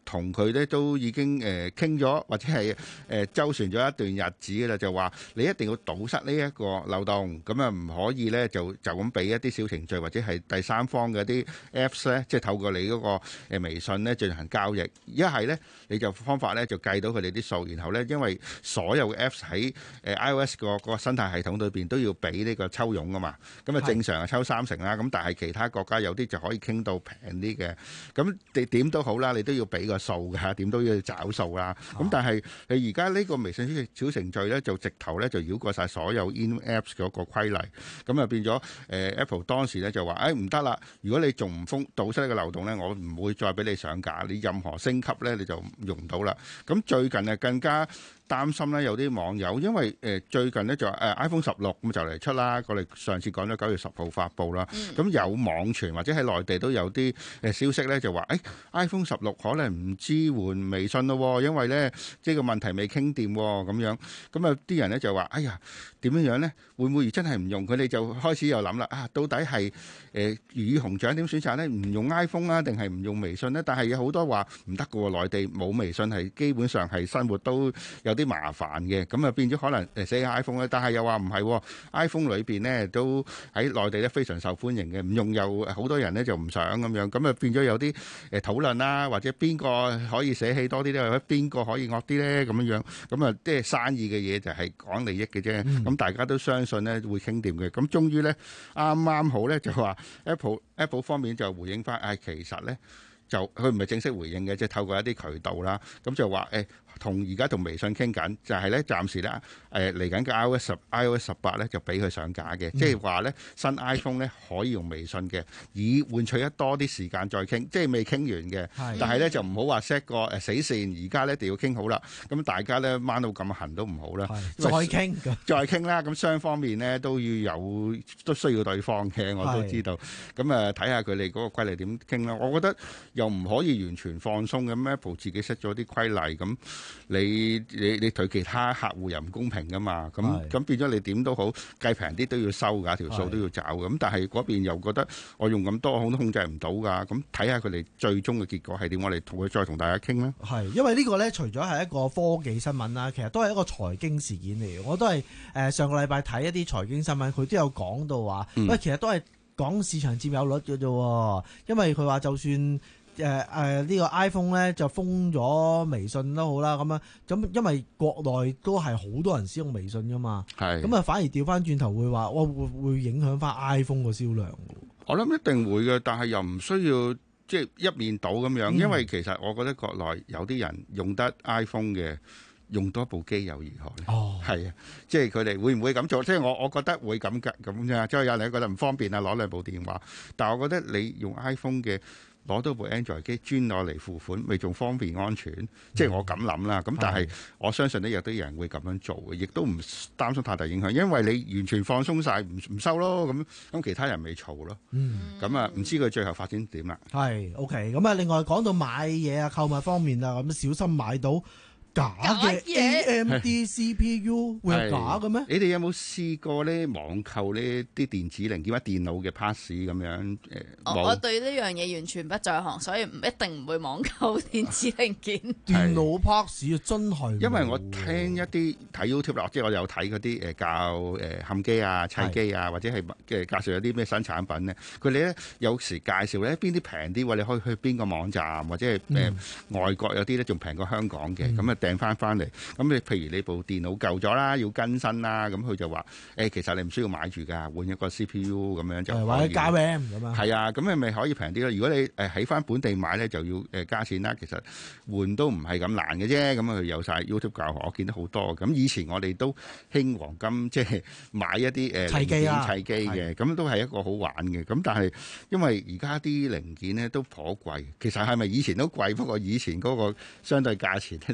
同佢咧都已經誒傾咗，或者係誒、呃、周旋咗一段日子嘅啦，就話你一定要堵塞呢一個漏洞，咁啊唔可以咧就就咁俾一啲小程序或者係第三方嘅啲 Apps 咧，即係透過你嗰個微信咧進行交易。一係咧你就方法咧就計到佢哋啲數，然後咧因為所有嘅 Apps 喺誒 iOS 個個生態系統裏邊都要俾呢個抽佣噶嘛，咁啊正常係抽三成啦，咁但係其他國家有啲就可以傾到平啲嘅，咁你點都好啦，你都要俾個數㗎，點都要找數啦。咁、啊、但係你而家呢個微信小程序咧，就直頭咧就繞過晒所有 in apps 嗰個規例，咁啊變咗誒、呃、Apple 當時咧就話誒唔得啦，如果你仲唔封堵塞呢個漏洞咧，我唔會再俾你上架，你任何升級咧你就用唔到啦。咁最近啊更加擔心咧，有啲網友因為誒、呃、最近咧就誒、呃、iPhone 十六咁就嚟出啦，我哋上次講咗九月十號發布啦，咁、嗯、有網傳或者喺內地都有啲誒消息咧就話誒、哎、iPhone 十六可能唔支援微信咯，因為咧即係個問題未傾掂咁樣，咁啊啲人咧就話哎呀點樣樣咧，會唔會真係唔用？佢哋就開始又諗啦，啊到底係誒魚與熊掌點選擇咧？唔用 iPhone 啊，定係唔用微信咧？但係有好多話唔得嘅喎，內地冇微信係基本上係生活都有啲麻煩嘅，咁啊變咗可能誒寫 iPhone 咧，但係又話唔係 iPhone 裏邊咧都喺內地咧非常受歡迎嘅，唔用又好多人咧就唔想咁樣，咁啊變咗有啲誒討論啦，或者邊個可以捨棄多啲咧，或者邊個可以惡啲咧咁樣樣，咁啊即係生意嘅嘢就係講利益嘅啫，咁、嗯、大家都相信咧會傾掂嘅，咁終於咧啱啱好咧就話 Apple Apple 方面就回應翻，誒、哎、其實咧就佢唔係正式回應嘅，即係透過一啲渠道啦，咁就話誒。哎同而家同微信傾緊，就係咧暫時咧誒嚟緊嘅 iOS 十 iOS 十八咧就俾佢上架嘅，即係話咧新 iPhone 咧可以用微信嘅，以換取一多啲時間再傾，即係未傾完嘅。但係咧就唔好話 set 個誒死線，而家咧一定要傾好啦。咁大家咧掹到咁痕都唔好啦。 再傾， 再傾啦。咁雙方面咧都要有都需要對方嘅，我都知道。咁啊睇下佢哋嗰個規例點傾啦。我覺得又唔可以完全放鬆咁 Apple 自己 set 咗啲規例咁。你你你對其他客戶又唔公平噶嘛？咁咁變咗你點都好計平啲都要收㗎，條數都要找嘅。咁但係嗰邊又覺得我用咁多我都控制唔到㗎。咁睇下佢哋最終嘅結果係點，我哋同佢再同大家傾啦。 係因為呢個咧，除咗係一個科技新聞啦，其實都係一個財經事件嚟嘅。我都係誒、呃、上個禮拜睇一啲財經新聞，佢都有講到話，喂、嗯，其實都係講市場佔有率嘅啫。因為佢話就算。誒誒呢個 iPhone 咧就封咗微信都好啦，咁樣咁因為國內都係好多人使用微信噶嘛，咁啊反而調翻轉頭會話，哇會會影響翻 iPhone 個銷量。 我諗一定會嘅，但係又唔需要即係一面倒咁樣，嗯、因為其實我覺得國內有啲人用得 iPhone 嘅，用多部機又如何咧？哦，係啊，即係佢哋會唔會咁做？即係我我覺得會咁㗎咁啫。即係有人覺得唔方便啊，攞兩部電話，但係我覺得你用 iPhone 嘅。攞到部 Android 機專攞嚟付款，咪仲方便安全？嗯、即係我咁諗啦。咁但係我相信呢，有啲人會咁樣做嘅，亦都唔擔心太大影響，因為你完全放鬆晒，唔唔收咯。咁咁其他人咪嘈咯。嗯。咁啊，唔知佢最後發展點啦。係 OK。咁啊，另外講到買嘢啊、購物方面啊，咁小心買到假嘅 A M D C P U 會係假嘅咩？你哋有冇試過咧網購呢啲電子零件或者電腦嘅 parts 咁樣？誒、呃， 我我對呢樣嘢完全不在行，所以唔一定唔會網購電子零件。 電腦 parts 啊，真係。因為我聽一啲睇 YouTube 啦，即係我有睇嗰啲誒教誒冚機啊、砌機啊，或者係嘅介紹有啲咩新產品咧，佢哋咧有時介紹咧邊啲平啲，你可以去邊個網站，或者係誒、嗯呃、外國有啲咧仲平過香港嘅，咁、嗯、啊。訂翻翻嚟，咁你譬如你部電腦舊咗啦，要更新啦，咁佢就話：誒、欸，其實你唔需要買住㗎，換一個 C P U 咁樣就可以。或者加 RAM 咁啊。係啊，咁你咪可以平啲咯。如果你誒喺翻本地買咧，就要誒加錢啦。其實換都唔係咁難嘅啫。咁佢有晒 YouTube 教學，我見得好多。咁以前我哋都興黃金，即係買一啲誒零件砌機嘅，咁都係一個好玩嘅。咁但係因為而家啲零件咧都頗貴，其實係咪以前都貴？不過以前嗰個相對價錢低咗。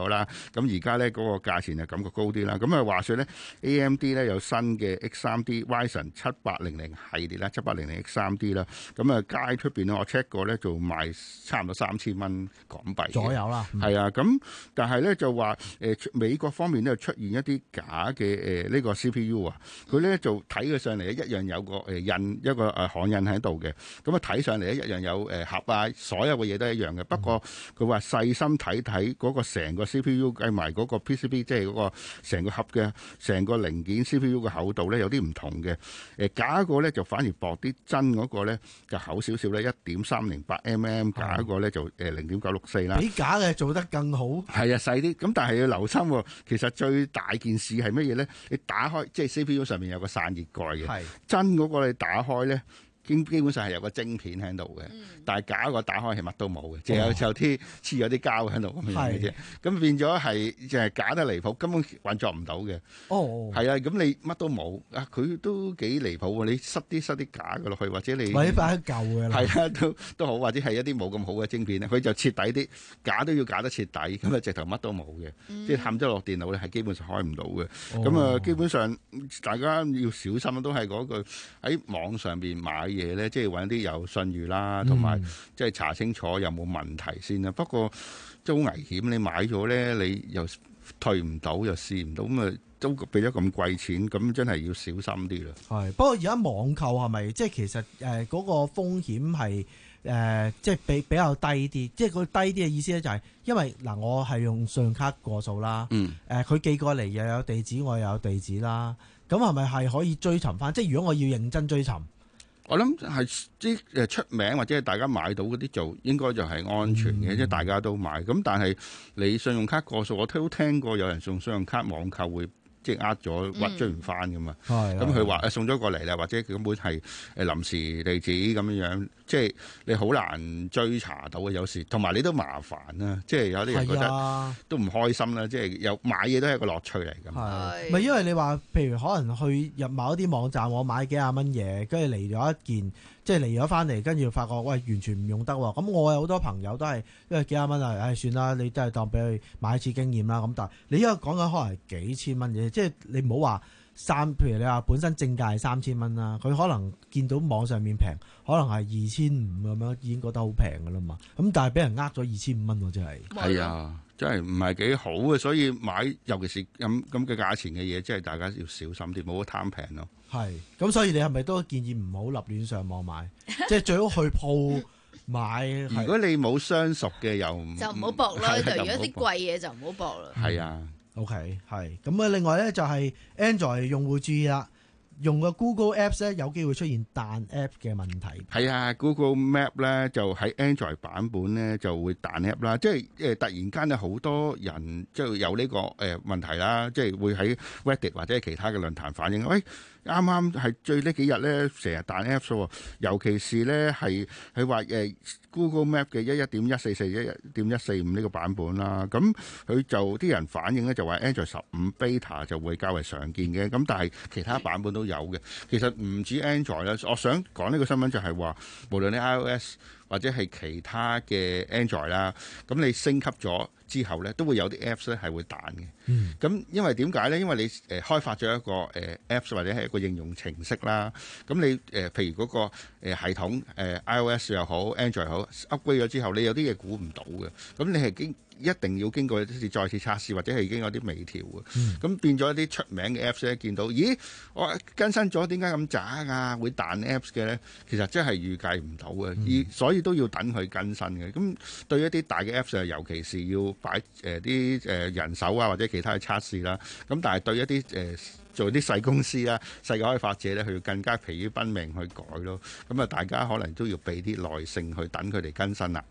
咗啦。咁而家咧嗰個價錢就感覺高啲啦。咁啊話説咧 A M D 咧有新嘅 X 三 D Ryzen 七八零零系列啦，七八零零 X 三 D 啦。咁啊街出邊咧我 check 過咧就賣差唔多三千蚊港幣左右啦。 係、嗯、啊，咁但係咧就話誒、呃、美國方面咧出現一啲假嘅誒呢個 C P U 啊，佢咧就睇佢上嚟一樣有個誒印一個誒焊印喺度嘅。咁啊睇上嚟一樣有誒盒啊，所有嘅嘢都一樣嘅。不過佢話細心睇睇嗰個成個 C P U 計埋嗰個 P C B， 即係嗰個成個盒嘅成個零件 C P U 嘅厚度咧有啲唔同嘅。誒假個咧就反而薄啲，真嗰個咧就厚少少咧，一點三零八 mm， 假個咧就誒零點九六四啦。 比假嘅做得更好。 係啊，細啲。咁但係要留心喎，其實最大件事係乜嘢咧？你打開即係 C P U 上面有個散熱蓋嘅，真嗰個你打開咧。基基本上係有個晶片喺度嘅，嗯、但係假個打開係乜都冇嘅，淨、哦、有就啲黐咗啲膠喺度咁樣嘅啫。咁變咗係就係假得離譜，根本運作唔到嘅。哦，係啊，咁你乜都冇啊，佢都幾離譜喎！你塞啲塞啲假嘅落去，或者你買翻舊嘅， 係啊，都都好，或者係一啲冇咁好嘅晶片咧，佢就徹底啲，假都要假得徹底，咁啊直頭乜都冇嘅，嗯、即係冚咗落電腦咧，係基本上開唔到嘅。咁啊、哦，基本上大家要小心都係嗰句喺網上邊買嘢咧，即係揾啲有信譽啦，同埋即係查清楚有冇問題先啦。不過都好危險，你買咗咧，你又退唔到，又試唔到，咁啊都俾咗咁貴錢，咁真係要小心啲啦。 係，不過而家網購係咪即係其實誒嗰、呃嗰個風險係誒即係比比較低啲？即係佢低啲嘅意思咧，就係因為嗱、呃，我係用信用卡過數啦，嗯，誒佢、呃、寄過嚟又有地址，我又有地址啦，咁係咪係可以追尋翻？即係如果我要認真追尋？ 我諗係啲誒出名或者係大家買到嗰啲就應該就係安全嘅，即係、嗯、大家都買。咁但係你信用卡過數，我都聽過有人送信用卡網購會即係呃咗，屈追唔翻噶嘛。咁佢話誒送咗過嚟啦，或者佢根本係誒臨時地址咁樣樣，即係你好難追查到嘅。有時同埋你都麻煩啦，即係有啲人覺得都唔開心啦。即係有買嘢都係一個樂趣嚟㗎。 係咪因為你話譬如可能去入某一啲網站，我買幾廿蚊嘢，跟住嚟咗一件，即係嚟咗翻嚟，跟住發覺喂完全唔用得喎。咁我有好多朋友都係因為幾廿蚊啊，唉算啦，你都係當俾佢買一次經驗啦。咁但係你而家講緊可能係幾千蚊嘢，即係你唔好話三，譬如你話本身正價係三千蚊啦，佢可能見到網上面平，可能係二千五咁樣，已經覺得好平㗎啦嘛。咁但係俾人呃咗二千五蚊喎，真係。 係啊，真係唔係幾好嘅，所以買尤其是咁咁嘅價錢嘅嘢，即係大家要小心啲，唔好貪平咯。 係，咁所以你係咪都建議唔好立亂上網買，即係最好去鋪買。 如果你冇相熟嘅又就唔好搏啦，就如果啲貴嘢就唔好搏啦。 係啊。 OK， 係咁啊！另外咧就係 Android 用戶注意啦，用個 Google Apps 咧有機會出現彈 App 嘅問題。 係啊 ，Google Map 咧就喺 Android 版本咧就會彈 App 啦，即係誒突然間有好多人即係有呢個誒問題啦，即係會喺 Reddit 或者係其他嘅論壇反映，喂。啱啱係最呢幾日咧，成日彈 Apps 喎，尤其是咧係佢話誒 Google Map 嘅一一點一四四一一點一四五呢個版本啦，咁佢就啲人反映咧就話 Android 十五 Beta 就會較為常見嘅，咁但係其他版本都有嘅。其實唔止 Android 啦，我想講呢個新聞就係話，無論你 iOS 或者係其他嘅 Android 啦，咁你升級咗之後咧，都會有啲 Apps 咧係會彈嘅。咁、嗯、因為點解咧？因為你誒、呃、開發咗一個誒、呃、Apps 或者係一個應用程式啦，咁你誒、呃、譬如嗰、那個、呃、系統誒、呃、iOS 又好 Android 又好 upgrade 咗之後，你有啲嘢估唔到嘅，咁你係經一定要經過一次再次測試，或者係已經有啲微調嘅。咁、嗯、變咗一啲出名嘅 Apps 咧，見到咦我更新咗，點解咁渣啊？會彈 Apps 嘅咧？其實真係預計唔到嘅，嗯、所以都要等佢更新嘅。咁對一啲大嘅 Apps 尤其是要擺誒啲誒人手啊，或者其他嘅測試啦。咁但係對一啲誒、呃、做啲細公司啦、細嘅開發者咧，佢要更加疲於奔命去改咯。咁啊，大家可能都要俾啲耐性去等佢哋更新啦。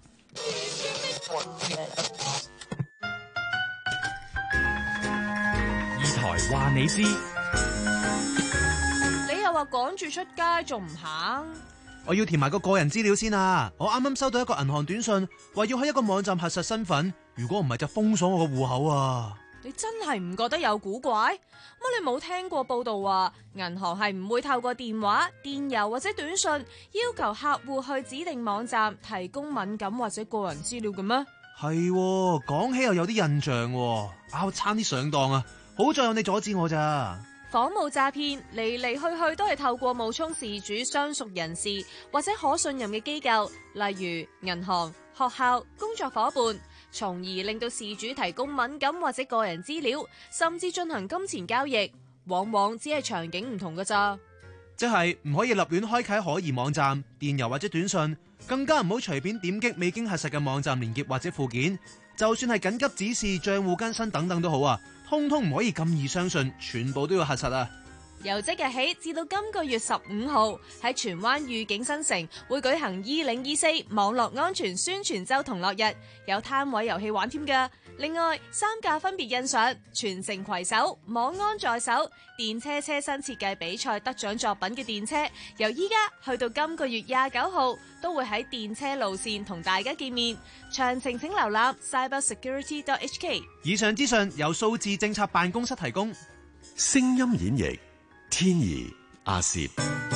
二台話你知， 你又話趕住出街仲唔行？ 我要填埋個個人資料先啊！我啱啱收到一個銀行短信，話要喺一個網站核實身份，如果唔係就封鎖我個戶口啊！ 你真係唔覺得有古怪？乜你冇聽過報道話，銀行係唔會透過電話、電郵或者短信要求客戶去指定網站提供敏感或者個人資料嘅咩？ 係，講起又有啲印象喎，啊，差啲上當啊！好在有你阻止我咋。 仿冒詐騙嚟嚟去去都係透過冒充事主相熟人士或者可信任嘅機構，例如銀行、學校、工作夥伴，從而令到事主提供敏感或者個人資料，甚至進行金錢交易，往往只係場景唔同㗎咋。 即係唔可以立亂開啟可疑網站、電郵或者短信，更加唔好隨便點擊未經核實嘅網站連結或者附件。就算係緊急指示、賬戶更新等等都好啊，通通唔可以咁易相信，全部都要核實啊！ 由即日起至到今個月十五號，喺荃灣御景新城會舉行二零二四網絡安全宣傳週同樂日，有攤位遊戲玩添㗎。另外，三架分別印上全城攜手、網安在手、電車車身設計比賽得獎作品嘅電車，由依家去到今個月廿九號，都會喺電車路線同大家見面。詳情請瀏覽 cyber security dot h k。 以上資訊由數字政策辦公室提供。 聲音演繹天怡阿攝，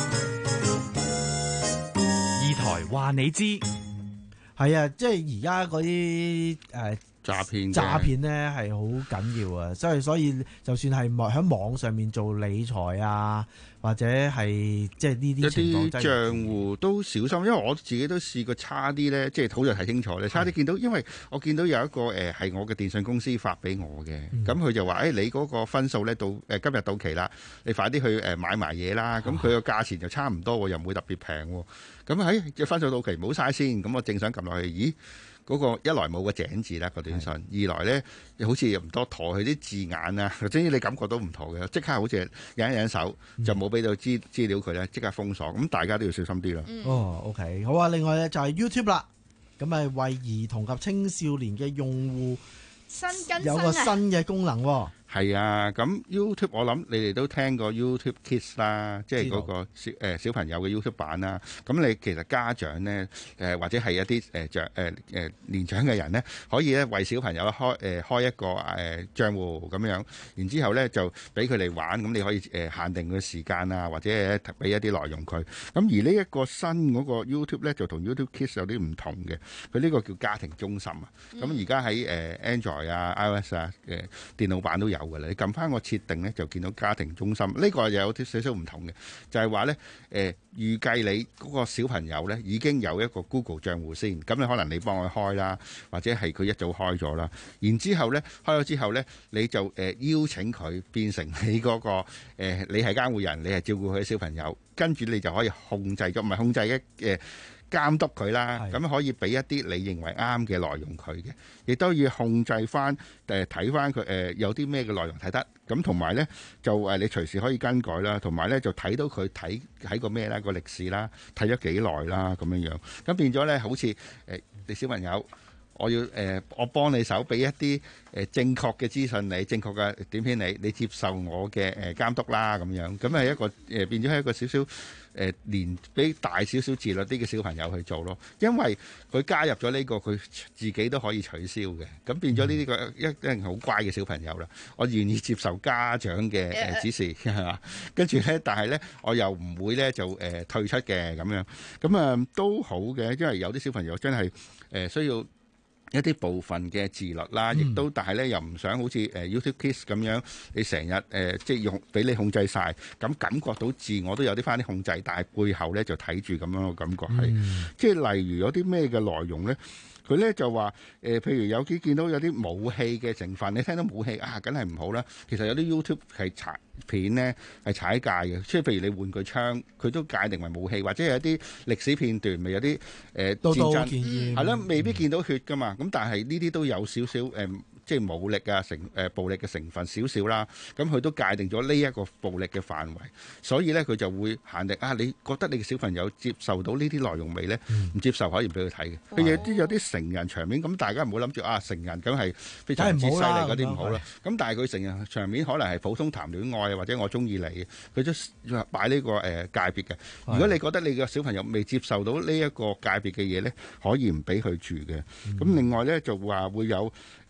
二台話你知， 係啊，即係而家嗰啲誒詐騙詐騙咧係好緊要啊，所以所以就算係喺網上面做理財啊，或者係即係呢啲情況， 一啲賬戶都小心，因為我自己都試過差啲咧，即係好在睇清楚咧，差啲見到，因為我見到有一個誒係我嘅電信公司發俾我嘅，咁佢、嗯、就話誒、哎、你嗰個分數咧到誒今日到期啦，你快啲去誒買埋嘢啦，咁佢個價錢就差唔多，又唔會特別平喎，咁喺隻分數到期唔好嘥先，咁我正想撳落去，咦？嗰個一來冇個井字啦個短信，二來咧好似又唔多妥，佢啲字眼啊，總之你感覺到唔妥嘅，即刻好似忍一忍手，就冇俾到資資料佢咧，即刻封鎖，咁大家都要小心啲啦。 嗯、哦，OK， 好啊。另外咧就係 YouTube 啦，咁係為兒童及青少年嘅用戶新更新有個新嘅功能喎。 係啊，咁 YouTube 我諗你哋都聽過 YouTube Kids 啦，即係嗰個小誒小朋友嘅 YouTube 版啦。咁你其實家長咧誒或者係一啲誒長誒誒年長嘅人咧，可以咧為小朋友開誒開一個誒賬戶咁樣，然之後咧就俾佢哋玩，咁你可以誒限定嘅時間啊，或者係俾一啲內容佢。咁而呢一個新嗰個 YouTube 咧就同 YouTube Kids 有啲唔同嘅，佢呢個叫家庭中心啊。咁而家喺誒 Android 啊、iOS 啊嘅電腦版都有。你撳翻個設定咧，就見到家庭中心呢、呢個又有啲少少唔同嘅，就係話咧誒預計你嗰個小朋友咧已經有一個 Google 賬戶先，咁你可能你幫佢開啦，或者係佢一早開咗啦，然之後咧開咗之後咧，你就誒、呃、邀請佢變成你嗰、嗰個、呃、你係監護人，你係照顧佢嘅小朋友，跟住你就可以控制咗，唔係控制一誒。呃監督佢啦，咁可以俾一啲你認為啱嘅內容佢嘅，亦都要控制翻誒睇翻佢誒有啲咩嘅內容睇得，咁同埋咧就誒你隨時可以更改啦，同埋咧就睇到佢睇睇過咩啦個歷史啦，睇咗幾耐啦咁樣樣，咁變咗咧好似誒、呃、你小朋友。我要誒、呃，我幫你手，俾一啲誒、呃、正確嘅資訊你，正確嘅短片你，你接受我嘅誒、呃、監督啦，咁樣，咁係一個誒、呃、變咗係一個少少誒年比大少少自律啲嘅小朋友去做咯，因為佢加入咗呢、這個，佢自己都可以取消嘅，咁變咗呢啲個一一定好乖嘅小朋友啦，我願意接受家長嘅誒、呃、指示係嘛，跟住咧，但係咧我又唔會咧就誒、呃、退出嘅咁樣，咁啊、呃、都好嘅，因為有啲小朋友真係誒、呃、需要。一啲部分嘅自律啦，亦都、嗯、但係咧又唔想好似誒 YouTube Kids 咁樣，你成日誒即係用俾你控制晒，咁感覺到自我都有啲翻啲控制，但係背後咧就睇住咁樣嘅感覺係，嗯、即係例如有啲咩嘅內容咧，佢咧就話誒、呃，譬如有啲見到有啲武器嘅成分，你聽到武器啊，梗係唔好啦。其實有啲 YouTube 係踩片咧係踩界嘅，即係譬如你換句槍，佢都界定為武器，或者係一啲歷史片段，咪有啲誒、呃、戰爭係咯，未必見到血噶嘛。咁但係呢啲都有少少誒。呃即係武力啊，成誒、呃、暴力嘅成分少少啦，咁佢都界定咗呢一個暴力嘅範圍，所以咧佢就會限定啊，你覺得你嘅小朋友接受到呢啲內容未咧？唔、嗯、接受可以唔俾佢睇嘅。佢有啲有啲成人場面，咁大家唔好諗住啊，成人梗係非常之犀利嗰啲唔好啦。咁但係佢成人場面可能係普通談戀愛或者我中意你嘅，佢都擺呢、這個誒、呃、界別嘅。如果你覺得你嘅小朋友未接受到呢一個界別嘅嘢咧，可以唔俾佢住嘅。咁、嗯、另外咧就話會有誒一啲騷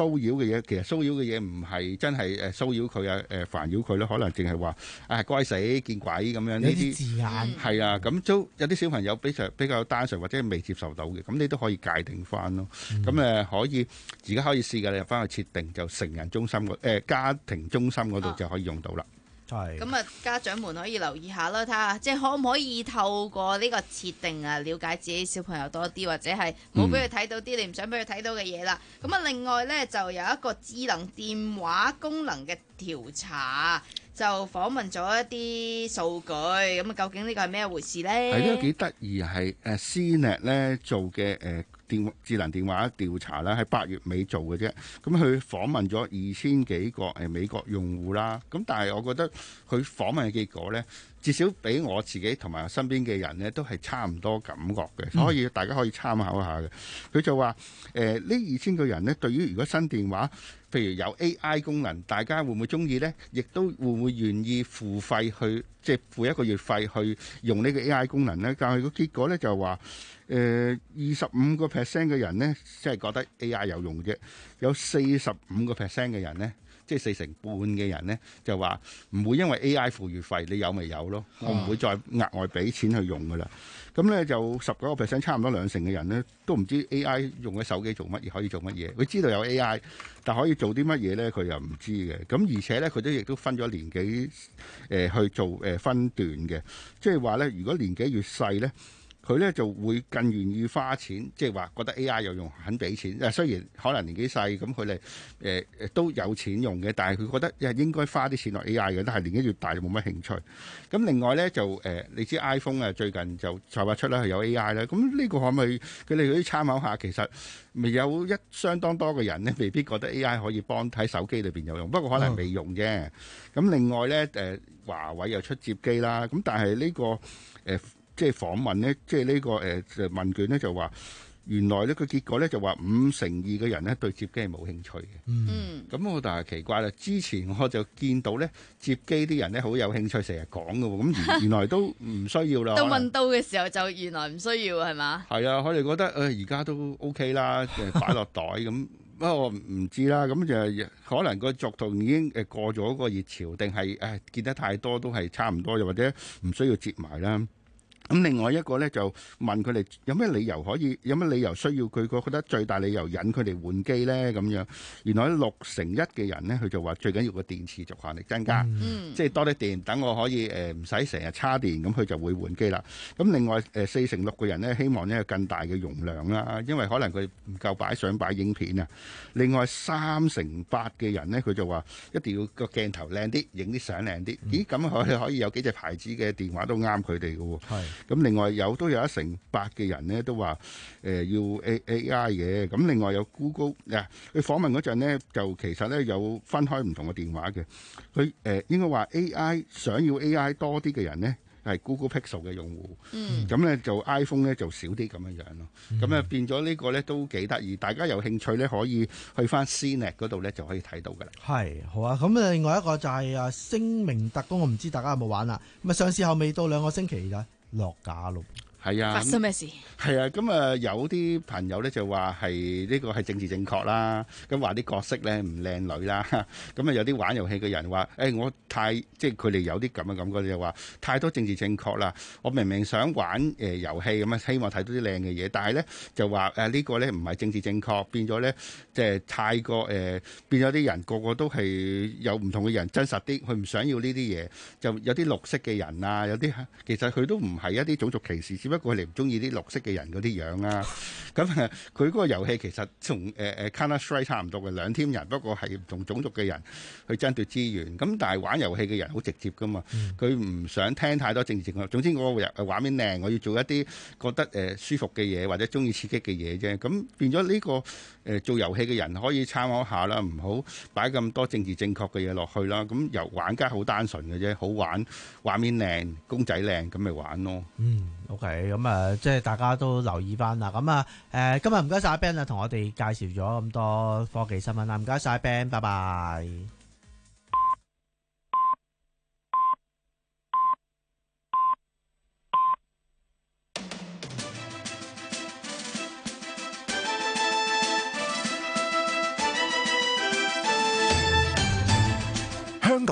擾嘅嘢，其實騷擾嘅嘢唔係真係誒騷擾佢啊誒煩擾佢咯，可能淨係話啊該死見鬼咁樣呢啲字眼係啊，咁都有啲小朋友比較比較單純或者未接受到嘅，咁你都可以界定翻咯。咁誒、嗯、可以而家可以試嘅，你入翻去設定就成人中心誒、呃、家庭中心嗰度就可以用到啦。 係咁啊，家長們可以留意下啦，睇下即係可唔可以透過呢個設定啊，了解自己小朋友多啲，或者係冇俾佢睇到啲你唔想俾佢睇到嘅嘢啦。咁啊，另外呢，就有一個智能電話功能嘅調查，就訪問咗一啲數據。咁啊，究竟呢個係咩回事呢？ 係呢個幾得意，係誒 C N E T 咧做嘅誒電智能電話調查啦，喺八月尾做嘅啫。咁佢訪問咗二千幾個誒美國用戶啦。咁但係我覺得佢訪問嘅結果咧，至少俾我自己同埋身邊嘅人咧，都係差唔多感覺嘅，所以大家可以參考下嘅。佢就話誒呢二千個人咧，對於如果新電話譬如有 A I 功能，大家會唔會中意呢？亦都會唔會願意付費去即係付一個月費去用呢個 A I 功能呢？但係個結果呢，就話誒二十五個 percent 嘅人呢，即係覺得 A I 有用啫，有四十五個 percent 嘅人呢，即係四成半嘅人呢，就話唔會因為 A I 付月費，你有咪有咯，我唔會再額外俾錢去用噶啦。咁呢，就十九個 percent，差唔多兩成嘅人呢，都唔知 A I 用嘅手機做乜嘢，可以做乜嘢。佢知道有 A I，但可以做啲乜嘢呢？佢又唔知嘅。咁而且呢，佢都亦都分咗年紀誒、呃、去做誒、呃、分段嘅，即係話呢，如果年紀越細呢，佢咧就會更願意花錢，即係話覺得 A I 有用，肯俾錢。誒雖然可能年紀細，咁佢哋誒誒都有錢用嘅，但係佢覺得誒應該花啲錢落 A I 嘅，但係年紀越大就冇乜興趣。咁另外咧就誒、呃，你知 iPhone 啊最近就就話出啦，係有 A I 啦。咁呢個可唔可以佢哋可以參考下？其實未有一相當多嘅人咧，未必覺得 A I 可以幫喺手機裏邊有用，不過可能未用啫。咁、哦、另外咧誒、呃，華為又出摺機啦。咁但係呢、呢個誒。呃即係訪問呢，即係呢個誒誒問卷呢，就話原來呢個結果呢，就話五成二嘅人呢對摺機係冇興趣嘅。嗯，咁我但係奇怪啦，之前我就見到呢摺機啲人呢好有興趣，成日講嘅喎，咁原來都唔需要啦。到問到嘅時候就原來唔需要係嘛？係啊，佢哋覺得誒而家都 OK 啦，誒擺落袋咁。不過我唔知啦，咁就可能個作動已經誒過咗個熱潮，定係誒見得太多都係差唔多，又或者唔需要摺埋啦。咁另外一個咧就問佢哋有咩理由可以有咩理由需要佢覺得最大理由引佢哋換機咧咁樣，原來六成一嘅人咧佢就話最緊要個電池續航力增加，嗯、即係多啲電，等我可以誒唔使成日叉電，咁佢就會換機啦。咁另外誒四成六個人咧希望呢有更大嘅容量啦，因為可能佢唔夠擺相擺影片啊。另外三成八嘅人咧佢就話一定要個鏡頭靚啲，影啲相靚啲。咦咁佢可以有幾隻牌子嘅電話都啱佢哋嘅喎。咁另外有都有一成八嘅人咧都話誒、呃、要 A A I 嘅，咁另外有 Google 嗱，佢訪問嗰陣咧就其實咧有分開唔同嘅電話嘅，佢誒、呃、應該話 A I 想要 A I 多啲嘅人咧係 Google Pixel 嘅用戶，嗯，咁咧就 iPhone 咧就少啲咁樣樣咯，咁咧、嗯、變咗呢個咧都幾得意，大家有興趣咧可以去翻 C N E T 嗰度咧就可以睇到噶啦。係好啊，咁另外一個就係啊星明特工，我唔知大家有冇玩啊？咁啊上市後未到兩個星期咋？落架咯，係啊，發生咩事？係啊，咁啊有啲朋友咧就話係呢個係政治正確啦，咁話啲角色咧唔靚女啦，咁啊有啲玩遊戲嘅人話，誒、欸、我太即係佢哋有啲咁嘅感覺，就話太多政治正確啦，我明明想玩誒、呃、遊戲咁啊，希望睇到啲靚嘅嘢，但係咧就話誒、呃這個、呢個咧唔係政治正確，變咗咧即係太過誒、呃、變咗啲人個個都係有唔同嘅人真實啲，佢唔想要呢啲嘢，就有啲綠色嘅人啊，有啲其實佢都唔係一啲種族歧視，只不過佢哋唔中意啲綠色嘅人嗰啲樣啊。咁啊，佢嗰個遊戲其實同誒誒 Counter-Strike 差唔多嘅，兩 team 人，不過係唔同種族嘅人去爭奪資源。咁但係玩遊戲嘅人好直接噶嘛，佢唔、嗯、想聽太多政治正確。總之我個畫面靚，我要做一啲覺得誒、呃、舒服嘅嘢，或者中意刺激嘅嘢啫。咁變咗呢、這個誒、呃、做遊戲嘅人可以參考下啦，唔好擺咁多政治正確嘅嘢落去啦。咁由玩家好單純嘅啫，好玩，畫面靚，公仔靚，咁咪玩咯。 嗯，OK，咁啊，即係大家都留意翻啦。咁啊，誒，今日唔該晒 Ben 啊，同我哋介紹咗咁多科技新聞啦，唔該晒 Ben， 拜拜。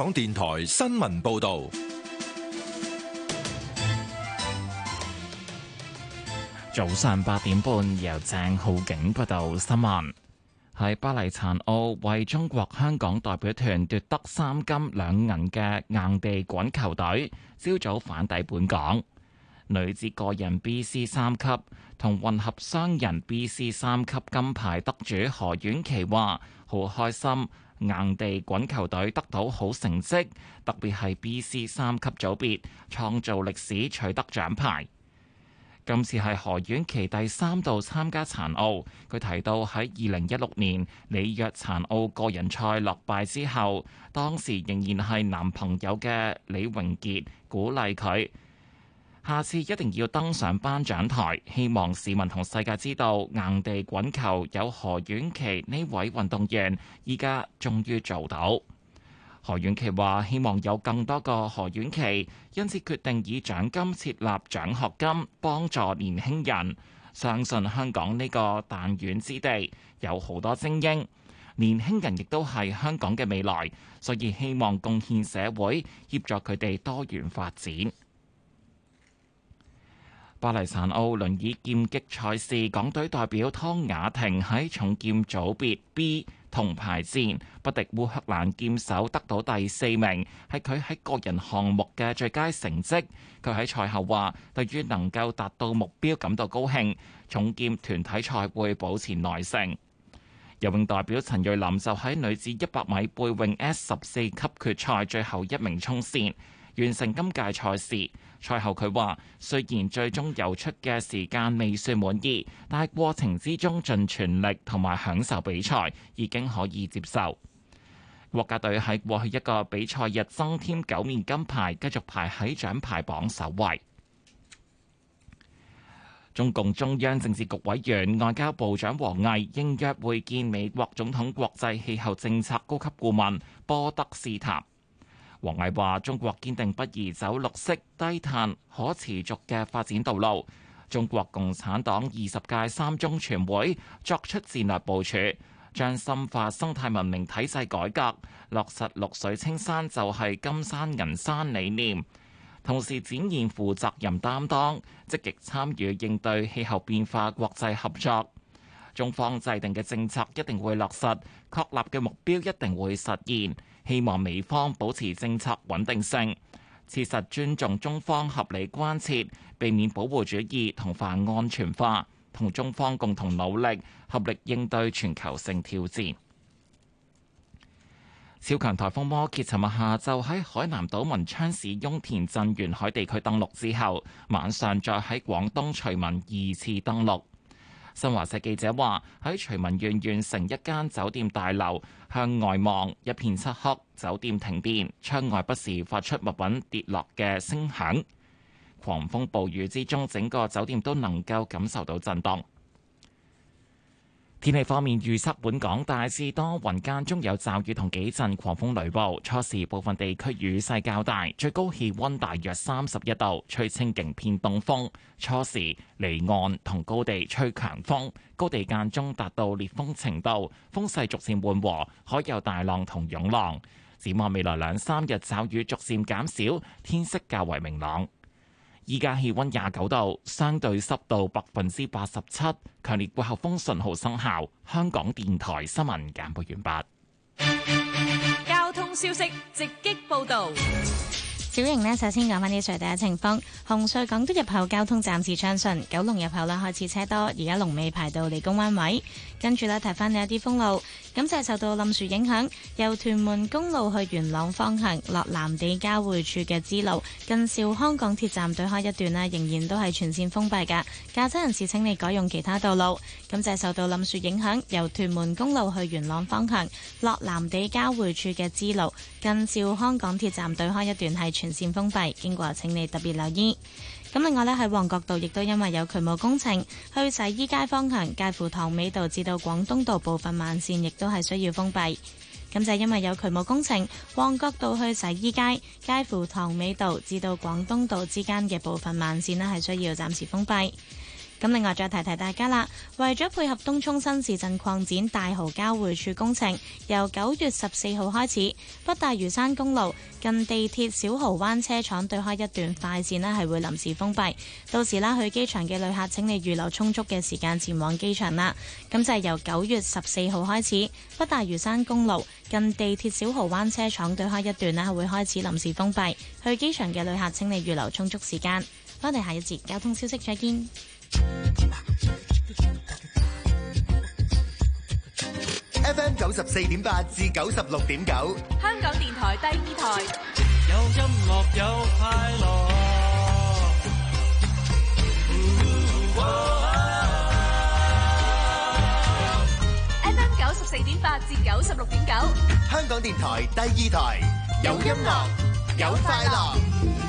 港電台新聞報道。 早上八點半，由鄭浩景報道新聞。喺巴黎殘奧為中國香港代表團奪得三金兩銀嘅硬地滾球隊，朝早返抵本港。女子個人 B C 三級同混合雙人 B C 三級金牌得主何婉琪話：好開心，硬地滾球隊得到好成績，特別係 B C 三級組別創造歷史，取得獎牌。今次係何婉琪第三度參加殘奧，佢提到喺二零一六年里約殘奧個人賽落敗之後，當時仍然係男朋友嘅李榮傑鼓勵佢，下次一定要登上頒獎台，希望市民同世界知道硬地滾球有何婉琪呢位運動員，依家終於做到。何婉琪話：希望有更多個何婉琪，因此決定以獎金設立獎學金，幫助年輕人。相信香港呢個彈丸之地有好多精英，年輕人亦都係香港嘅未來，所以希望貢獻社會，協助佢哋多元發展。巴黎殘奧輪椅劍擊賽事，港隊代表湯雅婷喺重劍組別 B 銅牌戰不敵烏克蘭劍手，得到第四名，係佢喺個人項目嘅最佳成績。佢喺賽後話：對於能夠達到目標感到高興，重劍團體賽會保持耐性。游泳代表陳瑞琳就喺女子一百米背泳 S 十四級決賽最後一名衝線，完成今屆賽事。賽後佢話：雖然最終游出嘅時間未算滿意，但係過程之中盡全力同埋享受比賽已經可以接受。國家隊喺過去一個比賽日增添九面金牌，繼續排喺獎牌榜首位。中共中央政治局委員、外交部長王毅應約會見美國總統國際氣候政策高級顧問波德斯塔。王毅話：中國堅定不移走綠色、低碳、可持續嘅發展道路。中國共產黨二十屆三中全會作出戰略部署，將深化生態文明體制改革，落實綠水青山就係金山銀山理念，同時展現負責任擔當，積極參與應對氣候變化國際合作。中方制定嘅政策一定會落實，確立嘅目標一定會實現。希望美方保持政策穩定性，切實尊重中方合理關切，避免保護主義同泛安全化，同中方共同努力，合力應對全球性挑戰。超強颱風摩羯尋日下晝喺海南島文昌市翁田鎮沿海地區登陸之後，晚上再喺廣東徐聞二次登陸。新華社記者話：喺徐聞縣縣城一間酒店大樓向外望，一片漆黑，酒店停電，窗外不時發出物品跌落嘅聲響。狂風暴雨之中，整個酒店都能夠感受到震動。天氣方面預測，本港大致多雲，間中有驟雨同幾陣狂風雷暴，初時部分地區雨勢較大，最高氣溫大約三十一度，吹清勁偏東風。初時離岸同高地吹強風，高地間中達到烈風程度，風勢逐漸緩和，海有大浪同湧浪。展望未來兩三日驟雨逐漸減少，天色較為明朗。依家氣溫廿九度，相對濕度百分之八十七，強烈季候風信號生效。香港電台新聞簡報完畢。交通消息直擊報道。 小瑩呢，首先講翻啲隧道嘅情況。紅隧港島入口交通暫時暢順，九龍入口啦開始車多，而家龍尾排到理工灣位。跟住咧提翻你一啲封路，咁就係受到冧樹影響，由屯門公路去元朗方向落藍地交匯處嘅支路，近兆康港鐵站對開一段呢，仍然都係全線封閉㗎。駕車人士請你改用其他道路。咁就係受到冧樹影響，由屯門公路去元朗方向落藍地交匯處嘅支路，近兆康港鐵站對開一段係全線封閉，經過請你特別留意。咁另外呢，喺旺角道亦都因為有渠務工程，去洗衣街方向介乎塘尾道至到廣東道部分慢線亦都係需要封閉。咁就係因為有渠務工程，旺角道去洗衣街介乎塘尾道至到廣東道之間嘅部分慢線呢係需要暫時封閉。 咁另外再提提大家啦，為咗配合東涌新市鎮擴展大蠔交匯處工程，由九月十四號開始，北大嶼山公路近地鐵小蠔灣車廠對開一段快線呢係會臨時封閉，到時啦去機場嘅旅客請你預留充足嘅時間前往機場啦。咁就係由九月十四號開始，北大嶼山公路近地鐵小蠔灣車廠對開一段呢會開始臨時封閉，去機場嘅旅客請你預留充足時間。我哋下一節交通消息再見。 F M 九十四點八至九十六點九， 香港電台第二台。 有音樂有快樂。 F M 九十四點八至九十六點九， 香港電台第二台，有音樂有快樂。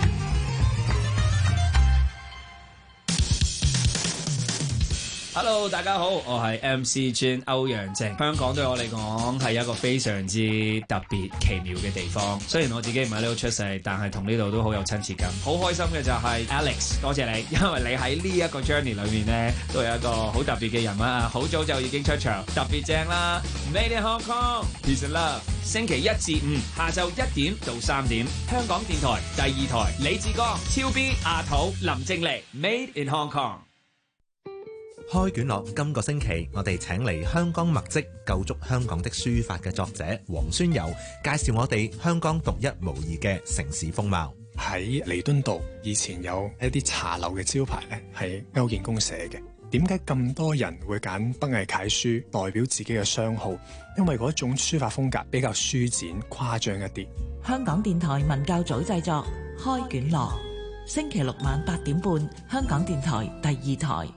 Hello， 大家好，我係 M C Jin 歐陽靖。香港對我嚟講係一個非常之特別奇妙嘅地方。雖然我自己唔喺呢度出世，但係同呢度都好有親切感。好開心嘅就係 Alex， 多謝你，因為你喺呢一個 journey 裏面呢，都有一個好特別嘅人物啊！好早就已經出場，特別正啦 ！Made in Hong Kong， Peace and Love。星期一至五下晝一點到三點，香港電台第二台，李志剛、超 B、阿土、林正黎 ，Made in Hong Kong。 開卷樂今個星期，我哋請嚟香港墨跡構築香港的書法嘅作者黃宣友，介紹我哋香港獨一無二嘅城市風貌。 喺彌敦道以前有一啲茶樓嘅招牌咧，係歐建功寫嘅。點解咁多人會揀北魏楷書代表自己嘅商號？因為嗰種書法風格比較舒展誇張一啲。 香港電台文教組製作開卷樂，星期六晚八點半，香港電台第二台。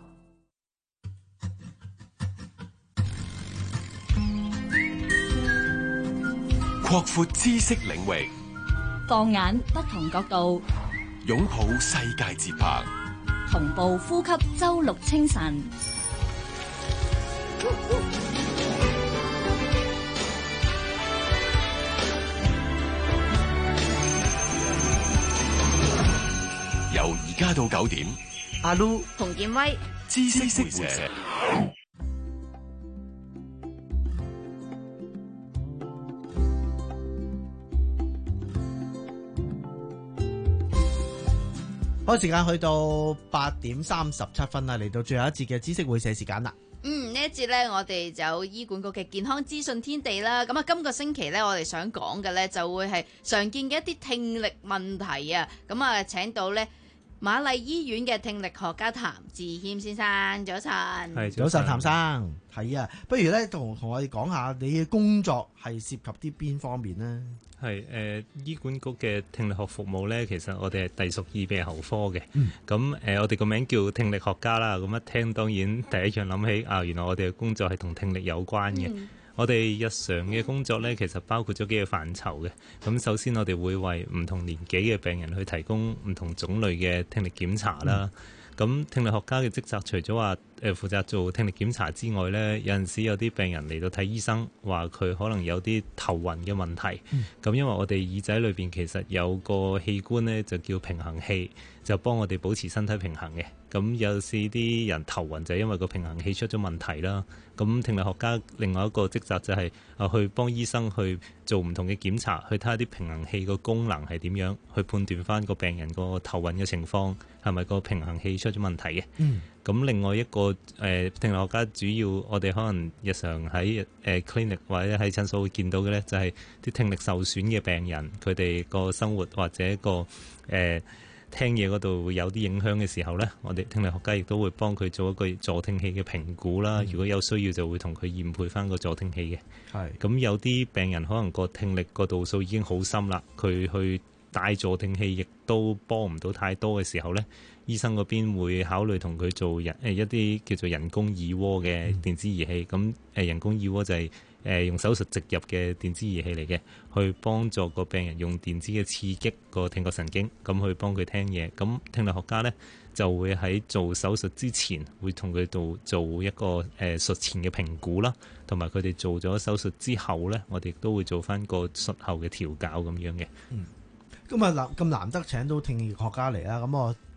擴闊知識領域， 放眼不同角度， 擁抱世界節拍， 同步呼吸周六清晨。 由而家到九點， 阿 Lu 洪建威， 知識會社。 好，時間去到八點三十七分啦，嚟到最後一節嘅知識會社時間啦。 嗯，呢一節呢，我哋就有醫管局嘅健康資訊天地啦。咁啊，今個星期呢，我哋想講嘅呢，就會係常見嘅一啲聽力問題啊。咁啊，請到呢瑪麗醫院嘅聽力學家譚志謙先生，早晨。 係早晨，譚生。係啊，不如呢，同同我哋講下你嘅工作係涉及啲邊方面呢？ 係誒、呃、醫管局嘅聽力學服務咧，其實我哋係隸屬耳鼻喉科嘅。咁誒、 嗯呃，我哋個名叫聽力學家啦。咁一聽當然第一樣諗起啊，原來我哋嘅工作係同聽力有關嘅。嗯、我哋日常嘅工作咧，其實包括咗幾個範疇嘅。咁首先我哋會為唔同年紀嘅病人去提供唔同種類嘅聽力檢查啦。咁、嗯、聽力學家嘅職責除咗話誒負責做聽力檢查之外咧，有陣時有啲病人嚟到睇醫生，話佢可能有啲頭暈嘅問題。咁、嗯、因為我哋耳仔裏邊其實有個器官咧，就叫平衡器，就幫我哋保持身體平衡嘅。咁有時啲人頭暈就係因為個平衡器出咗問題啦。咁聽力學家另外一個職責就係啊去幫醫生去做唔同嘅檢查，去睇下啲平衡器個功能係點樣，去判斷翻個病人個頭暈嘅情況係咪個平衡器出咗問題嘅。嗯。咁另外一個誒、呃、聽力學家主要我哋可能日常喺誒、呃、clinic 或者喺診所會見到嘅咧，就係、是、啲聽力受損嘅病人，佢哋個生活或者個誒、呃、聽嘢嗰度會有啲影響嘅時候咧，我哋聽力學家亦都會幫佢做一個助聽器嘅評估啦。嗯、如果有需要就會同佢驗配翻個助聽器嘅。係。咁有啲病人可能個聽力個度數已經好深啦，佢去戴助聽器亦都幫唔到太多嘅時候咧，醫生嗰邊會考慮同佢做人誒一啲叫做人工耳蝸嘅電子儀器。咁誒、嗯、人工耳蝸就係誒用手術植入嘅電子儀器嚟嘅，去幫助個病人用電子嘅刺激個聽覺神經，咁去幫佢聽嘢。咁聽力學家咧就會喺做手術之前會同佢做做一個誒、呃、術前嘅評估啦，同埋佢哋做咗手術之後咧，我哋亦都會做翻個術後嘅調校咁樣嘅。 嗯，咁啊難咁難得請到聽力學家嚟啦，咁我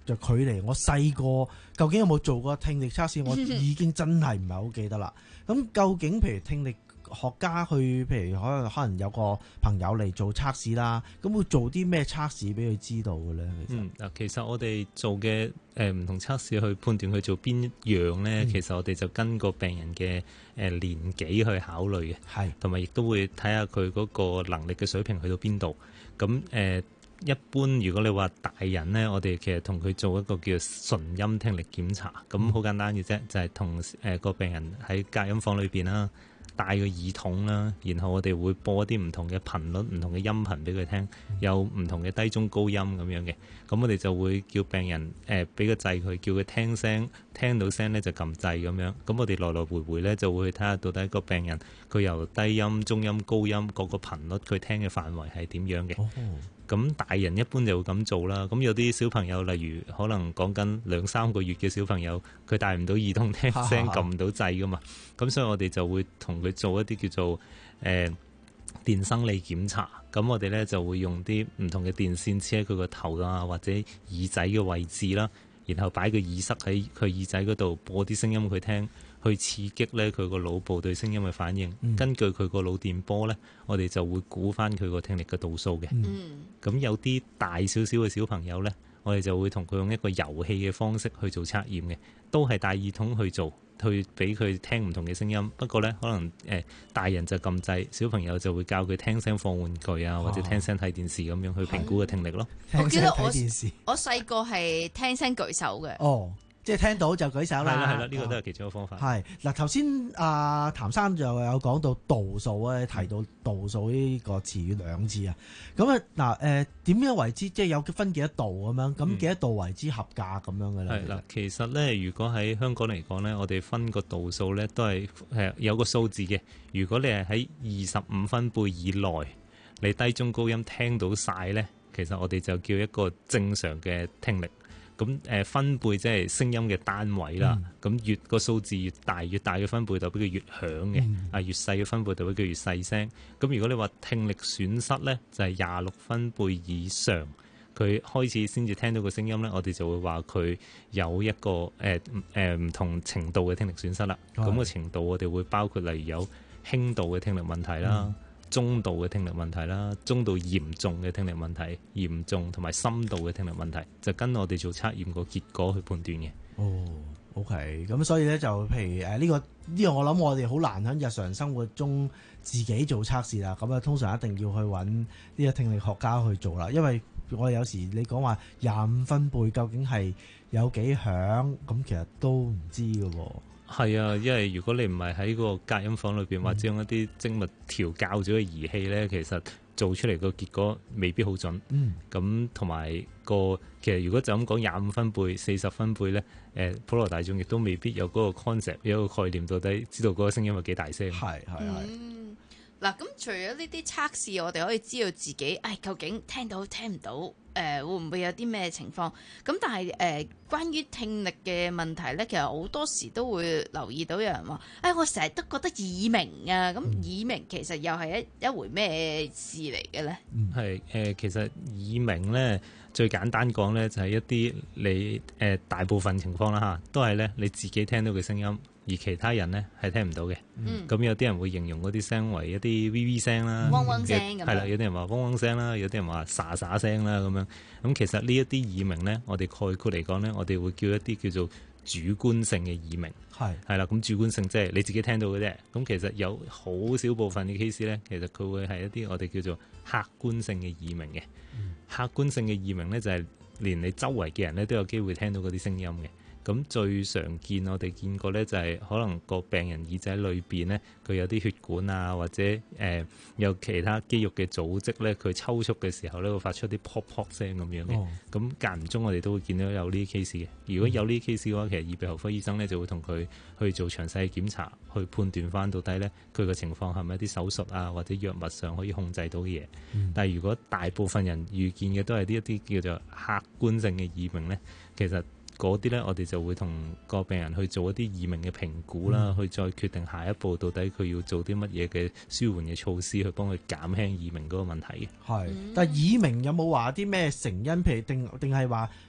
就距離我細個究竟有冇做過聽力測試，我已經真係唔係好記得啦。咁究竟譬如聽力學家去，譬如可能可能有個朋友嚟做測試啦，咁會做啲咩測試俾佢知道嘅咧？其實嗯嗱，其實我哋做嘅誒唔同測試去判斷佢做邊樣咧，嗯、其實我哋就跟個病人嘅誒年紀去考慮嘅，係同埋亦都會睇下佢嗰個能力嘅水平去到邊度。咁誒、呃、一般如果你話大人咧，我哋其實同佢做一個叫純音聽力檢查，咁好簡單嘅啫，就係同誒個病人喺隔音房裏邊啦。戴個耳筒啦，然後我哋會播一啲唔同嘅頻率、唔同嘅音頻俾佢聽，有唔同嘅低中高音咁樣嘅。咁我哋就會叫病人誒俾個掣佢，叫佢聽聲，聽到聲咧就撳掣咁樣。咁我哋來來回回咧就會去睇下到底個病人佢由低音、中音、高音各個頻率佢聽嘅範圍係點樣嘅。咁、哦、大人一般就會咁做啦。咁有啲小朋友，例如可能講緊兩三個月嘅小朋友，佢戴唔到耳筒聽聲，撳唔到掣噶嘛。咁所以我哋就會同佢做一啲叫做誒、呃、電生理檢查。咁我哋咧就會用啲唔同嘅電線黐喺佢個頭啊，或者耳仔嘅位置啦，然後擺個耳塞喺佢耳仔嗰度播啲聲音佢聽，去刺激咧佢個腦部對聲音嘅反應。嗯、根據佢個腦電波咧，我哋就會估翻佢個聽力嘅度數嘅。咁、嗯、有啲大少少嘅小朋友咧，我哋就會同佢用一個遊戲嘅方式去做測驗嘅，都係戴耳筒去做。去俾佢聽唔同嘅聲音，不過咧可能誒、呃、大人就撳掣，小朋友就會教佢聽聲放玩具啊，或者聽聲睇電視咁樣去評估個聽力咯。 我記得我我細個係聽聲舉手嘅。 哦。即係聽到就舉手啦。係啦係啦，呢個都係其中一個方法。 係嗱，頭先阿譚生就有講到度數啊，提到度數呢個詞語兩次啊。咁啊嗱誒，點樣為之？即係有分幾多度咁樣？咁幾多度為之合格咁樣嘅咧？ 係啦，其實咧，如果喺香港嚟講咧，我哋分個度數咧都係誒有個數字嘅。如果你係喺二十五分貝以內，你低中高音聽到晒咧，其實我哋就叫一個正常嘅聽力。咁誒分貝即係聲音嘅單位啦，咁、嗯、越個數字越大，越大嘅分貝代表佢越響嘅，啊、嗯、越細嘅分貝代表佢越細聲。咁如果你話聽力損失咧，就係廿六分貝以上，佢開始先至聽到個聲音咧，我哋就會話佢有一個誒誒唔同程度嘅聽力損失啦。咁、嗯、個程度我哋會包括例如有輕度嘅聽力問題啦。嗯中度嘅聽力問題啦，中度嚴重嘅聽力問題，嚴重同埋深度嘅聽力問題，就跟我哋做測驗個結果去判斷嘅。 哦 ，OK，咁所以咧就譬如誒呢、呃這個呢、這個我諗我哋好難喺日常生活中自己做測試啦。咁啊，通常一定要去揾呢個聽力學家去做啦，因為我有時你講話廿五分貝究竟係有幾響，咁其實都唔知㗎喎。 係啊，因為如果你唔係喺個隔音房裏邊，嗯、或者用一啲精密調校咗嘅儀器咧，其實做出嚟個結果未必好準。嗯，咁同埋個其實如果就咁講廿五分貝、四十分貝咧，誒、呃、普羅大眾亦都未必有嗰個 concept，有一個概念到底知道嗰個聲音有幾大聲。係係係。 嗱，咁除咗呢啲測試，我哋可以知道自己，誒究竟聽到聽唔到，誒、呃、會唔會有啲咩情況？咁但係誒、呃，關於聽力嘅問題咧，其實好多時都會留意到有人話，誒、哎、我成日都覺得耳鳴啊，咁耳鳴其實又係一一回咩事嚟嘅咧？ 嗯，係誒、呃，其實耳鳴咧最簡單講咧，就係一啲你誒、呃、大部分情況啦嚇，都係咧你自己聽到嘅聲音。而其他人咧係聽唔到嘅，咁、嗯、有啲人會形容嗰啲聲為一啲 V V 聲啦， 嗡嗡聲咁樣， 係啦，有啲人話嗡嗡聲啦，有啲人話沙沙聲啦咁樣。咁其實呢一啲耳鳴咧，我哋概括嚟講咧，我哋會叫一啲叫做主觀性嘅耳鳴，係係啦。咁主觀性即係你自己聽到嘅啫。咁其實有好少部分嘅 case 咧，其實佢會係一啲我哋叫做客觀性嘅耳鳴嘅。嗯、客觀性嘅耳鳴咧就係連你周圍嘅人咧都有機會聽到嗰啲聲音嘅。咁最常見我哋見過咧，就係可能個病人耳仔裏邊咧，佢有啲血管啊，或者誒、呃、有其他肌肉嘅組織咧，佢抽搐嘅時候咧，會發出啲 pop pop 聲咁樣嘅。咁間唔中我哋都會見到有呢啲 case 嘅。如果有呢啲 case 嘅話，其實耳鼻喉科醫生咧就會同佢去做詳細嘅檢查，去判斷翻到底咧佢嘅情況係咪一啲手術啊，或者藥物上可以控制到嘅嘢。嗯、但係如果大部分人遇見嘅都係呢一啲叫做客觀性嘅耳鳴咧，其實嗰啲咧，我哋就會同個病人去做一啲耳鳴嘅評估啦，嗯、去再決定下一步到底佢要做啲乜嘢嘅舒緩嘅措施，去幫佢減輕耳鳴嗰個問題嘅。 係，但係耳鳴有冇話啲咩成因？譬如定定係話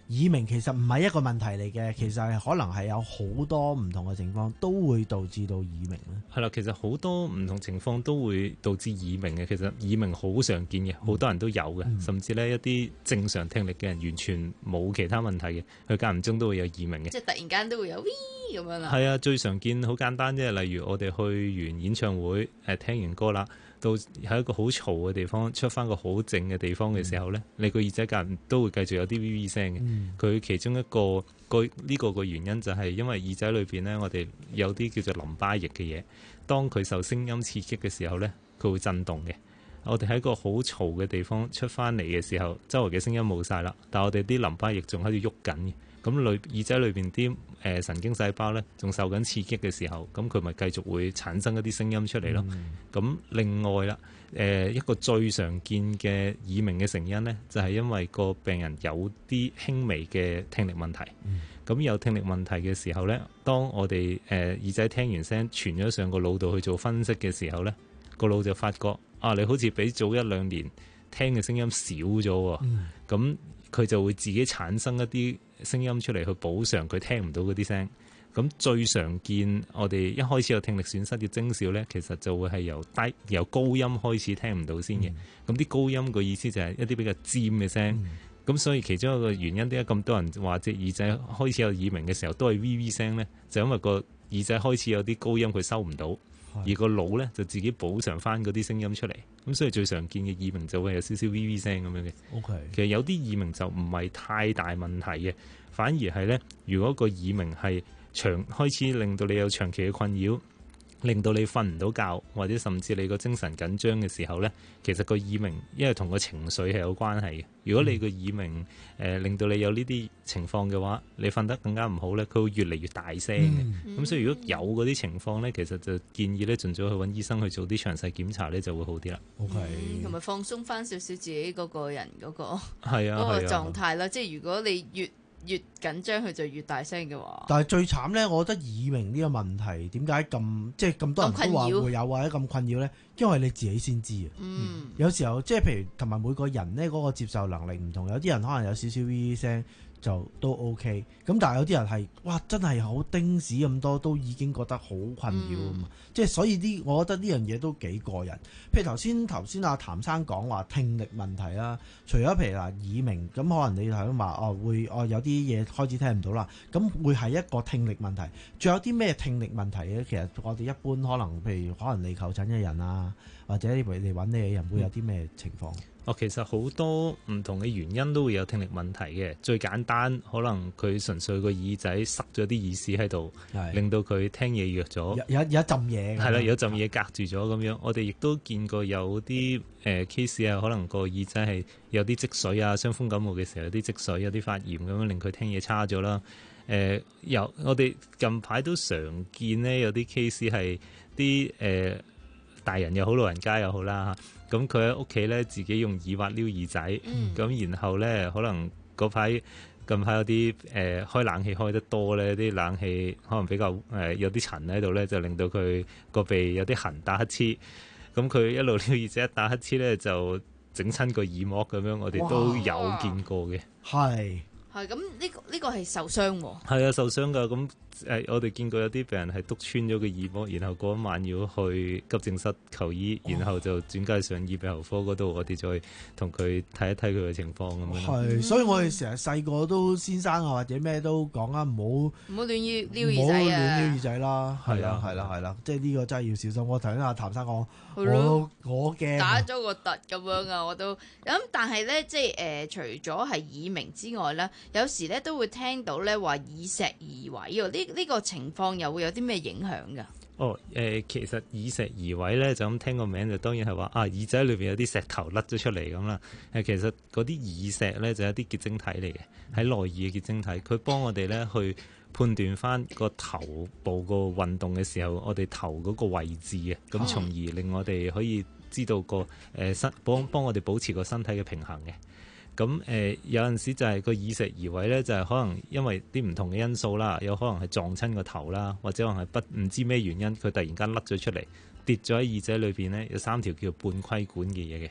耳鳴其實唔係一個問題嚟嘅，其實係可能係有好多唔同嘅情況都會導致到耳鳴咧。 係啦，其實好多唔同情況都會導致耳鳴嘅。其實耳鳴好常見嘅，好多人都有嘅，嗯、甚至呢一啲正常聽力嘅人完全冇其他問題嘅，佢間唔中都會有耳鳴嘅。 即係突然間都會有 V 咁樣啦。 係啊，最常見好簡單啫，例如我哋去完演唱會，誒聽完歌啦，到喺一個好嘈嘅地方，出翻個好靜嘅地方嘅時候咧，嗯、你個耳仔間都會繼續有啲 V V 聲嘅。佢、嗯、其中一個個呢個個原因就係因為耳仔裏邊咧，我哋有啲叫做淋巴液嘅嘢，當佢受聲音刺激嘅時候咧，佢會震動嘅。我哋喺個好嘈嘅地方出翻嚟嘅時候，周圍嘅聲音冇晒啦，但係我哋啲淋巴液仲喺度喐緊嘅。咁裏耳仔裏邊啲誒神經細胞咧，仲受緊刺激嘅時候，咁佢咪繼續會產生一啲聲音出嚟咯。咁、嗯、另外啦，誒、呃、一個最常見嘅耳鳴嘅成因咧，就係、是、因為個病人有啲輕微嘅聽力問題。咁、嗯、有聽力問題嘅時候咧，當我哋誒、呃、耳仔聽完聲傳咗上個腦度去做分析嘅時候咧，個腦就發覺啊，你好似比早一兩年聽嘅聲音少咗喎。咁佢、嗯、就會自己產生一啲聲音出嚟去補償佢聽唔到嗰啲聲。咁最常見我哋一開始有聽力損失嘅徵兆咧，其實就會係由低由高音開始聽唔到先嘅。咁啲、嗯、高音個意思就係一啲比較尖嘅聲。咁、嗯、所以其中一個原因，點解咁多人話隻耳仔開始有耳鳴嘅時候都係 V V 聲咧？就因為個耳仔開始有啲高音佢收唔到，而個腦咧就自己補償翻嗰啲聲音出嚟。咁所以最常見嘅耳鳴就會有少少 V V 聲咁樣嘅。Okay. 其實有啲耳鳴就唔係太大問題嘅，反而係咧，如果個耳鳴係長開始令到你有長期嘅困擾，令到你瞓唔到覺，或者甚至你個精神緊張嘅時候咧，其實個耳鳴因為同個情緒係有關係嘅。如果你個耳鳴誒、呃、令到你有呢啲情況嘅話，你瞓得更加唔好咧，佢會越嚟越大聲嘅。咁、嗯、所以如果有嗰啲情況咧，其實就建議咧盡早去揾醫生去做啲詳細檢查咧，就會好啲啦。 OK， 同埋放鬆翻少少自己嗰個人嗰、嗰個係啊嗰個狀態啦。即係如果你越越緊張佢就越大聲嘅話， 但係最慘咧，我覺得耳鳴呢個問題點解咁即係咁多人都話會有或者咁困擾咧？因為你自己先知啊。嗯，有時候即係譬如同埋每個人咧嗰個接受能力唔同，有啲人可能有少少 V V 聲就都 OK，咁但係有啲人係哇真係好丁屎咁多，都已經覺得好困擾啊嘛。即係、嗯、所以啲，我覺得呢樣嘢都幾過癮。譬如頭先頭先阿譚生講話聽力問題啦，除咗譬如嗱耳鳴，咁可能你頭先話哦會哦有啲嘢開始聽唔到啦，咁會係一個聽力問題。仲有啲咩聽力問題咧？其實我哋一般可能譬如可能嚟求診嘅人啊，或者嚟嚟揾你嘅人會有啲咩情況？嗯哦，其實好多唔同嘅原因都會有聽力問題嘅。最簡單，可能佢純粹個耳仔塞咗啲耳屎喺度，的令到佢聽嘢弱咗。 有有一陣嘢。係啦，有陣嘢隔住咗咁樣。我哋亦都見過有啲誒 case 啊，可能個耳仔係有啲積水啊，傷風感冒嘅時候有啲積水，有啲發炎咁樣，令佢聽嘢差咗啦。誒、呃，有我哋近排都常見呢，有啲 case 係啲誒大人又好，老人家又好啦。咁佢喺屋企咧，自己用耳挖撩耳仔，咁、嗯、然後咧，可能嗰排近排有啲誒、呃、開冷氣開得多咧，啲冷氣可能比較誒、呃、有啲塵喺度咧，就令到佢個鼻有啲痕打乞嗤。咁佢一路撩耳仔一打乞嗤咧，就整親個耳膜咁樣，我哋都有見過嘅。 係係咁，呢個呢個係受傷喎。 係啊，受傷㗎咁。誒、呃，我哋見過有啲病人係篤穿咗個耳膜，然後嗰晚要去急症室求醫，哦、然後就轉介上耳鼻喉科嗰度，我哋再同佢睇一睇佢嘅情況咁樣。 係，所以我哋成日細個都先生啊或者咩都講啊，唔好唔好亂撩耳仔啊， 唔好亂撩耳仔啦。係啦係啦係啦，即係呢個真係要小心。我頭先阿譚生講，我我驚打咗個突咁樣啊，我都咁。但係咧，即係誒、呃，除咗係耳鳴之外咧，有時咧都會聽到咧話耳石移位喎。呢呢個情況又會有啲咩影響㗎？ 哦，誒、呃，其實耳石移位咧，就咁聽個名就當然係話啊，耳仔裏邊有啲石頭甩咗出嚟咁啦。誒，其實嗰啲耳石咧就係一啲結晶體嚟嘅，喺內耳嘅結晶體，佢幫我哋咧去判斷翻個頭部個運動嘅時候，我哋頭嗰個位置嘅，咁從而令我哋可以知道個誒身幫幫我哋保持個身體嘅平衡嘅。咁誒、呃、有陣時就係個耳石移位咧，就係、是、可能因為啲唔同嘅因素啦，有可能係撞親個頭啦，或者可能係不唔知咩原因，佢突然間甩咗出嚟，跌咗喺耳仔裏邊咧，有三條叫半規管嘅嘢嘅。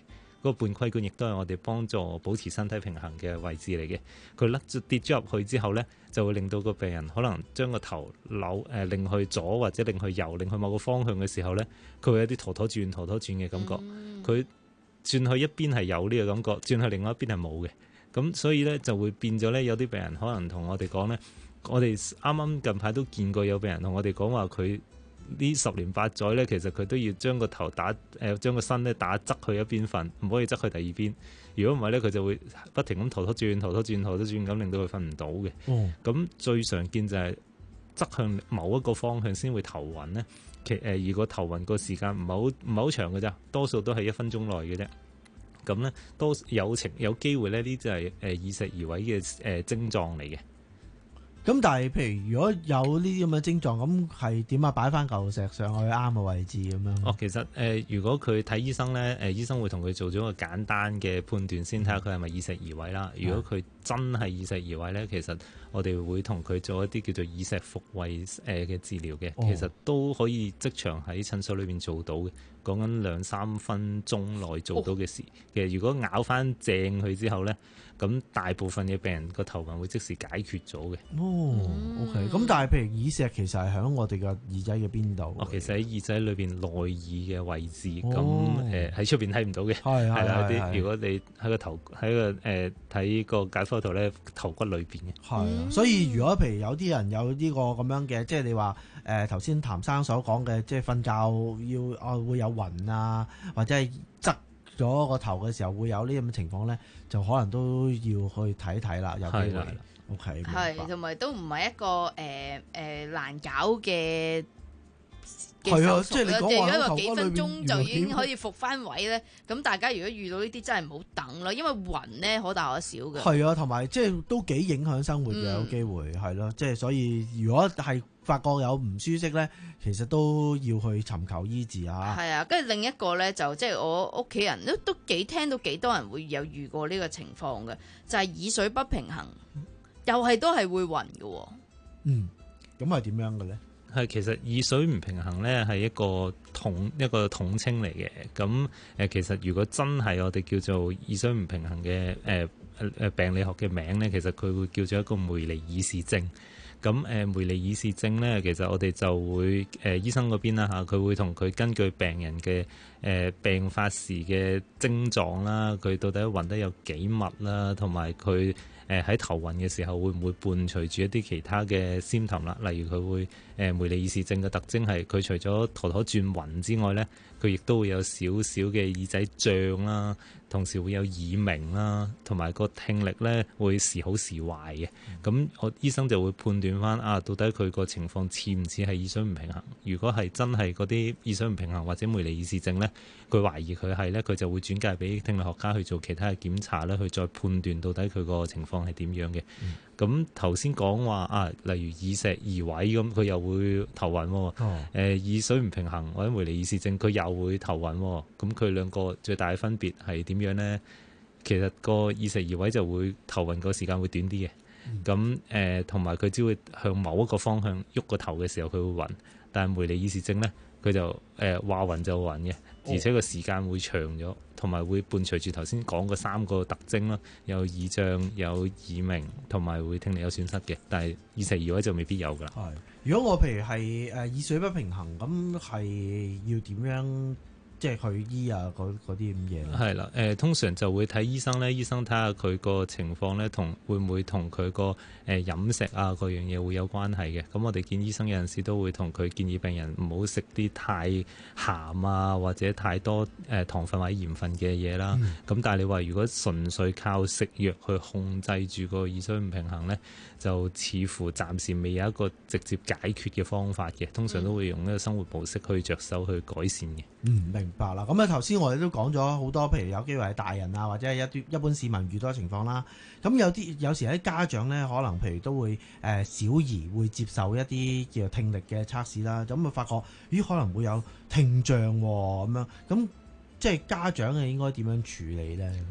個半規管亦都係我哋幫助保持身體平衡嘅位置嚟嘅。佢甩咗跌咗入去之後咧，就會令到個病人可能將個頭扭誒擰、呃、去左或者擰去右，擰去某個方向嘅時候咧，佢會有啲陀陀轉、陀陀轉嘅感覺。佢、嗯、轉去一邊係有呢個感覺，轉去另外一邊係冇嘅。咁所以咧就會變咗咧，有啲病人可能同我哋講咧，我哋啱啱近排都見過有病人同我哋講話，佢呢十年八載咧，其實佢都要將個頭打誒，將個身咧打側去一邊瞓，唔可以側去第二邊。如果唔係咧，佢就會不停咁陀陀轉、陀陀轉、陀陀轉咁，令到佢瞓唔到嘅。咁、哦、最常見就係側向某一個方向先會頭暈咧。其誒，如果頭暈個時間唔係好唔係好長嘅咋，多數都係一分鐘內嘅啫。咁咧，多有情有機會咧，呢啲就係誒耳石移位嘅誒症狀嚟嘅。 咁但係譬如如果有呢啲咁嘅症狀，咁係點啊？擺翻嚿石上去啱嘅位置咁樣。 哦，其實誒、呃，如果佢睇醫生咧，誒、呃、醫生會同佢做咗個簡單嘅判斷先，睇下佢係咪耳石移位啦。如果佢真係耳石移位咧，其實我哋會同佢做一啲叫做耳石復位誒嘅治療嘅、哦，其實都可以即場喺診所裏邊做到嘅。講緊兩三分鐘內做到嘅事嘅、哦，如果咬翻正佢之後咧，咁大部分嘅病人個頭暈會即時解決咗嘅。 哦、嗯、，OK。咁但係譬如耳石其實係喺我哋嘅耳仔嘅邊度？哦， 其實喺耳仔裏邊內耳嘅位置，咁誒喺出邊睇唔到嘅。係係啦，啲如果你喺個頭喺個誒睇個解剖圖咧，頭骨裏邊嘅。係啊、 嗯，所以如果譬如有啲人有呢個咁樣嘅，即係你話誒頭先譚生所講嘅，即係瞓覺要啊會有暈啊，或者係側咗個頭嘅時候會有呢咁嘅情況咧，就可能都要去睇睇啦，有機會。OK， 係同埋都唔係一個誒誒、呃呃、難搞嘅係啊，即係你講話如果幾分鐘就已經可以復翻位咧，咁大家如果遇到呢啲真係唔好等咯，因為暈咧可大可小嘅。係啊， 同埋即係都幾影響生活嘅、嗯，有機會係咯，即係所以如果係發覺有唔舒適咧，其實都要去尋求醫治啊。 係啊，跟住另一個咧就即係我屋企人都都幾聽到幾多人會有遇過呢個情況嘅，就係、是、耳水不平衡，又係都係會暈嘅。 嗯，咁係點樣嘅咧？ 係其實耳水唔平衡咧係一個統一個統稱嚟嘅。咁誒其實如果真係我哋叫做耳水唔平衡嘅誒誒病理學嘅名咧，其實佢會叫做一個梅尼爾氏症。咁誒梅尼爾氏症咧，其實我哋就會誒、呃、醫生嗰邊啦嚇，佢會同佢根據病人嘅誒、呃、病發時嘅症狀啦，佢到底暈得有幾密啦，同埋佢誒喺頭暈嘅時候會唔會伴隨住一啲其他嘅先頭啦？例如佢會誒、呃、梅尼爾氏症嘅特徵係佢除咗陀陀轉暈之外咧，佢亦都會有少少嘅耳仔脹啦，同時會有耳鳴啦，同埋個聽力咧會時好時壞嘅。咁我醫生就會判斷翻啊，到底佢個情況似唔似係耳水唔平衡？如果係真係嗰啲耳水唔平衡或者梅尼爾氏症咧，佢懷疑佢係咧，佢就會轉介俾聽力學家去做其他嘅檢查咧，去再判斷到底佢個情況係點樣嘅。咁頭先講話啊，例如耳石移位咁，佢又會頭暈喎。誒、哦呃、耳水唔平衡或者梅尼爾氏症，佢又會頭暈喎。咁佢兩個最大嘅分別係點樣咧？其實個耳石移位就會頭暈個時間會短啲嘅。咁誒同埋佢只會向某一個方向喐個頭嘅時候佢會暈，但係梅尼爾氏症咧，佢就誒話、呃、暈就暈嘅，而且個時間會長咗，同埋會伴隨住頭先講嘅三個特徵啦，有耳脹、有耳鳴，同埋會聽力有損失嘅。但係耳石移位就未必有㗎啦。 係，如果我譬如係誒耳水不平衡，咁係要點樣？即係去醫啊，嗰啲咁嘢。 係啦，誒、呃、通常就會睇醫生咧，醫生睇下佢個情況咧，同會唔會同佢個誒飲食啊嗰樣嘢會有關係嘅。咁我哋見醫生有陣時都會同佢建議病人唔好食啲太鹹啊，或者太多誒、呃、糖分或者鹽分嘅嘢啦。咁、嗯、但係你話如果純粹靠食藥去控制住個耳水唔平衡咧，就似乎暫時未有一個直接解決嘅方法嘅。通常都會用呢個生活模式去着手去改善嘅。 嗯，明白啦。咁啊，頭先我哋都講咗好多，譬如有機會係大人啊，或者係一啲一般市民遇到嘅情況啦。咁有啲有時喺家長咧，可能譬如都會誒、呃、小兒會接受一啲叫做聽力嘅測試啦。咁啊，發覺咦可能會有聽障喎咁樣，咁即係家長係應該點樣處理咧？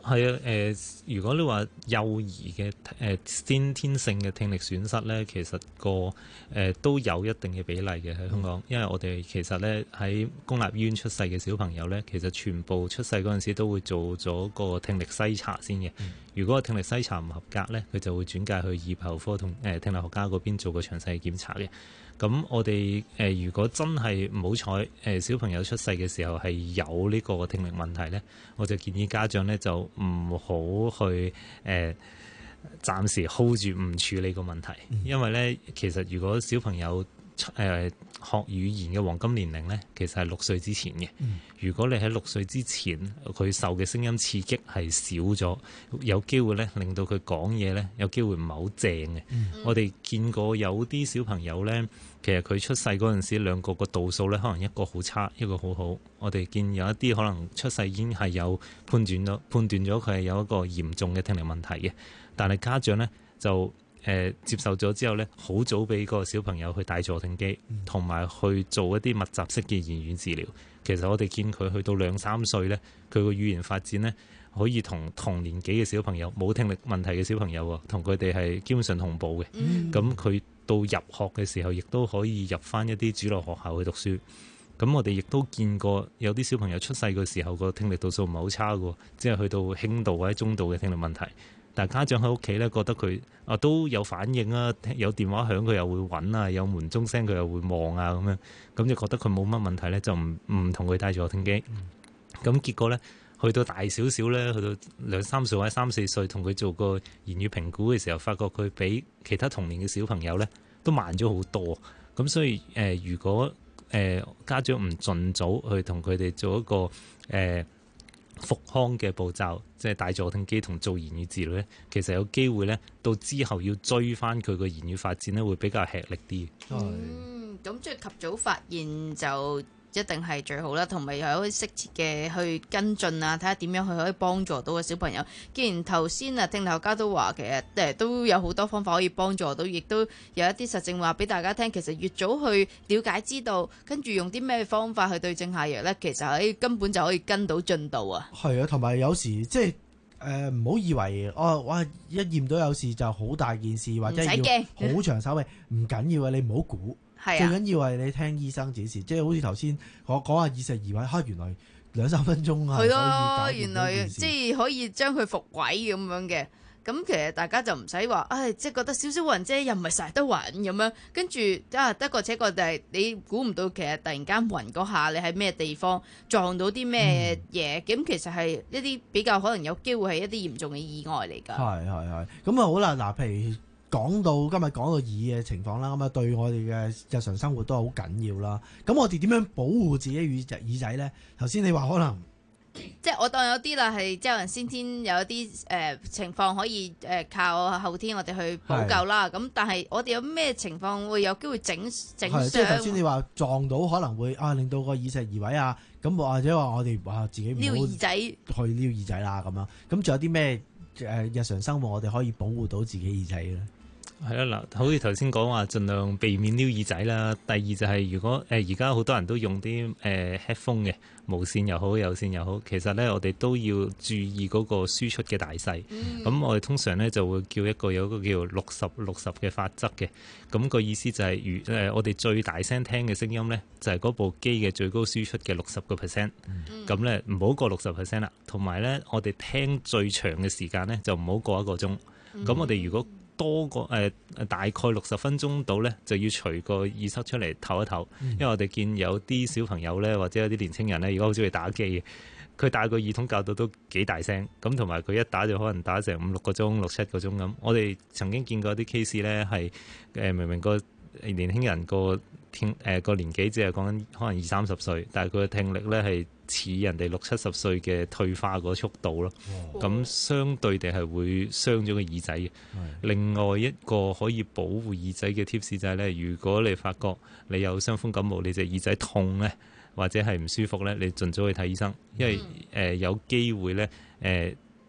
係啊，誒、呃，如果你話幼兒嘅誒先天性嘅聽力損失咧，其實個誒、呃、都有一定嘅比例嘅喺香港，嗯、因為我哋其實咧喺公立醫院出世嘅小朋友咧，其實全部出世嗰陣時都會做咗個聽力篩查先嘅。嗯、如果個聽力篩查唔合格咧，佢就會轉介去耳鼻喉科同誒、呃、聽力學家嗰邊做個詳細嘅檢查嘅。咁我哋誒、呃、如果真係唔好彩誒小朋友出世嘅時候係有呢個聽力問題咧，我就建議家長咧就唔好去誒、呃、暫時 hold 住唔處理個問題，因為咧其實如果小朋友誒、呃、學語言嘅黃金年齡咧，其實係六歲之前嘅。嗯、如果你喺六歲之前佢受嘅聲音刺激係少咗，有機會咧令到佢講嘢咧有機會唔係好正嘅。嗯、我哋見過有啲小朋友咧，其實佢出世嗰陣時兩個個度數咧，可能一個好差，一個好好。我哋見有一啲可能出世已經係有判斷咗判斷咗佢係有一個嚴重嘅聽力問題嘅，但係家長咧就誒、呃、接受咗之後咧，好早俾個小朋友去戴助聽機，同埋、嗯、去做一啲密集式嘅言語治療。其實我哋見佢去到兩三歲咧，佢個語言發展咧可以同同年紀嘅小朋友冇聽力問題嘅小朋友同佢哋係基本上同步嘅。咁佢、嗯、到入學嘅時候，亦都可以入翻一啲主流學校去讀書。咁我哋亦都見過有啲小朋友出世嘅時候個聽力度數唔係好差嘅，只係去到輕度或者中度嘅聽力問題。但係家長喺屋企咧覺得佢啊都有反應啊，有電話響佢又會揾啊，有門鐘聲佢又會望啊咁樣，咁就覺得佢冇乜問題咧，就唔唔同佢戴助聽機。咁、嗯、結果咧去到大少少咧，去到兩三歲或者三四歲，同佢做個言語評估嘅時候，發覺佢比其他同年嘅小朋友咧都慢咗好多。咁所以誒、呃，如果誒、呃、家長唔盡早去同佢哋做一個誒、呃復康嘅步驟，即係戴助聽機同做言語治療咧，其實有機會咧，到之後要追翻佢個言語發展咧，會比較吃力啲。 嗯，咁即係及早發現就一定係最好啦，同埋又可以適切嘅去跟進啊，睇下點樣去可以幫助到個小朋友。既然頭先啊聽力學家都話，其實誒都有好多方法可以幫助到，亦都有一啲實證話俾大家聽。其實越早去了解知道，跟住用啲咩方法去對症下藥咧，其實可以根本就可以跟到進度啊。 係啊，同埋有，有時即係誒唔好以為哦，哇一驗到有事就好大件事，或者要好長手尾，唔緊要啊，你唔好估。最緊要係你聽醫生指示，即係好似頭先我講下耳石移位，嚇原來兩三分鐘係可以搞掂，原來即係可以將佢復位咁樣嘅。咁其實大家就唔使話，唉，即係覺得少少暈啫，又唔係成日都暈咁樣。跟住啊，得個且個就係你估唔到，其實突然間暈嗰下，你喺咩地方撞到啲咩嘢？咁、嗯、其實係一啲比較可能有機會係一啲嚴重嘅意外嚟㗎。係係係。 咁啊好啦，嗱，譬如。講到今日講到耳嘅情況啦，咁啊對我哋嘅日常生活都係好緊要啦。咁我哋點樣保護自己耳耳仔咧？頭先你話可能即係我當有啲啦，係即係可能先天有一啲誒、呃、情況可以誒、呃、靠後天我哋去補救啦。咁是但係我哋有咩情況會有機會整整傷？ 即係頭先你話撞到可能會啊令到個耳石移位啊，咁或者話我哋話自己撩耳仔去撩耳仔啦咁樣。咁仲有啲咩誒日常生活我哋可以保護到自己耳仔咧？ 係啦，嗱，好似頭先講話，盡量避免撩耳仔啦。第二就係、是、如果誒而家好多人都用啲誒、呃、headphone 嘅無線又好有線又好，其實咧我哋都要注意嗰個輸出嘅大細。咁、嗯、我哋通常咧就會叫一個有一個叫六十六十嘅法則嘅。咁、那個意思就係、是、如誒、呃、我哋最大聲聽嘅聲音咧，就係、是、嗰部機嘅最高輸出嘅六十個 percent。咁咧唔好過六十 percent 啦。同埋咧，我哋聽最長嘅時間咧就唔好過一個鐘。咁、嗯、我哋如果多個誒、呃、大概六十分鐘到咧，就要除個耳塞出嚟唞一唞，嗯、因為我哋見有啲小朋友咧，或者有啲年青人咧，而家好中意打機嘅，佢戴個耳筒教到都幾大聲，咁同埋佢一打就可能打成五六個鐘、六七個鐘咁。我哋曾經見過啲 case 咧，係誒明明個年輕人個聽誒個年紀只係講緊可能二三十歲，但係佢嘅聽力咧係似人哋六七十歲嘅退化嗰速度咯，咁、哦、相對地係會傷咗個耳仔嘅。嗯、另外一個可以保護耳仔嘅 tips 就係咧，如果你發覺你有傷風感冒，你隻耳仔痛咧，或者係唔舒服咧，你盡早去睇醫生，因為誒、呃、有機會咧誒。呃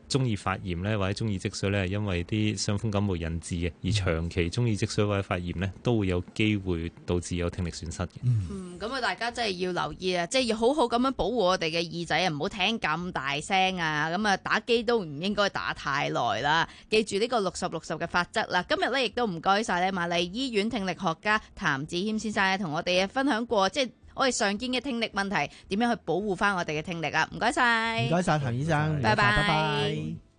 中耳發炎咧，或者中耳積水咧，係因為啲傷風感冒引致嘅，而長期中耳積水或者發炎咧，都會有機會導致有聽力損失嘅。 嗯，咁啊，大家真係要留意啊，即係要好好咁樣保護我哋嘅耳仔啊，唔好聽咁大聲啊，咁啊打機都唔應該打太耐啦。記住呢個六十六十嘅法則啦。今日咧亦都唔該晒咧瑪麗醫院聽力學家譚志謙先生咧，同我哋分享過即係我哋常見嘅聽力問題點樣去保護翻我哋嘅聽力啊。唔該晒， 唔該晒譚醫生， 拜拜。 拜拜。